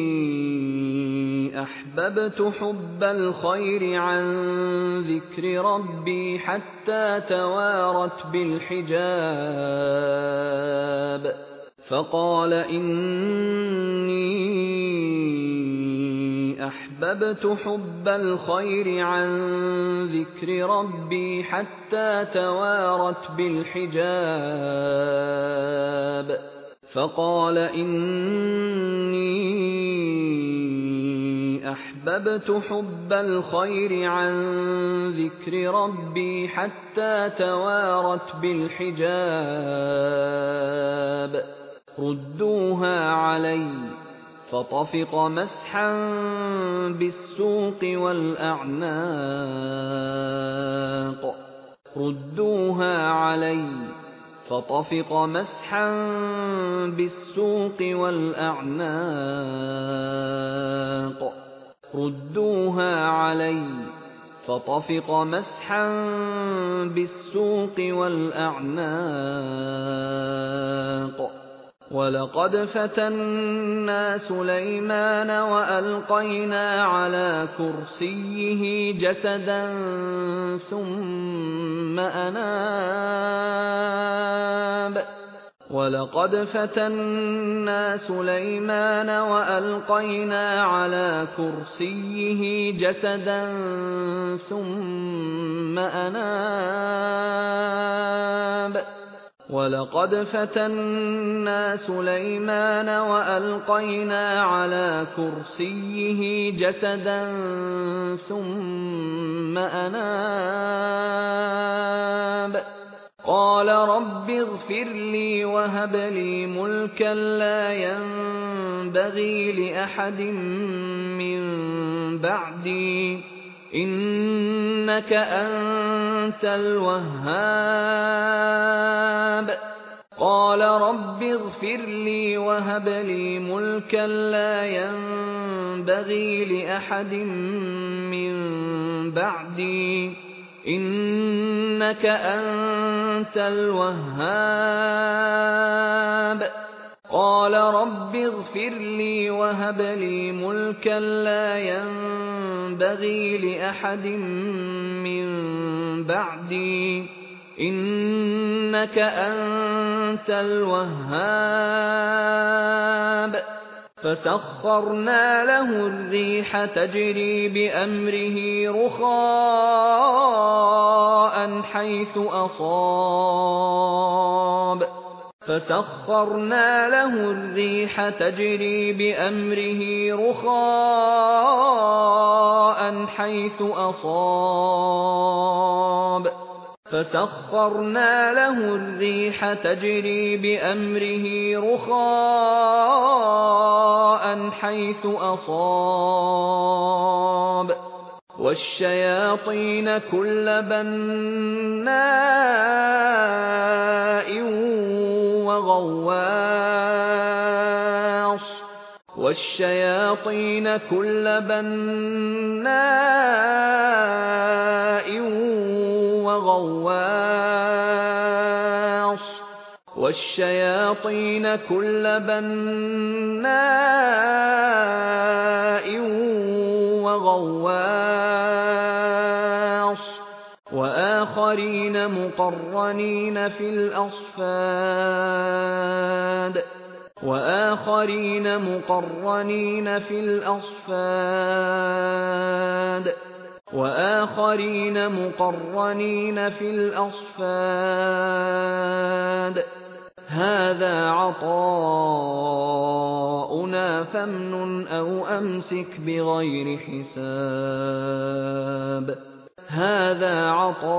أحببت حب الخير عن ذكر ربي حتى توارت بالحجاب فقال إني أحببت حب الخير عن ذكر ربي حتى توارت بالحجاب فقال إني أحببت حب الخير عن ذكر ربي حتى توارت بالحجاب ردوها علي فطفق مسحا بالسوق والأعناق ردوها علي فطفق مسحا بالسوق والأعناق ردوها علي فطفق مسحا بالسوق والأعناق ولقد فتنا سليمان وألقينا على كرسيه جسدا ثم أناب ولقد فتنا سليمان وألقينا على كرسيه جسدا ثم أناب ولقد فتنا سليمان وألقينا على كرسيه جسدا ثم أناب قال رب اغفر لي وهب لي ملكا لا ينبغي لأحد من بعدي إنك أنت الوهاب قال رب اغفر لي وهب لي ملكا لا ينبغي لأحد من بعدي إنك أنت الوهاب قال رب اغفر لي وهب لي ملكا لا ينبغي لأحد من بعدي إنك أنت الوهاب فسخرنا له الريح تجري بأمره رخاء حيث أصاب فسخرنا له الريح تجري بأمره رخاء حيث أصاب فسخرنا له الريح تجري بأمره رخاء حيث أصاب والشياطين كل بناء وغواص والشياطين كل بناء وغواص والشياطين كل بناء وغواص وآخرين مقرنين في الأصفاد وآخرين مقرنين في الأصفاد وآخرين مقرنين في الأصفاد هذا عطاؤنا فامنن أو أمسك بغير حساب هذا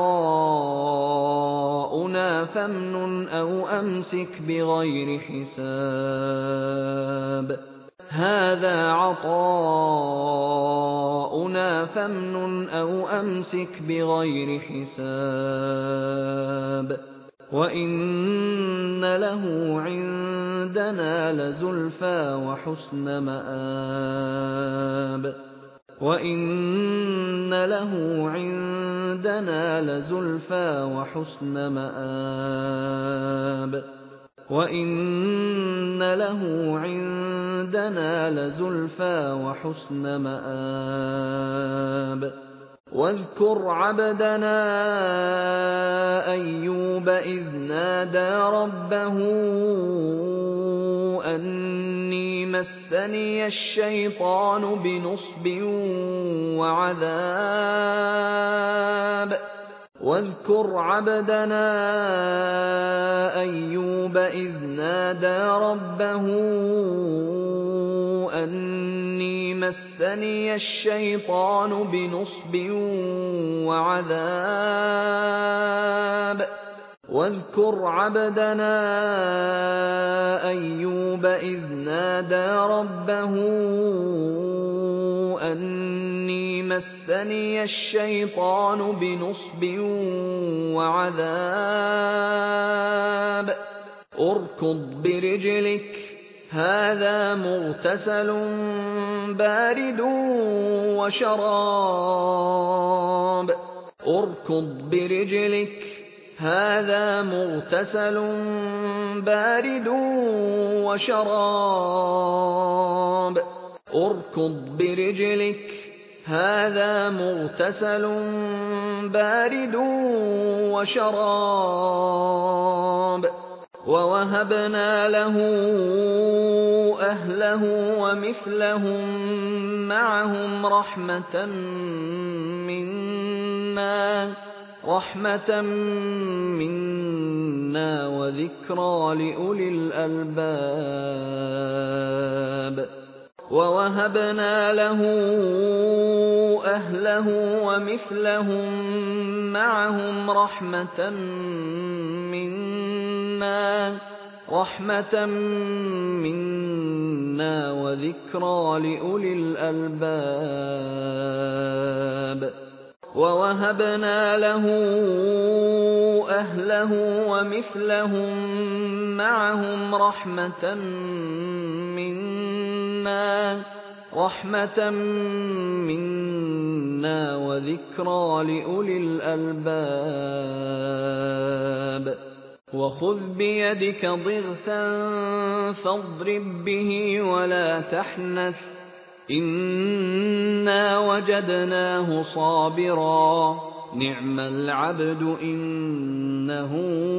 عطاؤنا فامنن أو أمسك بغير حساب هذا عطاؤنا فامنن أو أمسك بغير حساب وإن له عندنا لزلفى وحسن مآب وإن له عندنا لزلفى وحسن مآب وإن له عندنا لزلفى وحسن مآب واذكر عبدنا أيوب إذ نادى ربه أني مسني الشيطان بنصب وعذاب واذكر عبدنا أيوب إذ نادى ربه أني مسني الشيطان بنصب وعذاب واذكر عبدنا أيوب إذ نادى ربه أني مسني الشيطان بنصب وعذاب اركض برجلك هذا مغتسل بارد وشراب اركض برجلك هذا مغتسل بارد وشراب اركض برجلك هذا مغتسل بارد وشراب ووهبنا له أهله ومثلهم معهم رحمة منا وذكرى لأولي الألباب ووهبنا له أهله ومثلهم معهم رحمة منا وذكرى لأولي الألباب ووهبنا له أهله ومثلهم معهم رحمة منا وذكرى لأولي الألباب وخذ بيدك ضغثا فاضرب به ولا تحنث إنا وجدناه صابرا نعم العبد إنه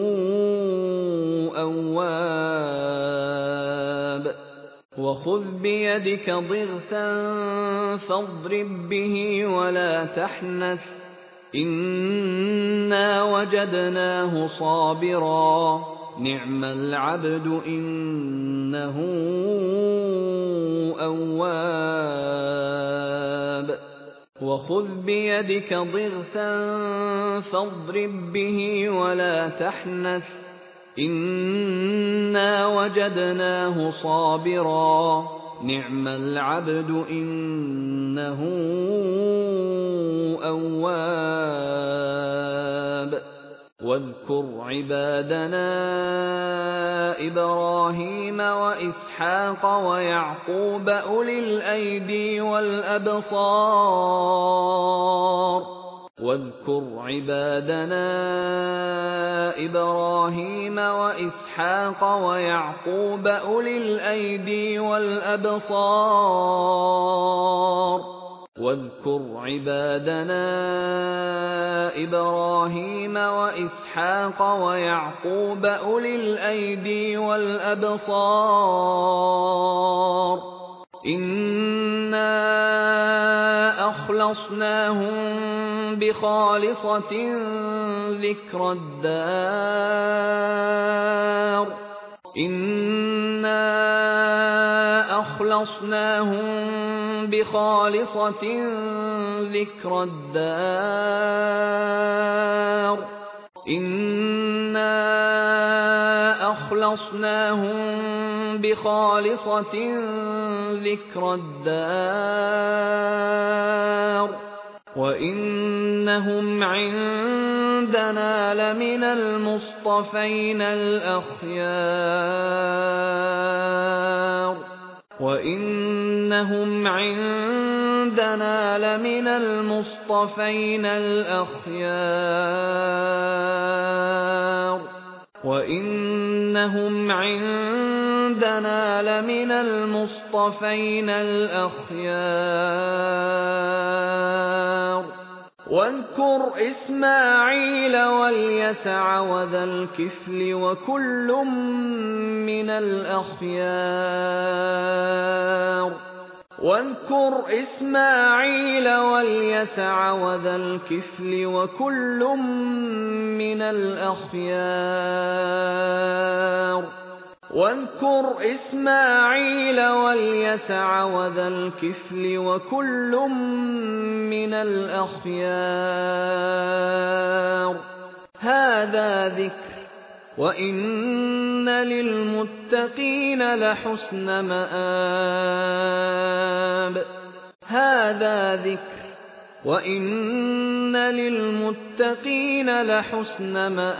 أواب وخذ بيدك ضغثا فاضرب به ولا تحنث إنا وجدناه صابرا نعم العبد إنه أواب وخذ بيدك ضغثا فاضرب به ولا تحنث إنا وجدناه صابرا نعم العبد إنه أواب واذكر عبادنا إبراهيم وإسحاق ويعقوب أولي الأيدي والأبصار واذكر عبادنا إبراهيم وإسحاق ويعقوب أولي الأيدي والأبصار واذكر عبادنا إبراهيم وإسحاق ويعقوب أولي الأيدي والأبصار إنا أخلصناهم بخالصة ذكر الدار إنا أخلصناهم بخالصة ذكر الدار إنا أخلصناهم بخالصة ذكر الدار وإنهم عندنا لمن المصطفين الأخيار وإنهم عندنا لمن المصطفين الأخيار وإنهم عندنا لمن المصطفين الأخيار واذكر إسماعيل واليسع وذا الكفل وكل من الأخيار واذكر إسماعيل واليسع وذا الكفل وكل من الأخيار واذكر إسماعيل واليسع وذا الكفل وكل من الأخيار هذا ذكر وإن للمتقين لحسن مآب هذا ذكر وإن للمتقين لحسن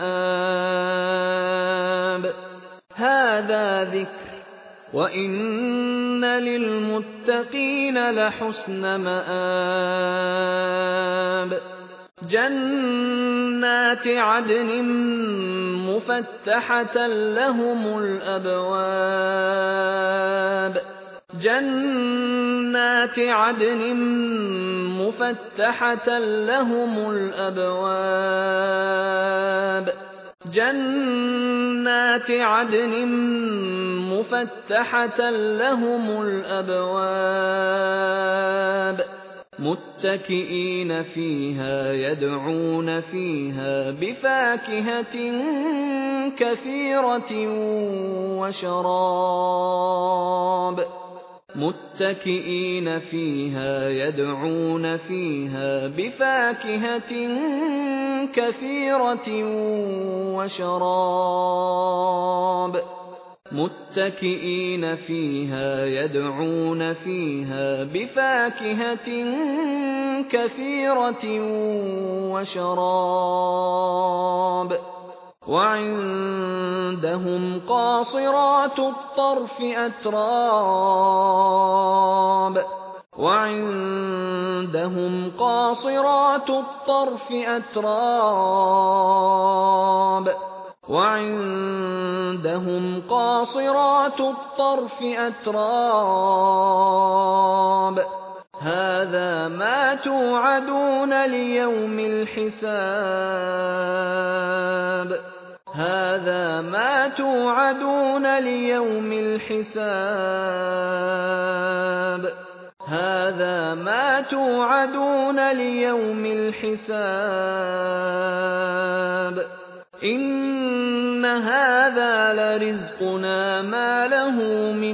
مآب هذا ذكر وإن للمتقين لحسن مآب جنات عدن مفتحة لهم الأبواب جنات عدن مفتحة لهم الأبواب جنات عدن مفتحة لهم الأبواب متكئين فيها يدعون فيها بفاكهة كثيرة وشراب متكئين فيها يدعون فيها بفاكهة كثيرة وشراب متكئين فيها يدعون فيها بفاكهة كثيرة وشراب وعندهم قاصرات الطرف أتراب وعندهم قاصرات الطرف أتراب وعندهم قاصرات الطرف أتراب هذا ما توعدون ليوم الحساب هذا ما توعدون ليوم الحساب هذا ما توعدون ليوم الحساب إن هذا لرزقنا ما له من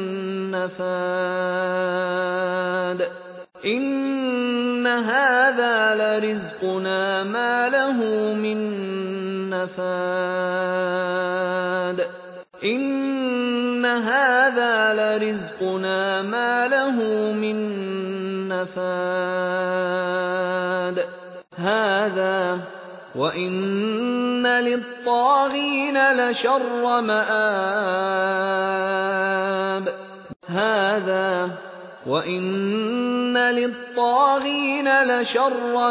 نفاد إن هذا لرزقنا ما له من نفاد إن هذا لرزقنا ما له من نفاد هذا وإن للطاغين لشر مآب هذا وإن للطاغين لشر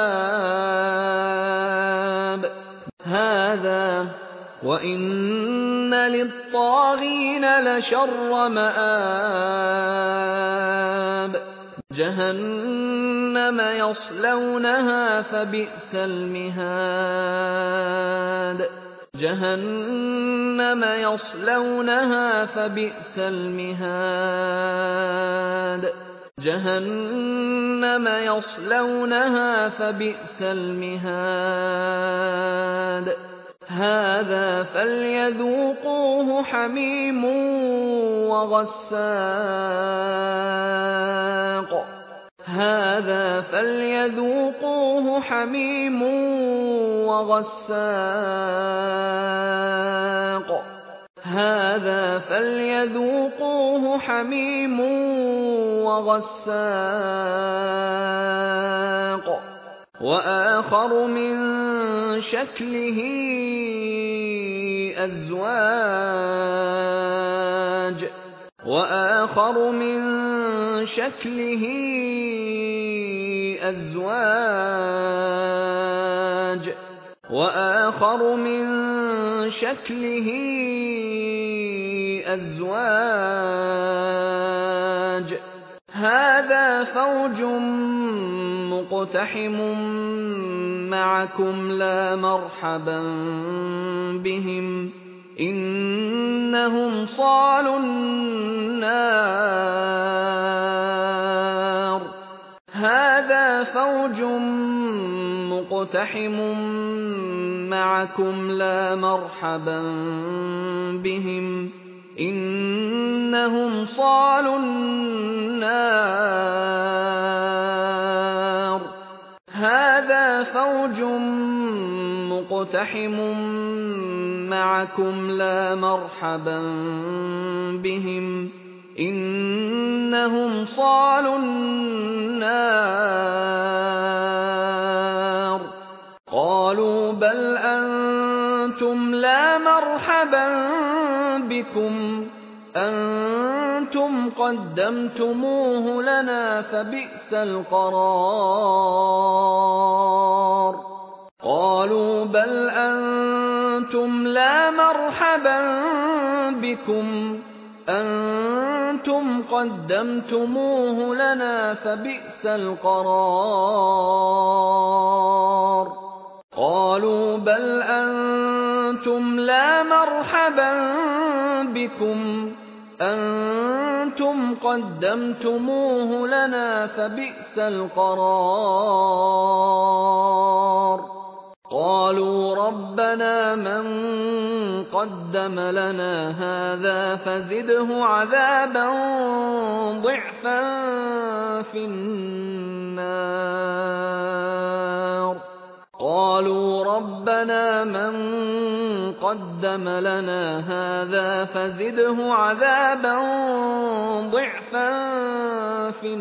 مآب هذا وإن للطاغين لشر مآب جهنم يصلونها فبئس المهاد جهنم يصلونها فبئس المهاد جهنم يصلونها فبئس المهاد هذا فليذوقوه حميم وغساق هذا فليذوقوه حميم وغساق هذا فليذوقوه حميم وغساق وآخر من شكله أزواج وآخر من شكله أزواج وآخر من شكله أزواج هذا فوج مقتحم معكم لا مرحبا بهم إنهم صالوا النار هذا فوج مقتحم معكم لا مرحبا بهم إنهم صالوا النار هذا فوج مقتحم معكم لا مرحبا بهم إنهم صالوا النار قالوا بل أنتم لا مرحبا بكم أنتم قدمتموه لنا فبئس القرار قالوا بل أنتم لا مرحبا بكم أنتم قدمتموه لنا فبئس القرار قالوا بل أنتم لا مرحبا بكم أنتم قدمتموه لنا فبئس القرار قالوا ربنا من قدم لنا هذا فزده عذابا ضعفا في النار قالوا ربنا من قدم لنا هذا فزده عذابا ضعفا في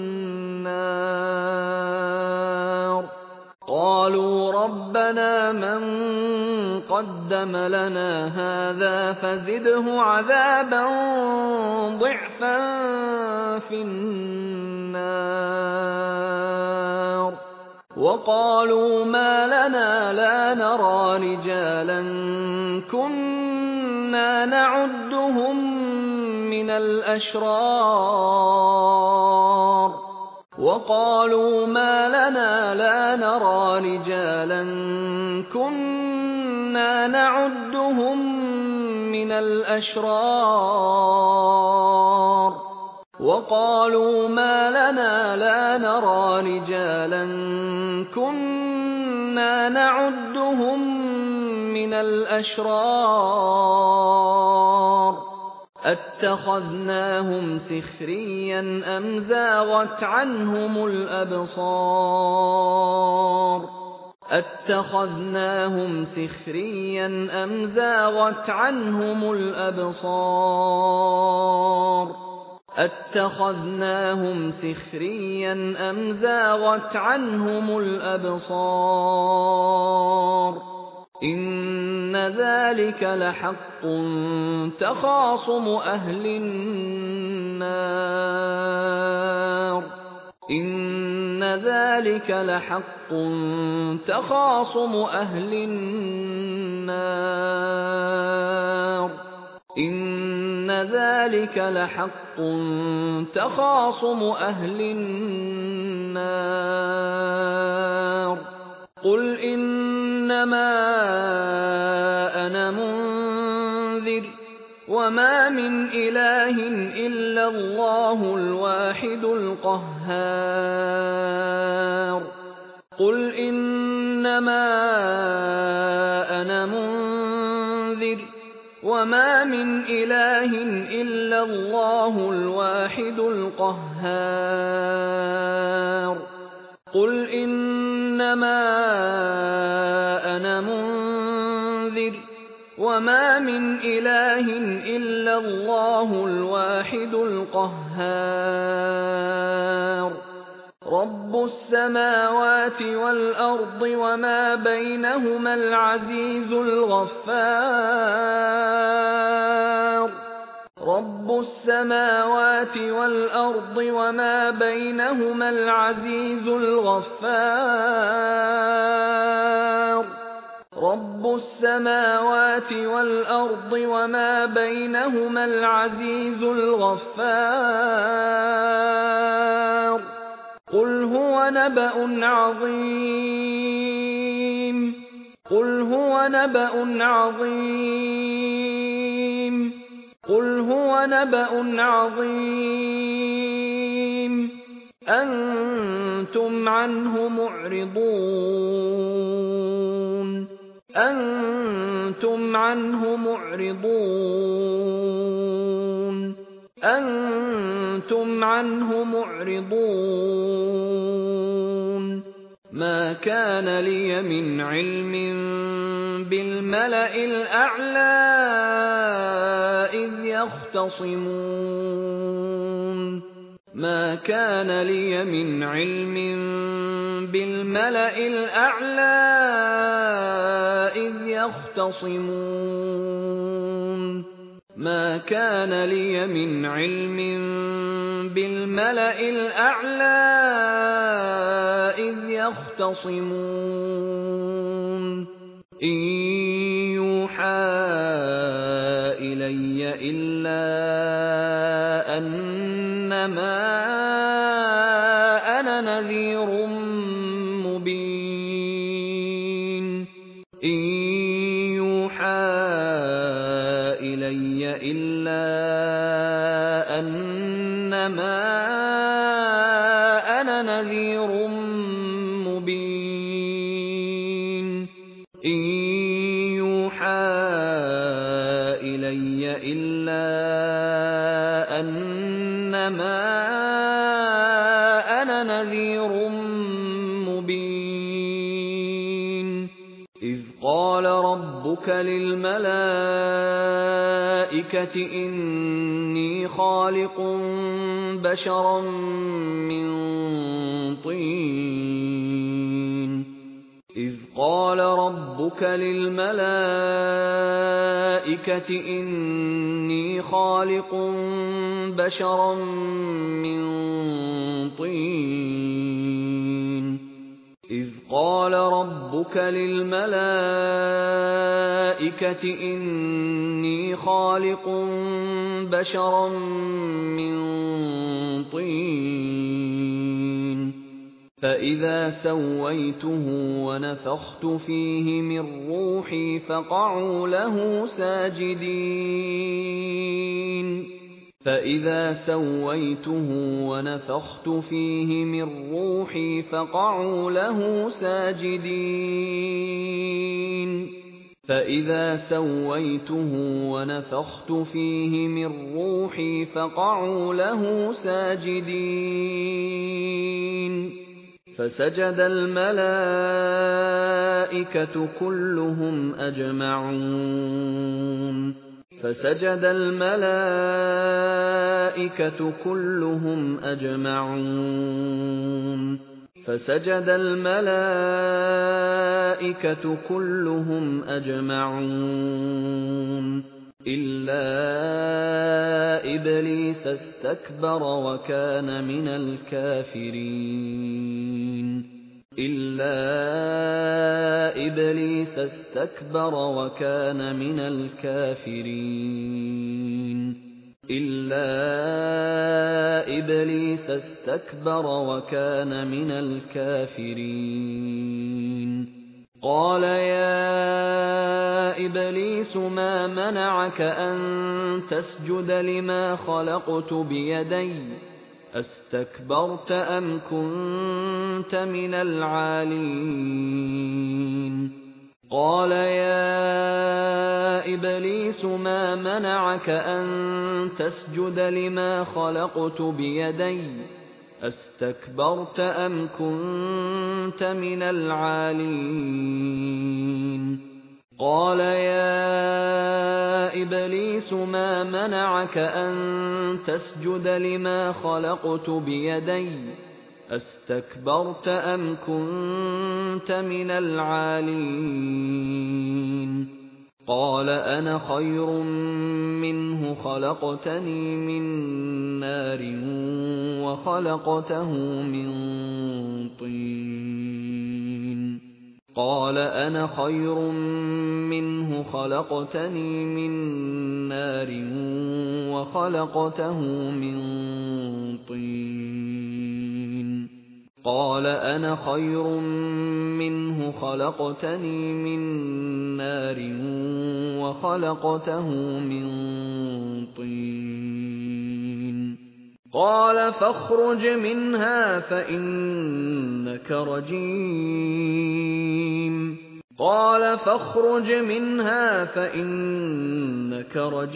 النار قالوا ربنا من قدم لنا هذا فزده عذابا ضعفا في النار وقالوا ما لنا لا نرى رجالا كنا نعدهم من الأشرار وقالوا ما لنا لا نرى رجالا كنا نعدهم من الأشرار وقالوا ما لنا لا نرى رجالا كنا نعدهم من الأشرار أتخذناهم سخريا أم زاغت عنهم الأبصار أتخذناهم سخريا أم زاغت عنهم الأبصار أتخذناهم سخريا أم زاغت عنهم الأبصار إن ذلك لحق تخاصم أهل النار إن ذلك لحق تخاصم أهل النار إن ذلك لحق تخاصم أهل النار قل إنما أنا منذر وما من إله إلا الله الواحد القهار قل إنما أنا منذر وما من إله إلا الله الواحد القهار قل إنما أنا منذر وما من إله إلا الله الواحد القهار رب السماوات والأرض وما بينهما العزيز الغفار رب السماوات والأرض وما بينهما العزيز الغفار رب السماوات والأرض وما بينهما العزيز الغفار قُلْ هُوَ نَبَأٌ عَظِيمٌ قُلْ هُوَ نَبَأٌ عَظِيمٌ قُلْ هُوَ نَبَأٌ عَظِيمٌ أَنتُمْ عَنْهُ مُعْرِضُونَ أَنتُمْ عَنْهُ مُعْرِضُونَ أَنتُمْ عَنْهُ مُعْرِضُونَ مَا كَانَ لِيَ مِنْ عِلْمٍ بِالْمَلَإِ الْأَعْلَىٰ إِذْ يَخْتَصِمُونَ مَا كَانَ لِيَ مِنْ عِلْمٍ بِالْمَلَإِ الْأَعْلَىٰ إِذْ يَخْتَصِمُونَ مَا كَانَ لِيَ مِنْ عِلْمٍ بِالْمَلَإِ الْأَعْلَىٰ إِذْ يَخْتَصِمُونَ إِن يُوحَىٰ إِلَيَّ إِلَّا أَنَّمَا أَنَا نَذِيرٌ مُّبِينٌ إِن يُوحَىٰ إِلَيَّ إِلَّا أَنَّمَا أَنَا نَذِيرٌ مُّبِينٌ إِن يُوحَىٰ إِلَيَّ إِلَّا أَنَّمَا أَنَا نَذِيرٌ مُّبِينٌ إِذْ قَالَ رَبُّكَ لِلْمَلَائِكَةِ إِنِّي خَالِقٌ بَشَرًا مِّن طِينٍ إِذْ قَالَ رَبُّكَ لِلْمَلَائِكَةِ إِنِّي خَالِقٌ بَشَرًا مِّن طِينٍ إِذْ قَالَ رَبُّكَ لِلْمَلَائِكَةِ إِنِّي خَالِقٌ بَشَرًا مِّن طِينٍ فَإِذَا سَوَّيْتُهُ وَنَفَخْتُ فِيهِ مِن رُّوحِي فَقَعُوا لَهُ سَاجِدِينَ فَإِذَا سَوَّيْتُهُ وَنَفَخْتُ فِيهِ مِن رُّوحِي فَقَعُوا لَهُ سَاجِدِينَ فَإِذَا سَوَّيْتُهُ وَنَفَخْتُ فِيهِ مِن رُّوحِي فَقَعُوا لَهُ سَاجِدِينَ فَسَجَدَ الْمَلَائِكَةُ كُلُّهُمْ أَجْمَعُونَ فَسَجَدَ الْمَلَائِكَةُ كُلُّهُمْ أَجْمَعُونَ فَسَجَدَ الْمَلَائِكَةُ كُلُّهُمْ أَجْمَعُونَ إِلَّا إِبْلِيسَ اسْتَكْبَرَ وَكَانَ مِنَ الْكَافِرِينَ إِلَّا إِبْلِيسَ اسْتَكْبَرَ وَكَانَ مِنَ الْكَافِرِينَ إِلَّا إِبْلِيسَ اسْتَكْبَرَ وَكَانَ مِنَ الْكَافِرِينَ قَالَ يَا إِبْلِيسُ مَا مَنَعَكَ أَن تَسْجُدَ لِمَا خَلَقْتُ بِيَدَيَّ أَسْتَكْبَرْتَ أَمْ كُنتَ مِنَ الْعَالِينَ قَالَ يَا إِبْلِيسُ مَا مَنَعَكَ أَن تَسْجُدَ لِمَا خَلَقْتُ بِيَدَيَّ أَسْتَكْبَرْتَ أَمْ كُنتَ مِنَ الْعَالِينَ قَالَ يَا إِبْلِيسُ مَا مَنَعَكَ أَن تَسْجُدَ لِمَا خَلَقْتُ بِيَدَيَّ أَسْتَكْبَرْتَ أَمْ كُنتَ مِنَ الْعَالِينَ قَالَ أَنَا خَيْرٌ مِّنْهُ خَلَقْتَنِي مِن نَّارٍ وَخَلَقْتَهُ مِن طِينٍ قَالَ أَنَا خَيْرٌ مِّنْهُ خَلَقْتَنِي مِن نَّارٍ وَخَلَقْتَهُ مِن طِينٍ قال أنا خير منه خلقتني من نار وخلقته من طين قال فاخرج منها فإنك رجيم قال فاخرج منها فإنك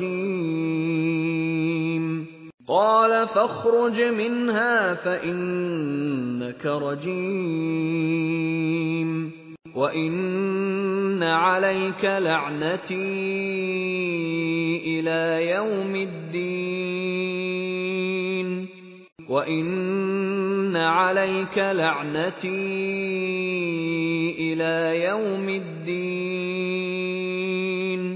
رجيم قال فاخرج منها فإنك رجيم وإن عليك لعنتي إلى يوم الدين وإن عليك لعنتي إلى يوم الدين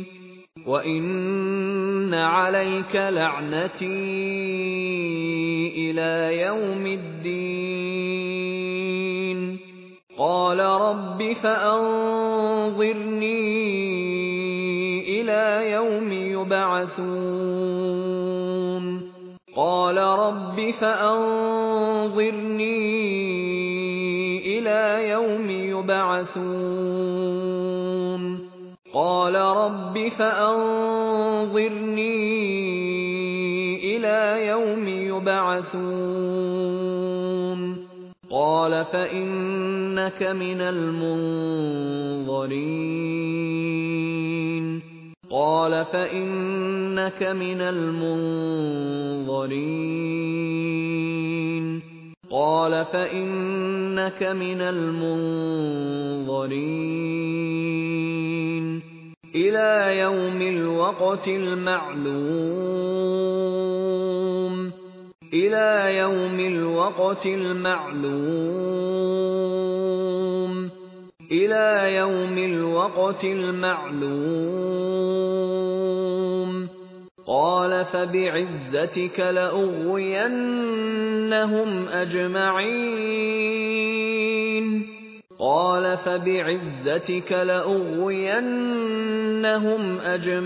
وإن عليك لعنتي إلى يوم الدين قال رب فأنظرني إلى يوم يبعثون قال رب فأنظرني إلى يوم يبعثون قال رب فأنظرني إلى يوم يبعثون قال فإنك من المنظرين قال فإنك من المنظرين قال فإنك من المنظرين إلى يوم الوقت المعلوم إلى يوم الوقت المعلوم إلى يوم الوقت المعلوم قال فبعزتك لأغوينهم أجمعين قال فبعزتك لأغوينهم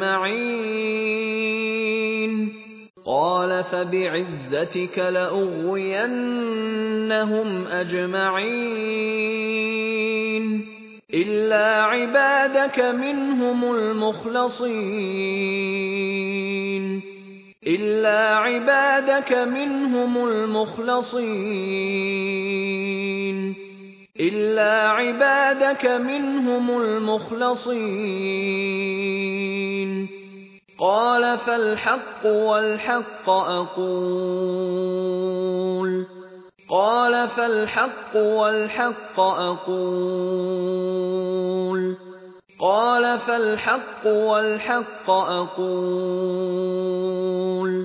أجمعين قال فبعزتك لأغوينهم أجمعين إلا عبادك منهم المخلصين إلا عبادك منهم المخلصين إلا عبادك منهم المخلصين قال فالحق والحق أقول قال فالحق والحق أقول قال فالحق والحق أقول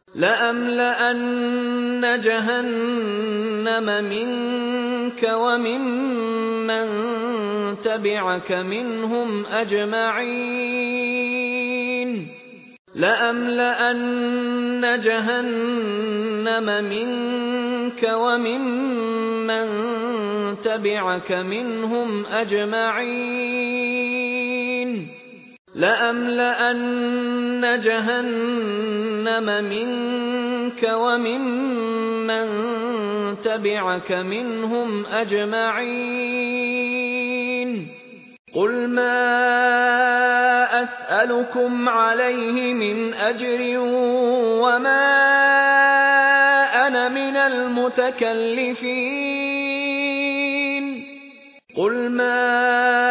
لأملأن جهنم منك وممن تبعك منهم أجمعين لأملأن جهنم منك وممن تبعك منهم أجمعين لأملأن جهنم منك وممن تبعك منهم أجمعين قل ما أسألكم عليه من أجر وما أنا من المتكلفين قل ما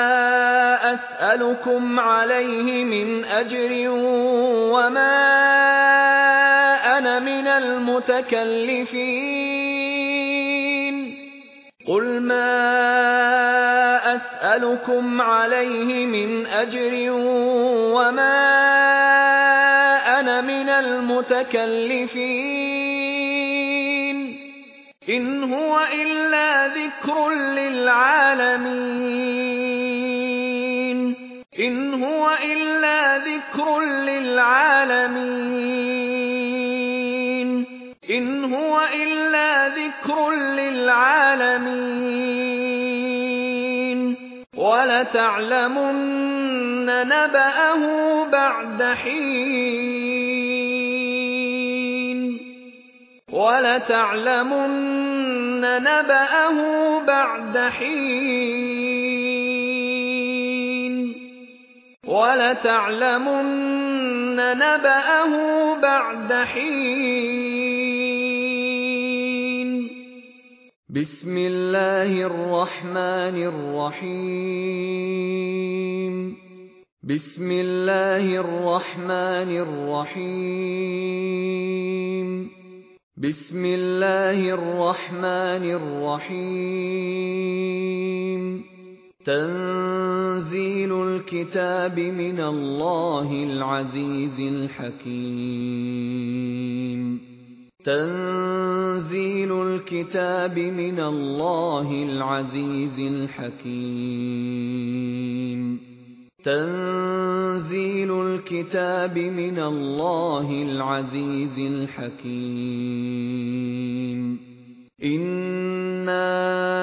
أسألكم عليه من أجر وما أنا من المتكلفين قل ما أسألكم عليه من أجر وما أنا من المتكلفين إن هو إلا ذكر للعالمين إن هو إلا ذكر للعالمين إن هو إلا ذكر للعالمين ولتعلمن نبأه بعد حين وَلَتَعْلَمُنَّ نَبَأَهُ بَعْدَ حِينٍ وَلَتَعْلَمُنَّ نَبَأَهُ بَعْدَ حِينٍ بسم الله الرحمن الرحيم بسم الله الرحمن الرحيم بسم الله الرحمن الرحيم تنزيل الكتاب من الله العزيز الحكيم تنزيل الكتاب من الله العزيز الحكيم تنزيل الكتاب من الله العزيز الحكيم إنا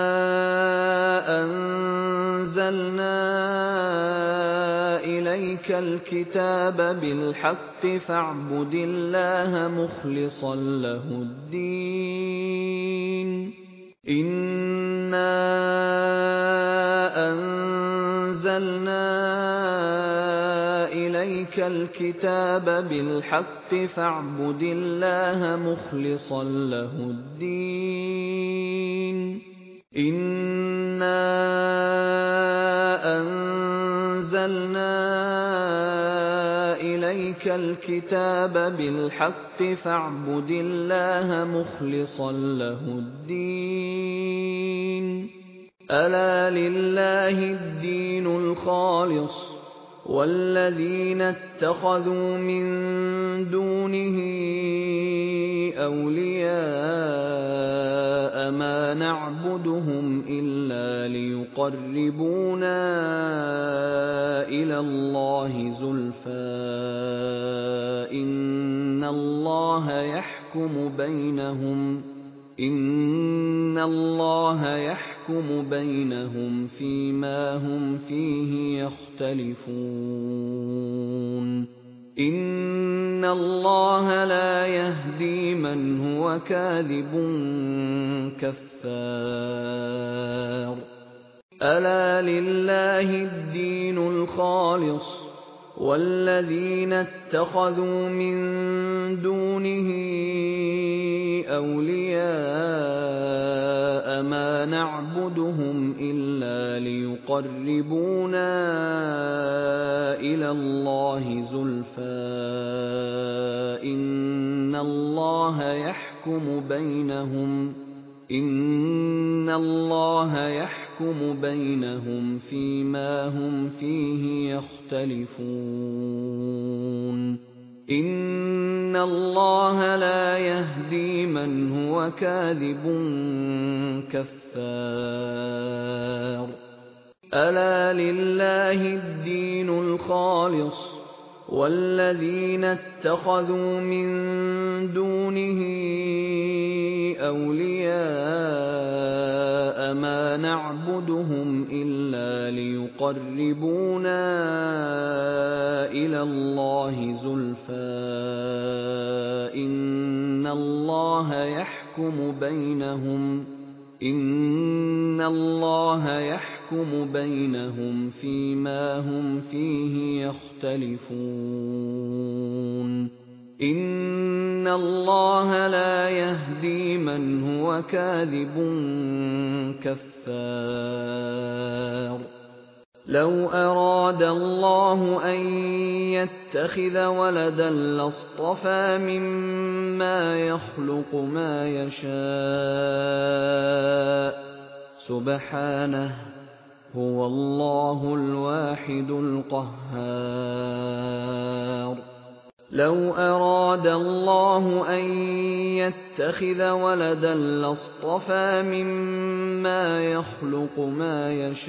أنزلنا إليك الكتاب بالحق فاعبد الله مخلصا له الدين إنا أنزلنا إليك الكتاب بالحق فاعبد الله مخلصا له الدين إنا أنزلنا إليك الكتاب بالحق فاعبد الله مخلصا له الدين ألا لله الدين الخالص والذين اتخذوا من دونه أولياء ما نعبدهم إلا ليقربونا إلى الله زلفى إن الله يحكم بينهم فيما هم فيه يختلفون إن الله لا يهدي من هو كاذب كفار ألا لله الدين الخالص والذين اتخذوا من دونه أولياء ما نعبدهم إلا ليقربونا إلى الله زلفى إن الله يحكم بينهم فيما هم فيه يختلفون إن الله لا يهدي من هو كاذب كفار ألا لله الدين الخالص والذين اتخذوا من دونه أولياء ما نعبدهم إلا ليقربونا إلى الله زلفى إن الله يحكم بينهم فيما هم فيه يختلفون إن الله لا يهدي من هو كاذب كفار لو أراد الله أن يتخذ ولدا لاصطفى مما يخلق ما يشاء سبحانه هو الله الواحد القهار لو أراد الله أن يتخذ ولدا لاصطفى مما يخلق ما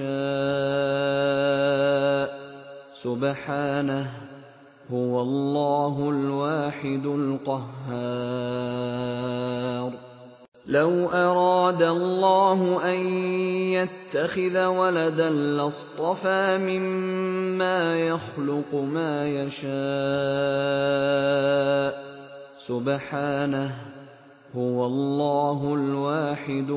يشاء سبحانه هو الله الواحد القهار لو أراد الله أن يتخذ ولدا لاصطفى مما يخلق ما يشاء سبحانه هُوَ اللَّهُ الْوَاحِدُ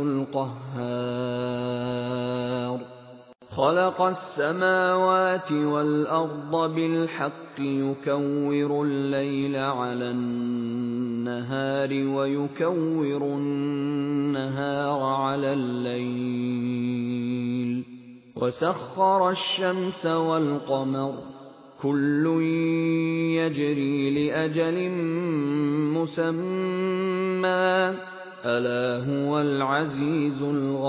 الْقَهَّارُ خَلَقَ السَّمَاوَاتِ وَالْأَرْضَ بِالْحَقِّ يُكَوِّرُ اللَّيْلَ عَلَى النَّهَارِ وَيُكَوِّرُ النَّهَارَ عَلَى اللَّيْلِ وَسَخَّرَ الشَّمْسَ وَالْقَمَرَ كُلٌّ يَجْرِي لِأَجَلٍ مُّسَمًّى أَلَا هُوَ الْعَزِيزُ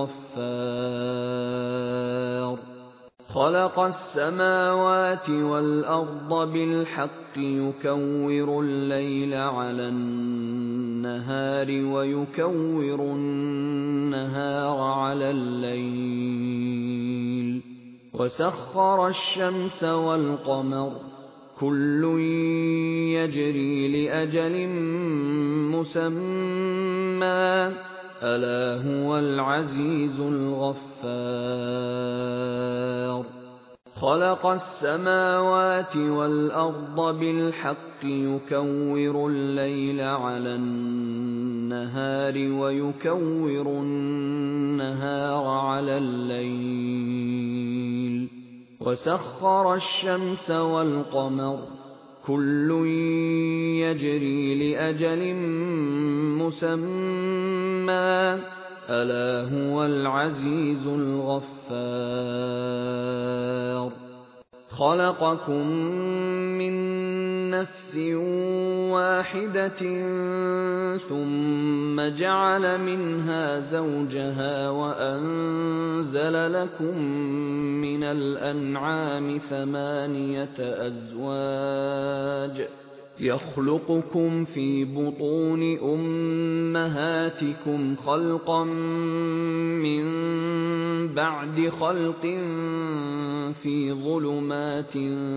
الْغَفَّارُ خَلَقَ السَّمَاوَاتِ وَالْأَرْضَ بِالْحَقِّ يُكَوِّرُ اللَّيْلَ عَلَى النَّهَارِ وَيُكَوِّرُ النَّهَارَ عَلَى اللَّيْلِ وَسَخَّرَ الشَّمْسَ وَالْقَمَرَ كُلٌّ يَجْرِي لِأَجَلٍ مُّسَمًّى أَلَا هُوَ الْعَزِيزُ الْغَفَّارُ خَلَقَ السَّمَاوَاتِ وَالْأَرْضَ بِالْحَقِّ يُكَوِّرُ اللَّيْلَ عَلَى النَّهَارِ وَيُكَوِّرُ النَّهَارَ عَلَى اللَّيْلِ وَسَخَّرَ الشَّمْسَ وَالْقَمَرَ كُلٌّ يَجْرِي لِأَجَلٍ مُّسَمًّى أَلَا هُوَ الْعَزِيزُ الْغَفَّارُ خَلَقَكُم مِّن نَّفْسٍ وَاحِدَةٍ ثُمَّ جَعَلَ مِنْهَا زَوْجَهَا وَأَنزَلَ لَكُم مِّنَ الْأَنْعَامِ ثَمَانِيَةَ أَزْوَاجٍ يَخْلُقُكُمْ فِي بُطُونِ أُمَّهَاتِكُمْ خَلْقًا مِّن بَعْدِ خَلْقٍ فِي ظُلُمَاتٍ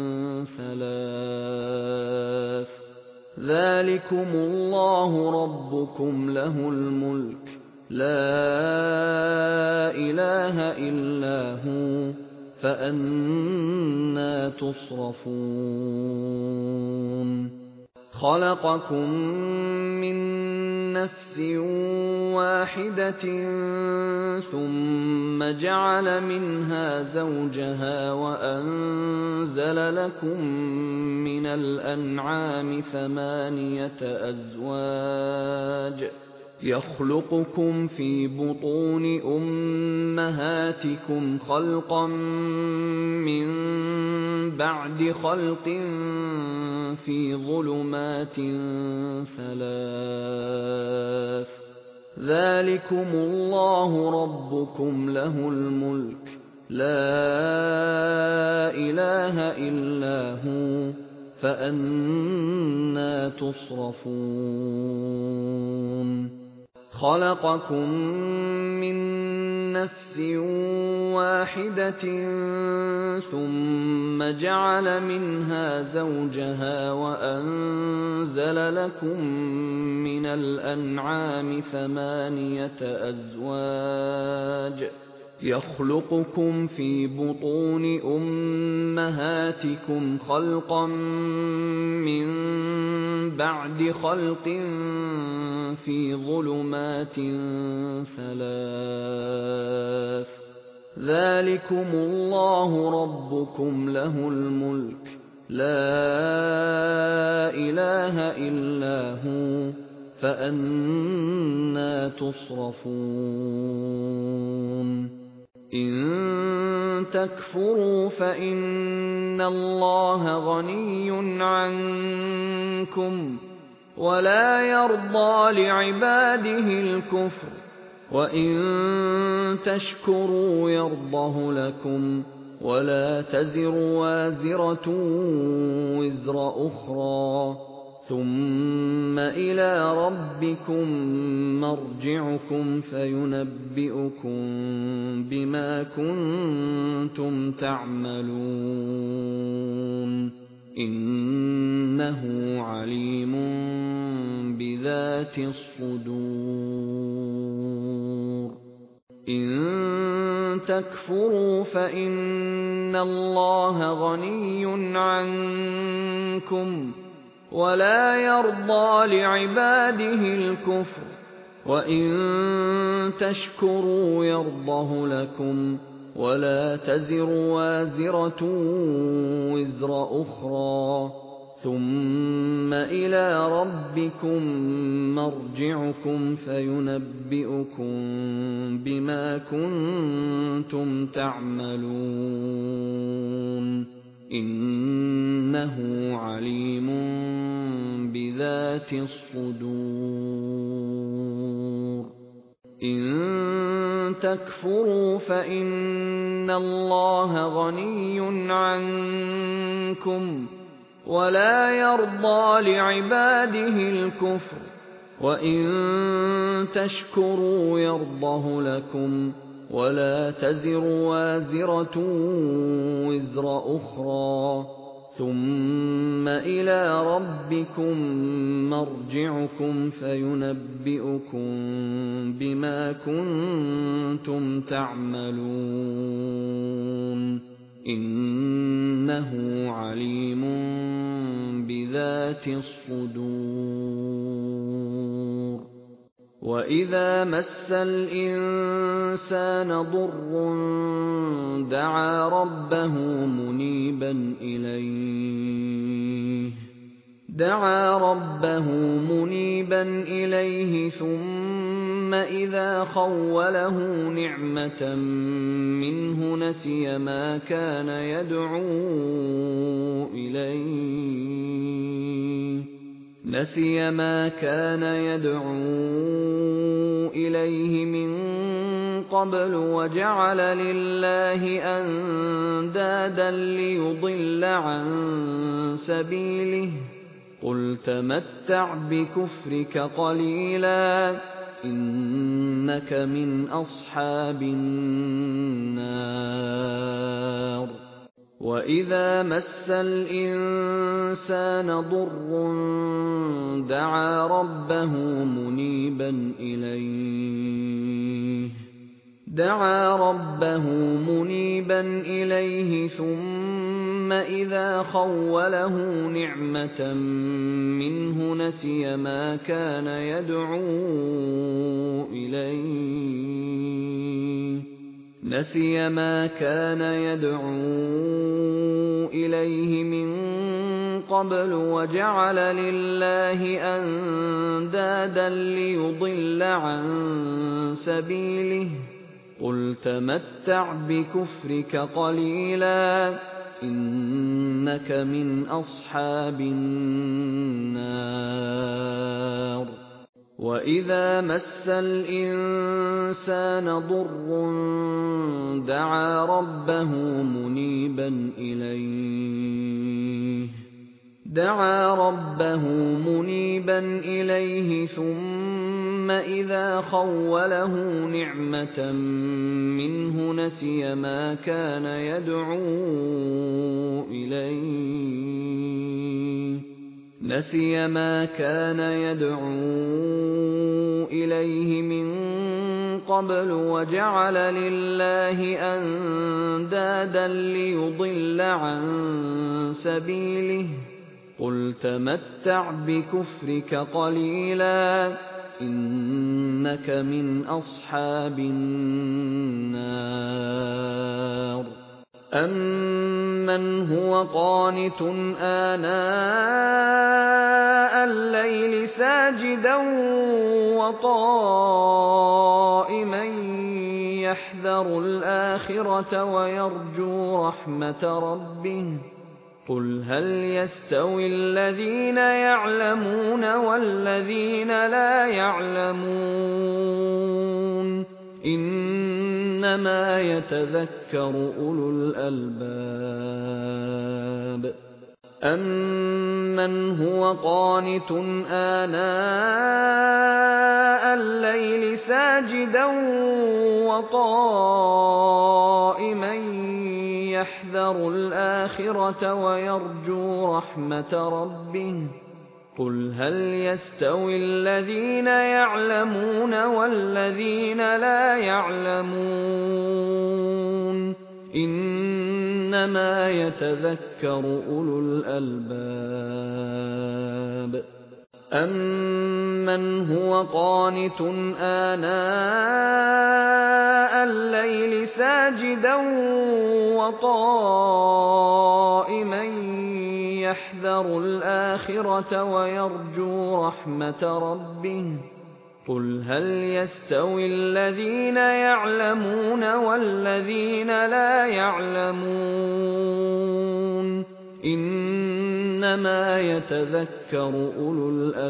ثَلَاثٍ ذَٰلِكُمُ اللَّهُ رَبُّكُمْ لَهُ الْمُلْكُ لَا إِلَٰهَ إِلَّا هُوَ فَأَنَّىٰ تُصْرَفُونَ خَلَقَكُم مِّن نَّفْسٍ وَاحِدَةٍ ثُمَّ جَعَلَ مِنْهَا زَوْجَهَا وَأَنزَلَ لَكُم مِّنَ الْأَنْعَامِ ثَمَانِيَةَ أَزْوَاجٍ يَخْلُقُكُمْ فِي بُطُونِ أُمَّهَاتِكُمْ خَلْقًا مِّن بَعْدِ خَلْقٍ فِي ظُلُمَاتٍ ثَلَاثٍ ذَٰلِكُمُ اللَّهُ رَبُّكُمْ لَهُ الْمُلْكُ لَا إِلَٰهَ إِلَّا هُوَ فَأَنَّىٰ تُصْرَفُونَ خَلَقَكُم مِّن نَّفْسٍ وَاحِدَةٍ ثُمَّ جَعَلَ مِنْهَا زَوْجَهَا وَأَنزَلَ لَكُم مِّنَ الْأَنْعَامِ ثَمَانِيَةَ أَزْوَاجٍ يَخْلُقُكُمْ فِي بُطُونِ أُمَّهَاتِكُمْ خَلْقًا مِّن بَعْدِ خَلْقٍ فِي ظُلُمَاتٍ ثَلَاثٍ ذَٰلِكُمُ اللَّهُ رَبُّكُمْ لَهُ الْمُلْكُ لَا إِلَٰهَ إِلَّا هُوَ فَأَنَّىٰ تُصْرَفُونَ إِن تَكْفُرُوا فَإِنَّ اللَّهَ غَنِيٌّ عَنكُمْ وَلَا يَرْضَىٰ لِعِبَادِهِ الْكُفْرَ وَإِن تَشْكُرُوا يَرْضَهُ لَكُمْ وَلَا تَزِرُ وَازِرَةٌ وِزْرَ أُخْرَىٰ ثُمَّ إِلَىٰ رَبِّكُم مَّرْجِعُكُمْ فَيُنَبِّئُكُم بِمَا كُنتُمْ تَعْمَلُونَ إِنَّهُ عَلِيمٌ بِذَاتِ الصُّدُورِ إِن تَكْفُرُوا فَإِنَّ اللَّهَ غَنِيٌّ عَنكُمْ وَلَا يَرْضَىٰ لِعِبَادِهِ الْكُفْرَ وَإِن تَشْكُرُوا يَرْضَهُ لَكُمْ وَلَا تَزِرُ وَازِرَةٌ وِزْرَ أُخْرَىٰ ثُمَّ إِلَىٰ رَبِّكُم مَّرْجِعُكُمْ فَيُنَبِّئُكُم بِمَا كُنتُمْ تَعْمَلُونَ إِنَّهُ عَلِيمٌ بِذَاتِ الصُّدُورِ إِن تَكْفُرُوا فَإِنَّ اللَّهَ غَنِيٌّ عَنكُمْ وَلَا يَرْضَىٰ لِعِبَادِهِ الْكُفْرَ وَإِن تَشْكُرُوا يَرْضَهُ لَكُمْ وَلَا تَزِرُ وَازِرَةٌ وِزْرَ أُخْرَىٰ ثُمَّ إِلَىٰ رَبِّكُم مَّرْجِعُكُمْ فَيُنَبِّئُكُم بِمَا كُنتُمْ تَعْمَلُونَ إِنَّهُ عَلِيمٌ بِذَاتِ الصُّدُورِ وَإِذَا مَسَّ الْإِنسَانَ ضُرٌّ دَعَا رَبَّهُ مُنِيبًا إِلَيْهِ ثُمَّ إِذَا خَوَّلَهُ نِعْمَةً مِّنْهُ نَسِيَ مَا كَانَ يَدْعُو إِلَيْهِ مِن قَبْلُ وَجَعَلَ لِلَّهِ أَندَادًا لِّيُضِلَّ عَن سَبِيلِهِ قُلْ تَمَتَّعْ بِكُفْرِكَ قَلِيلًا إِنَّكَ مِنْ أَصْحَابِ النَّارِ وَإِذَا مَسَّ الْإِنسَانَ ضُرٌّ دَعَا رَبَّهُ مُنِيبًا إِلَيْهِ ثُمَّ إِذَا خَوَّلَهُ نِعْمَةً مِّنْهُ نَسِيَ مَا كَانَ يَدْعُو إِلَيْهِ مِن قَبْلُ وَجَعَلَ لِلَّهِ أَندَادًا لِّيُضِلَّ عَن سَبِيلِهِ قُلْ تَمَتَّعْ بِكُفْرِكَ قَلِيلًا إِنَّكَ مِنْ أَصْحَابِ النَّارِ وَإِذَا مَسَّ الْإِنسَانَ ضُرٌّ دَعَا رَبَّهُ مُنِيبًا إِلَيْهِ ثُمَّ إِذَا خَوَّلَهُ نِعْمَةً مِّنْهُ نَسِيَ مَا كَانَ يَدْعُو إِلَيْهِ مِن قَبْلُ وَجَعَلَ لِلَّهِ أَندَادًا لِّيُضِلَّ عَن سَبِيلِهِ قُلْ تَمَتَّعْ بِكُفْرِكَ قَلِيلًا إِنَّكَ مِنْ أَصْحَابِ النَّارِ أَمَّنْ هُوَ قَانِتٌ آنَاءَ اللَّيْلِ سَاجِدًا وَقَائِمًا يَحْذَرُ الْآخِرَةَ وَيَرْجُو رَحْمَةَ رَبِّهِ قُلْ هَلْ يَسْتَوِي الَّذِينَ يَعْلَمُونَ وَالَّذِينَ لَا يَعْلَمُونَ إِنَّمَا يَتَذَكَّرُ أُولُو الْأَلْبَابِ أَمَّنْ هُوَ قَانِتٌ آنَاءَ اللَّيْلِ سَاجِدًا وَقَائِمًا يَحْذَرُ الْآخِرَةَ وَيَرْجُو رَحْمَةَ رَبِّهِ قُلْ هَلْ يَسْتَوِي الَّذِينَ يَعْلَمُونَ وَالَّذِينَ لَا يَعْلَمُونَ إِنَّمَا يَتَذَكَّرُ أُولُو الْأَلْبَابِ أَمَّنْ هُوَ قَانِتٌ آنَاءَ اللَّيْلِ سَاجِدًا وَقَائِمًا يَحْذَرُ الْآخِرَةَ وَيَرْجُو رَحْمَةَ رَبِّهِ قُلْ هَلْ يَسْتَوِي الَّذِينَ يَعْلَمُونَ وَالَّذِينَ لَا يَعْلَمُونَ إِنَّمَا يَتَذَكَّرُ أُولُو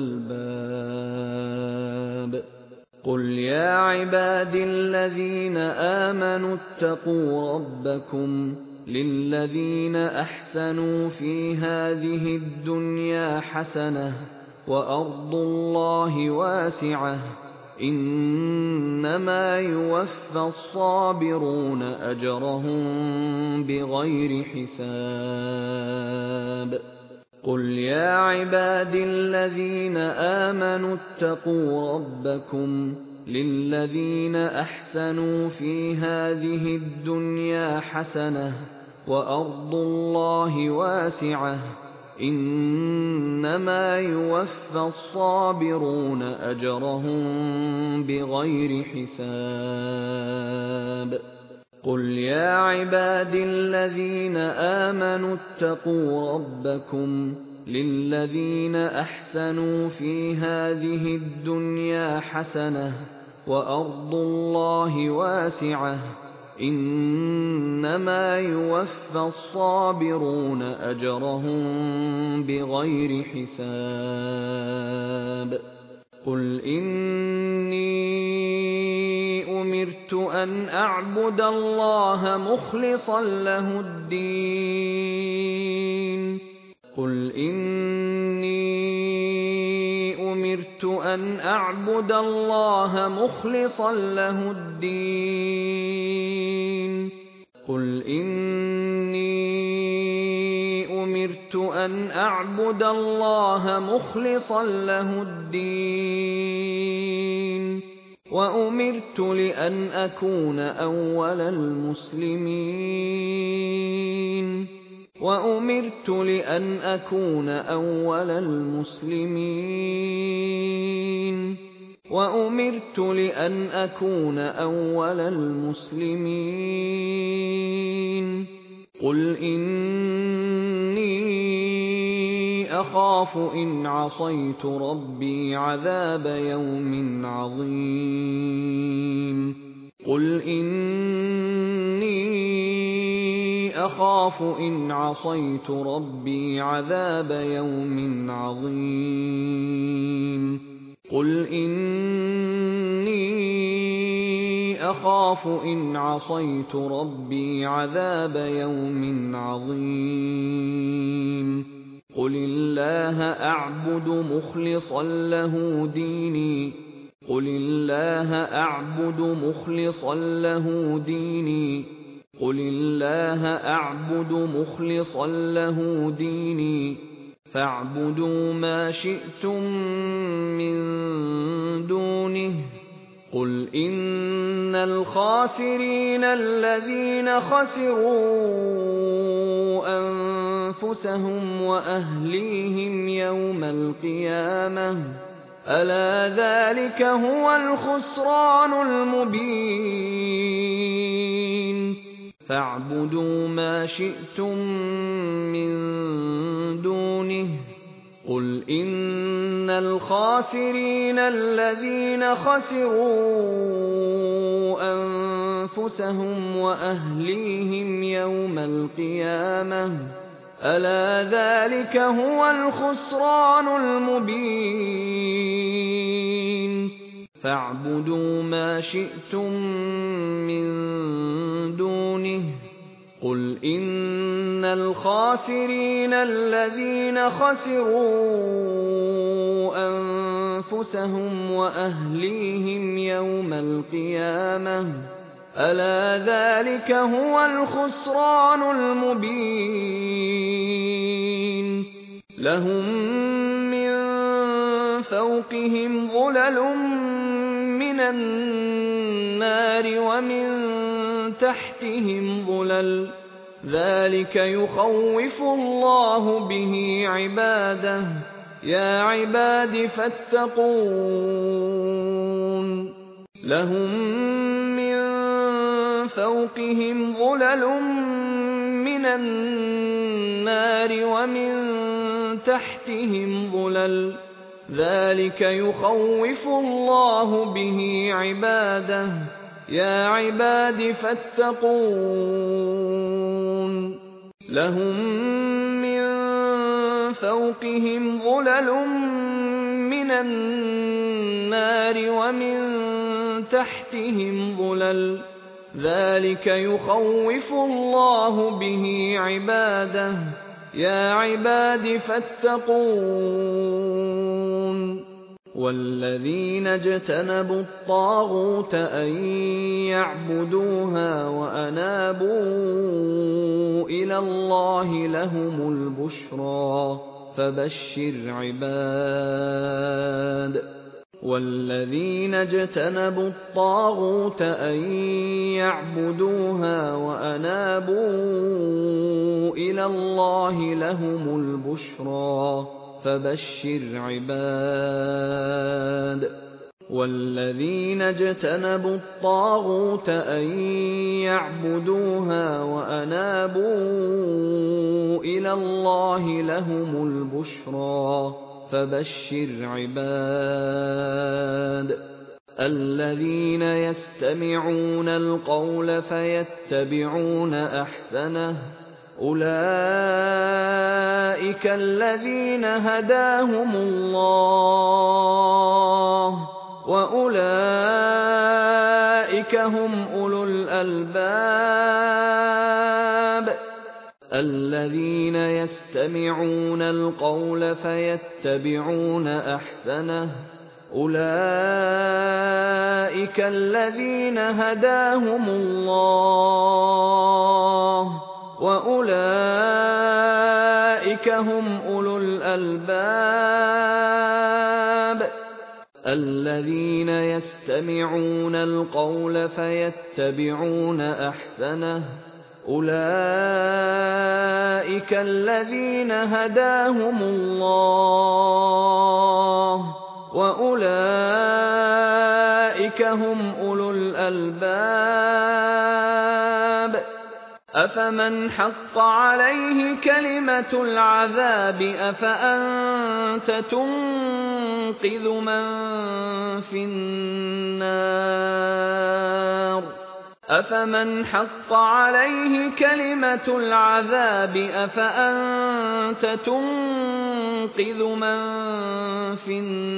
الْأَلْبَابِ قُلْ يَا عِبَادِي الَّذِينَ آمَنُوا اتَّقُوا رَبَّكُمْ لِلَّذِينَ أَحْسَنُوا فِي هَٰذِهِ الدُّنْيَا حَسَنَةٌ وَأَرْضُ اللَّهِ وَاسِعَةٌ إِنَّمَا يُوَفَّى الصَّابِرُونَ أَجْرَهُم بِغَيْرِ حِسَابٍ قُلْ يَا عِبَادِي الَّذِينَ آمَنُوا اتَّقُوا رَبَّكُمْ لِلَّذِينَ أَحْسَنُوا فِي هَٰذِهِ الدُّنْيَا حَسَنَةٌ وَأَرْضُ اللَّهِ وَاسِعَةٌ إِنَّمَا يُوَفَّى الصَّابِرُونَ أَجْرَهُم بِغَيْرِ حِسَابٍ قُلْ يَا عِبَادِي الَّذِينَ آمَنُوا اتَّقُوا رَبَّكُمْ لِلَّذِينَ أَحْسَنُوا فِي هَٰذِهِ الدُّنْيَا حَسَنَةٌ وَأَرْضُ اللَّهِ وَاسِعَةٌ إِنَّمَا يُوَفَّى الصَّابِرُونَ أَجْرَهُم بِغَيْرِ حِسَابٍ قُلْ إِنِّي أُمِرْتُ أَنْ أَعْبُدَ اللَّهَ مُخْلِصًا لَّهُ الدِّينَ قُلْ إِنِّي أُمِرْتُ أَنْ أَعْبُدَ اللَّهَ مُخْلِصًا لَّهُ الدِّينَ قُلْ إِنِّي أُمِرْتُ أَنْ أَعْبُدَ اللَّهَ مُخْلِصًا لَّهُ الدِّينَ وَأُمِرْتُ لِأَنْ أَكُونَ أَوَّلَ الْمُسْلِمِينَ وَأُمِرْتُ لِأَنْ أَكُونَ أَوَّلَ الْمُسْلِمِينَ وَأُمِرْتُ لِأَنْ أَكُونَ أَوَّلَ الْمُسْلِمِينَ قُلْ إِنِّي أَخَافُ إِنْ عَصَيْتُ رَبِّي عَذَابَ يَوْمٍ عَظِيمٍ قُلْ إِنِّي أَخَافُ إِنْ عَصَيْتُ رَبِّي عَذَابَ يَوْمٍ عَظِيمٍ قُلْ إِنِّي أَخَافُ إِنْ عَصَيْتُ رَبِّي عَذَابَ يَوْمٍ عَظِيمٍ قُلِ اللَّهَ أَعْبُدُ مُخْلِصًا لَّهُ دِينِي قُلِ اللَّهَ أَعْبُدُ مُخْلِصًا لَّهُ دِينِي قُلِ اللَّهَ أَعْبُدُ مُخْلِصًا لَّهُ دِينِي فَاعْبُدُوا مَا شِئْتُم مِّن دُونِهِ قُلْ إِنَّ الْخَاسِرِينَ الَّذِينَ خَسِرُوا أَنفُسَهُمْ وَأَهْلِيهِمْ يَوْمَ الْقِيَامَةِ أَلَا ذَلِكَ هُوَ الْخُسْرَانُ الْمُبِينُ فَاعْبُدُوا مَا شِئْتُم مِّن دُونِهِ قُلْ إِنَّ الْخَاسِرِينَ الَّذِينَ خَسِرُوا أَنفُسَهُمْ وَأَهْلِيهِمْ يَوْمَ الْقِيَامَةِ أَلَا ذَلِكَ هُوَ الْخُسْرَانُ الْمُبِينُ فَاعْبُدُوا مَا شِئْتُم مِّن دُونِهِ قُلْ إِنَّ الْخَاسِرِينَ الَّذِينَ خَسِرُوا أَنفُسَهُمْ وَأَهْلِيهِمْ يَوْمَ الْقِيَامَةِ أَلَا ذَلِكَ هُوَ الْخُسْرَانُ الْمُبِينُ لَهُم مِّن فَوْقِهِمْ ظُلَلٌ مِّنَ النَّارِ وَمِن تَحْتِهِمْ ظُلَلٌ ذَلِكَ يُخَوِّفُ اللَّهُ بِهِ عِبَادَهُ يَا عِبَادِ فَاتَّقُونِ لَهُم مِّن فَوْقِهِمْ ظُلَلٌ مِّنَ النَّارِ وَمِن تَحْتِهِمْ ظُلَلٌ ۚ ذَٰلِكَ يُخَوِّفُ اللَّهُ بِهِ عِبَادَهُ ۚ يَا عِبَادِ فَاتَّقُونِ لَهُم مِّن فَوْقِهِمْ ظُلَلٌ مِّنَ النَّارِ وَمِن تَحْتِهِمْ ظُلَلٌ ۚ ذَٰلِكَ يُخَوِّفُ اللَّهُ بِهِ عِبَادَهُ ۚ يَا عِبَادِ فَاتَّقُونِ وَالَّذِينَ اجْتَنَبُوا الطَّاغُوتَ أَن يَعْبُدُوهَا وَأَنَابُوا إِلَى اللَّهِ لَهُمُ الْبُشْرَىٰ فَبَشِّرْ عِبَادِ وَالَّذِينَ اجْتَنَبُوا الطَّاغُوتَ أَن يَعْبُدُوهَا وَأَنَابُوا إِلَى اللَّهِ لَهُمُ الْبُشْرَىٰ فَبَشِّرْ عِبَادِ وَالَّذِينَ اجْتَنَبُوا الطَّاغُوتَ أَن يَعْبُدُوهَا وَأَنَابُوا إِلَى اللَّهِ لَهُمُ الْبُشْرَىٰ فَبَشِّرْ عِبَادِ الَّذِينَ يَسْتَمِعُونَ الْقَوْلَ فَيَتَّبِعُونَ أَحْسَنَهُ ۚ أُولَٰئِكَ الَّذِينَ هَدَاهُمُ اللَّهُ ۖ وَأُولَٰئِكَ هُمْ أُولُو الْأَلْبَابِ الَّذِينَ يَسْتَمِعُونَ الْقَوْلَ فَيَتَّبِعُونَ أَحْسَنَهُ ۚ أُولَٰئِكَ الَّذِينَ هَدَاهُمُ اللَّهُ ۖ وَأُولَٰئِكَ هُمْ أُولُو الْأَلْبَابِ الَّذِينَ يَسْتَمِعُونَ الْقَوْلَ فَيَتَّبِعُونَ أَحْسَنَهُ ۚ أُولَٰئِكَ الَّذِينَ هَدَاهُمُ اللَّهُ ۖ وَأُولَٰئِكَ هُمْ أُولُو الْأَلْبَابِ أَفَمَنْ حَقَّ عَلَيْهِ كَلِمَةُ الْعَذَابِ أَفَأَنتَ تُنقِذُ مَن فِي النَّارِ أَفَمَنْ حَقَّ عَلَيْهِ كَلِمَةُ الْعَذَابِ أَفَأَنتَ تُنقِذُ مَن فِي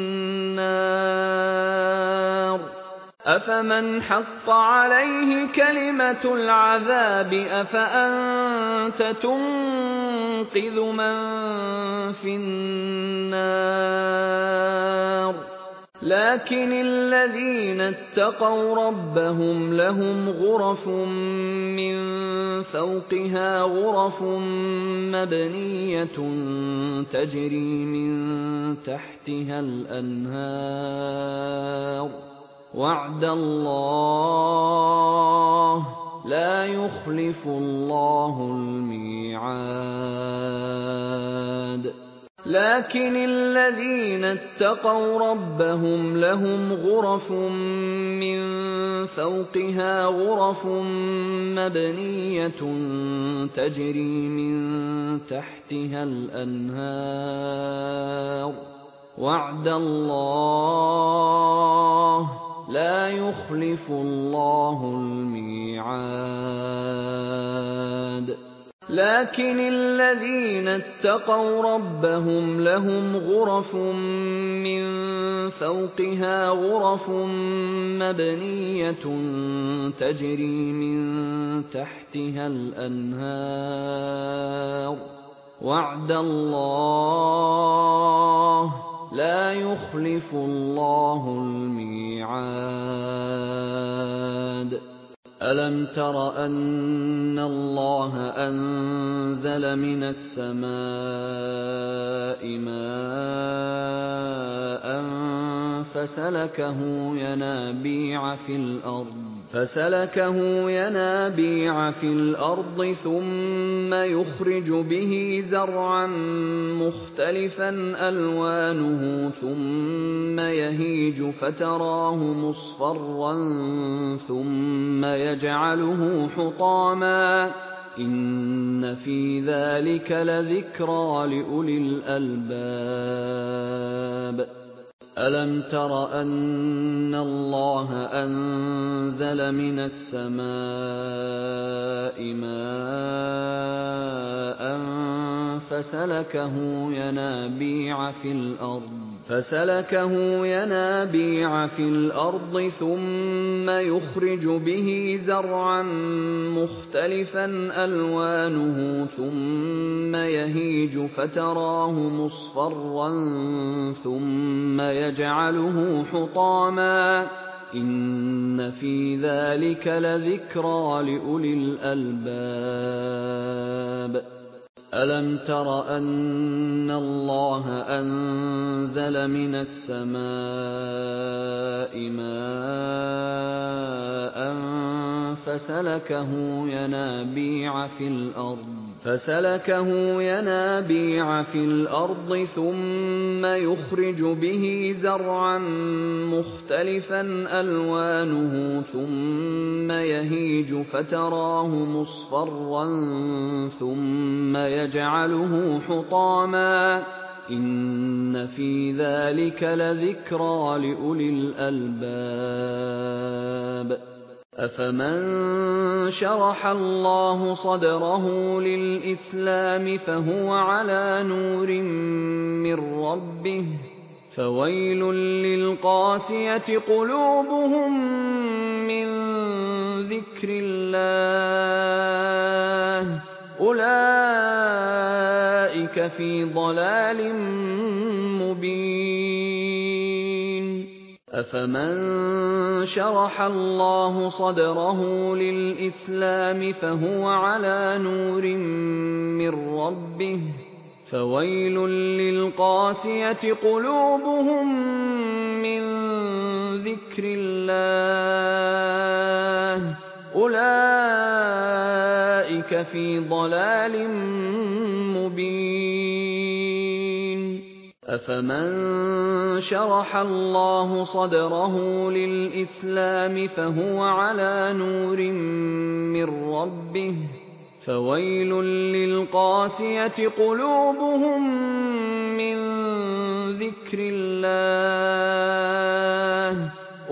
النَّارِ أَفَمَنْ حَقَّ عَلَيْهِ كَلِمَةُ الْعَذَابِ أَفَأَنتَ تُنقِذُ مَن فِي النَّارِ لَٰكِنِ الَّذِينَ اتَّقَوْا رَبَّهُمْ لَهُمْ غُرَفٌ مِّن فَوْقِهَا غُرَفٌ مَّبْنِيَّةٌ تَجْرِي مِن تَحْتِهَا الْأَنْهَارُ ۖ وَعْدَ اللَّهِ ۖ لَا يُخْلِفُ اللَّهُ الْمِيعَادَ لَٰكِنِ الَّذِينَ اتَّقَوْا رَبَّهُمْ لَهُمْ غُرَفٌ مِّن فَوْقِهَا غُرَفٌ مَّبْنِيَّةٌ تَجْرِي مِن تَحْتِهَا الْأَنْهَارُ ۖ وَعْدَ اللَّهِ ۖ لَا يُخْلِفُ اللَّهُ الْمِيعَادَ لَٰكِنِ الَّذِينَ اتَّقَوْا رَبَّهُمْ لَهُمْ غُرَفٌ مِّن فَوْقِهَا غُرَفٌ مَّبْنِيَّةٌ تَجْرِي مِن تَحْتِهَا الْأَنْهَارُ ۖ وَعْدَ اللَّهِ ۖ لَا يُخْلِفُ اللَّهُ الْمِيعَادَ أَلَمْ تَرَ أَنَّ اللَّهَ أَنزَلَ مِنَ السَّمَاءِ مَاءً فسلكه ينابيع في الأرض ثم يخرج به زرعا مختلفا ألوانه ثم يهيج فتراه مصفرا ثم يجعله حطاما إن في ذلك لذكرى لأولي الألباب ألم تر أن الله أنزل من السماء ماء فسلكه ينابيع في الأرض ثم يخرج به زرعا مختلفا ألوانه ثم يهيج فتراه مصفرا ثم يجعله حطاما إن في ذلك لذكرى لأولي الألباب ألم تر أن الله أنزل من السماء ماء فسلكه ينابيع في الأرض ثم يخرج به زرعا مختلفا ألوانه ثم يهيج فتراه مصفرا ثم يجعله حطاما إن في ذلك لذكرى لأولي الألباب أفمن شرح الله صدره للإسلام فهو على نور من ربه فويل للقاسية قلوبهم من ذكر الله أولئك في ضلال مبين أفمن شرح الله صدره للإسلام فهو على نور من ربه فويل للقاسية قلوبهم من ذكر الله أولئك في ضلال مبين أفمن شرح الله صدره للإسلام فهو على نور من ربه فويل للقاسية قلوبهم من ذكر الله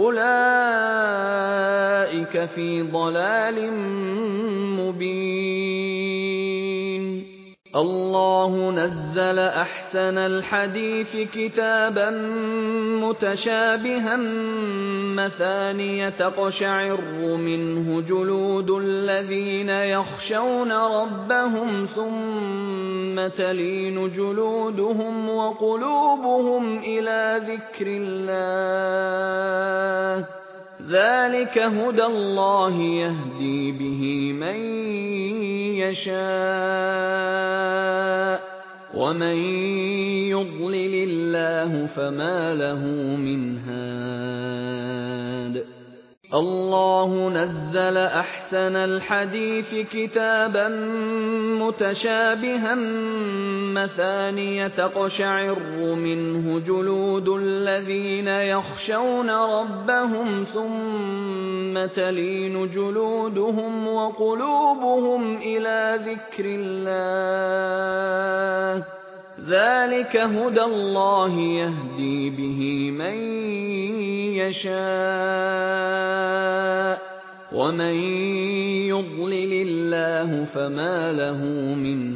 أولئك في ضلال مبين الله نزل أحسن الحديث كتابا متشابها مثانية تقشعر منه جلود الذين يخشون ربهم ثم تلين جلودهم وقلوبهم إلى ذكر الله ذلك هدى الله يهدي به من يشاء ومن يضلل الله فما له من هاد الله نزل أحسن الحديث كتابا متشابها مثانية تقشعر منه جلود الذين يخشون ربهم ثم تلين جلودهم وقلوبهم إلى ذكر الله ذلك هدى الله يهدي به من يشاء ومن يضلل الله فما له من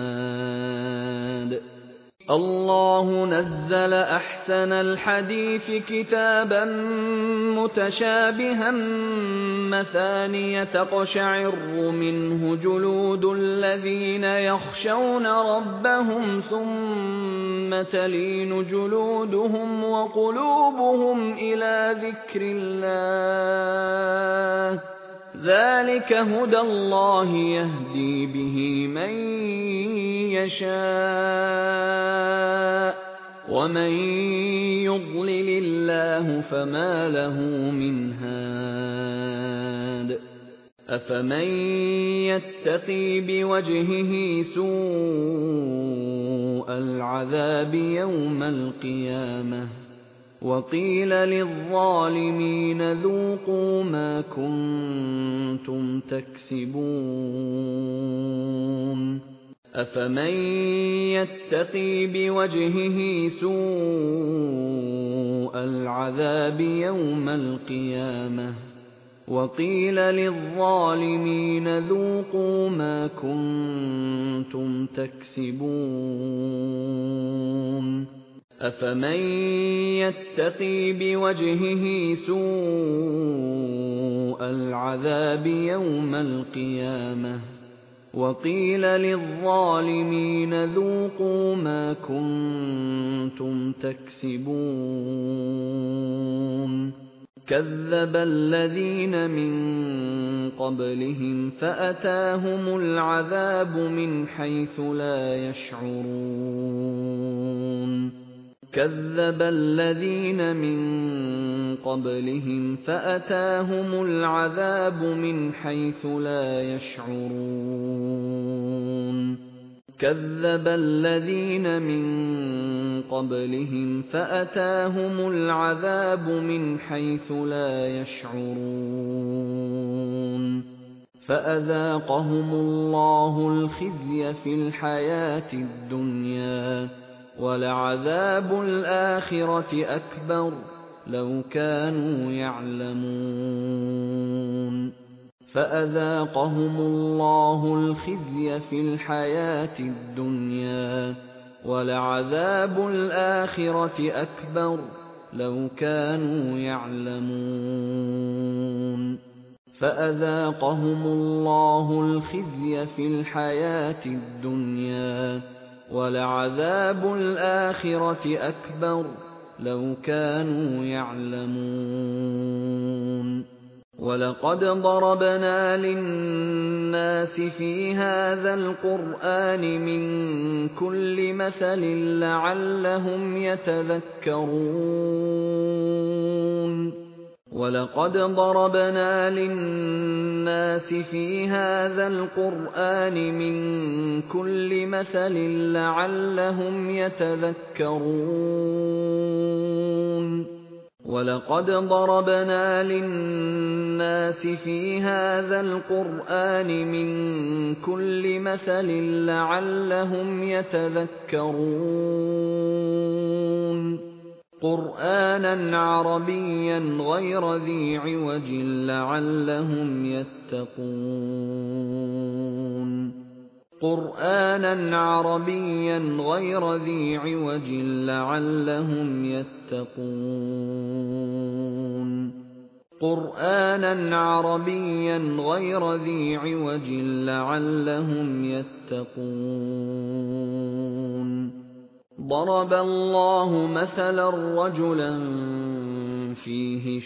هاد الله نزل أحسن الحديث كتابا متشابها مثانية تقشعر منه جلود الذين يخشون ربهم ثم تلين جلودهم وقلوبهم إلى ذكر الله ذلك هدى الله يهدي به من يشاء ومن يضلل الله فما له من هاد أفمن يتقي بوجهه سوء العذاب يوم القيامة وقيل للظالمين ذوقوا ما كنتم تكسبون أفمن يتقي بوجهه سوء العذاب يوم القيامة وقيل للظالمين ذوقوا ما كنتم تكسبون أفمن يتقي بوجهه سوء العذاب يوم القيامة وقيل للظالمين ذوقوا ما كنتم تكسبون كذب الذين من قبلهم فأتاهم العذاب من حيث لا يشعرون كذب الذين من قبلهم فأتاهم العذاب من حيث لا يشعرون كذب الذين من قبلهم فأتاهم العذاب من حيث لا يشعرون فأذاقهم الله الخزي في الحياة الدنيا ولعذاب الآخرة أكبر لو كانوا يعلمون فأذاقهم الله الخزي في الحياة الدنيا ولعذاب الآخرة أكبر لو كانوا يعلمون فأذاقهم الله الخزي في الحياة الدنيا ولعذاب الآخرة أكبر لو كانوا يعلمون ولقد ضربنا للناس في هذا القرآن من كل مثل لعلهم يتذكرون ولقد ضربنا للناس في هذا القرآن من كل مثل لعلهم يتذكرون ولقد ضربنا للناس في هذا القرآن من كل مثل لعلهم يتذكرون قرآنا عربيا غير ذي عوج لعلهم يتقون قرآنا عربيا غير ذي عوج لعلهم يتقون قرآنا عربيا غير ذي عوج لعلهم يتقون ضرب الله مثلا رجلا فيه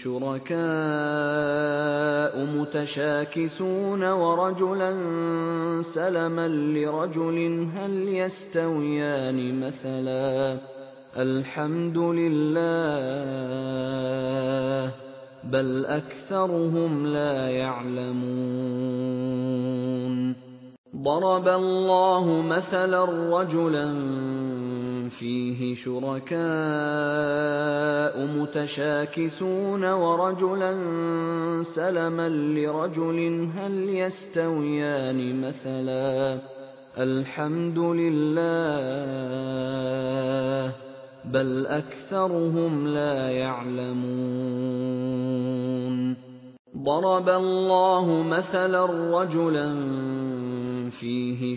شركاء متشاكسون ورجلا سلما لرجل هل يستويان مثلا الحمد لله بل أكثرهم لا يعلمون ضرب الله مثلا رجلا فيه شركاء متشاكسون ورجلا سلما لرجل هل يستويان مثلا الحمد لله بل أكثرهم لا يعلمون ضرب الله مثلا رجلا فيه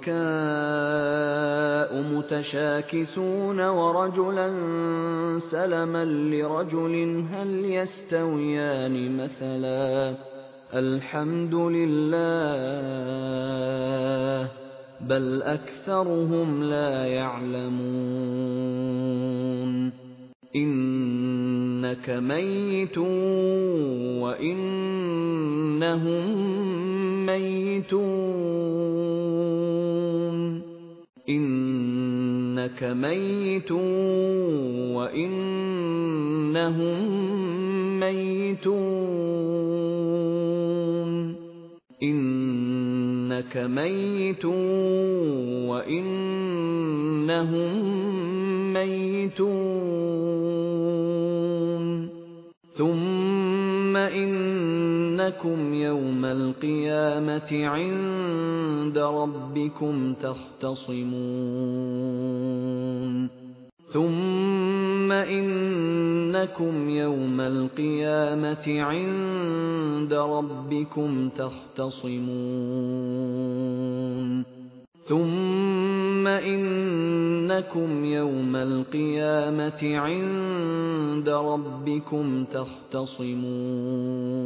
شركاء متشاكسون ورجلا سلما لرجل هل يستويان مثلا الحمد لله بل أكثرهم لا يعلمون إنك ميت وإنهم ميتون إنك إِنَّكَ مَيِّتٌ وَإِنَّهُم مَّيِّتُونَ إِنَّكَ مَيِّتٌ وَإِنَّهُم مَّيِّتُونَ ثُمَّ إِنَّكُمْ يَوْمَ الْقِيَامَةِ عِندَ رَبِّكُمْ تَخْتَصِمُونَ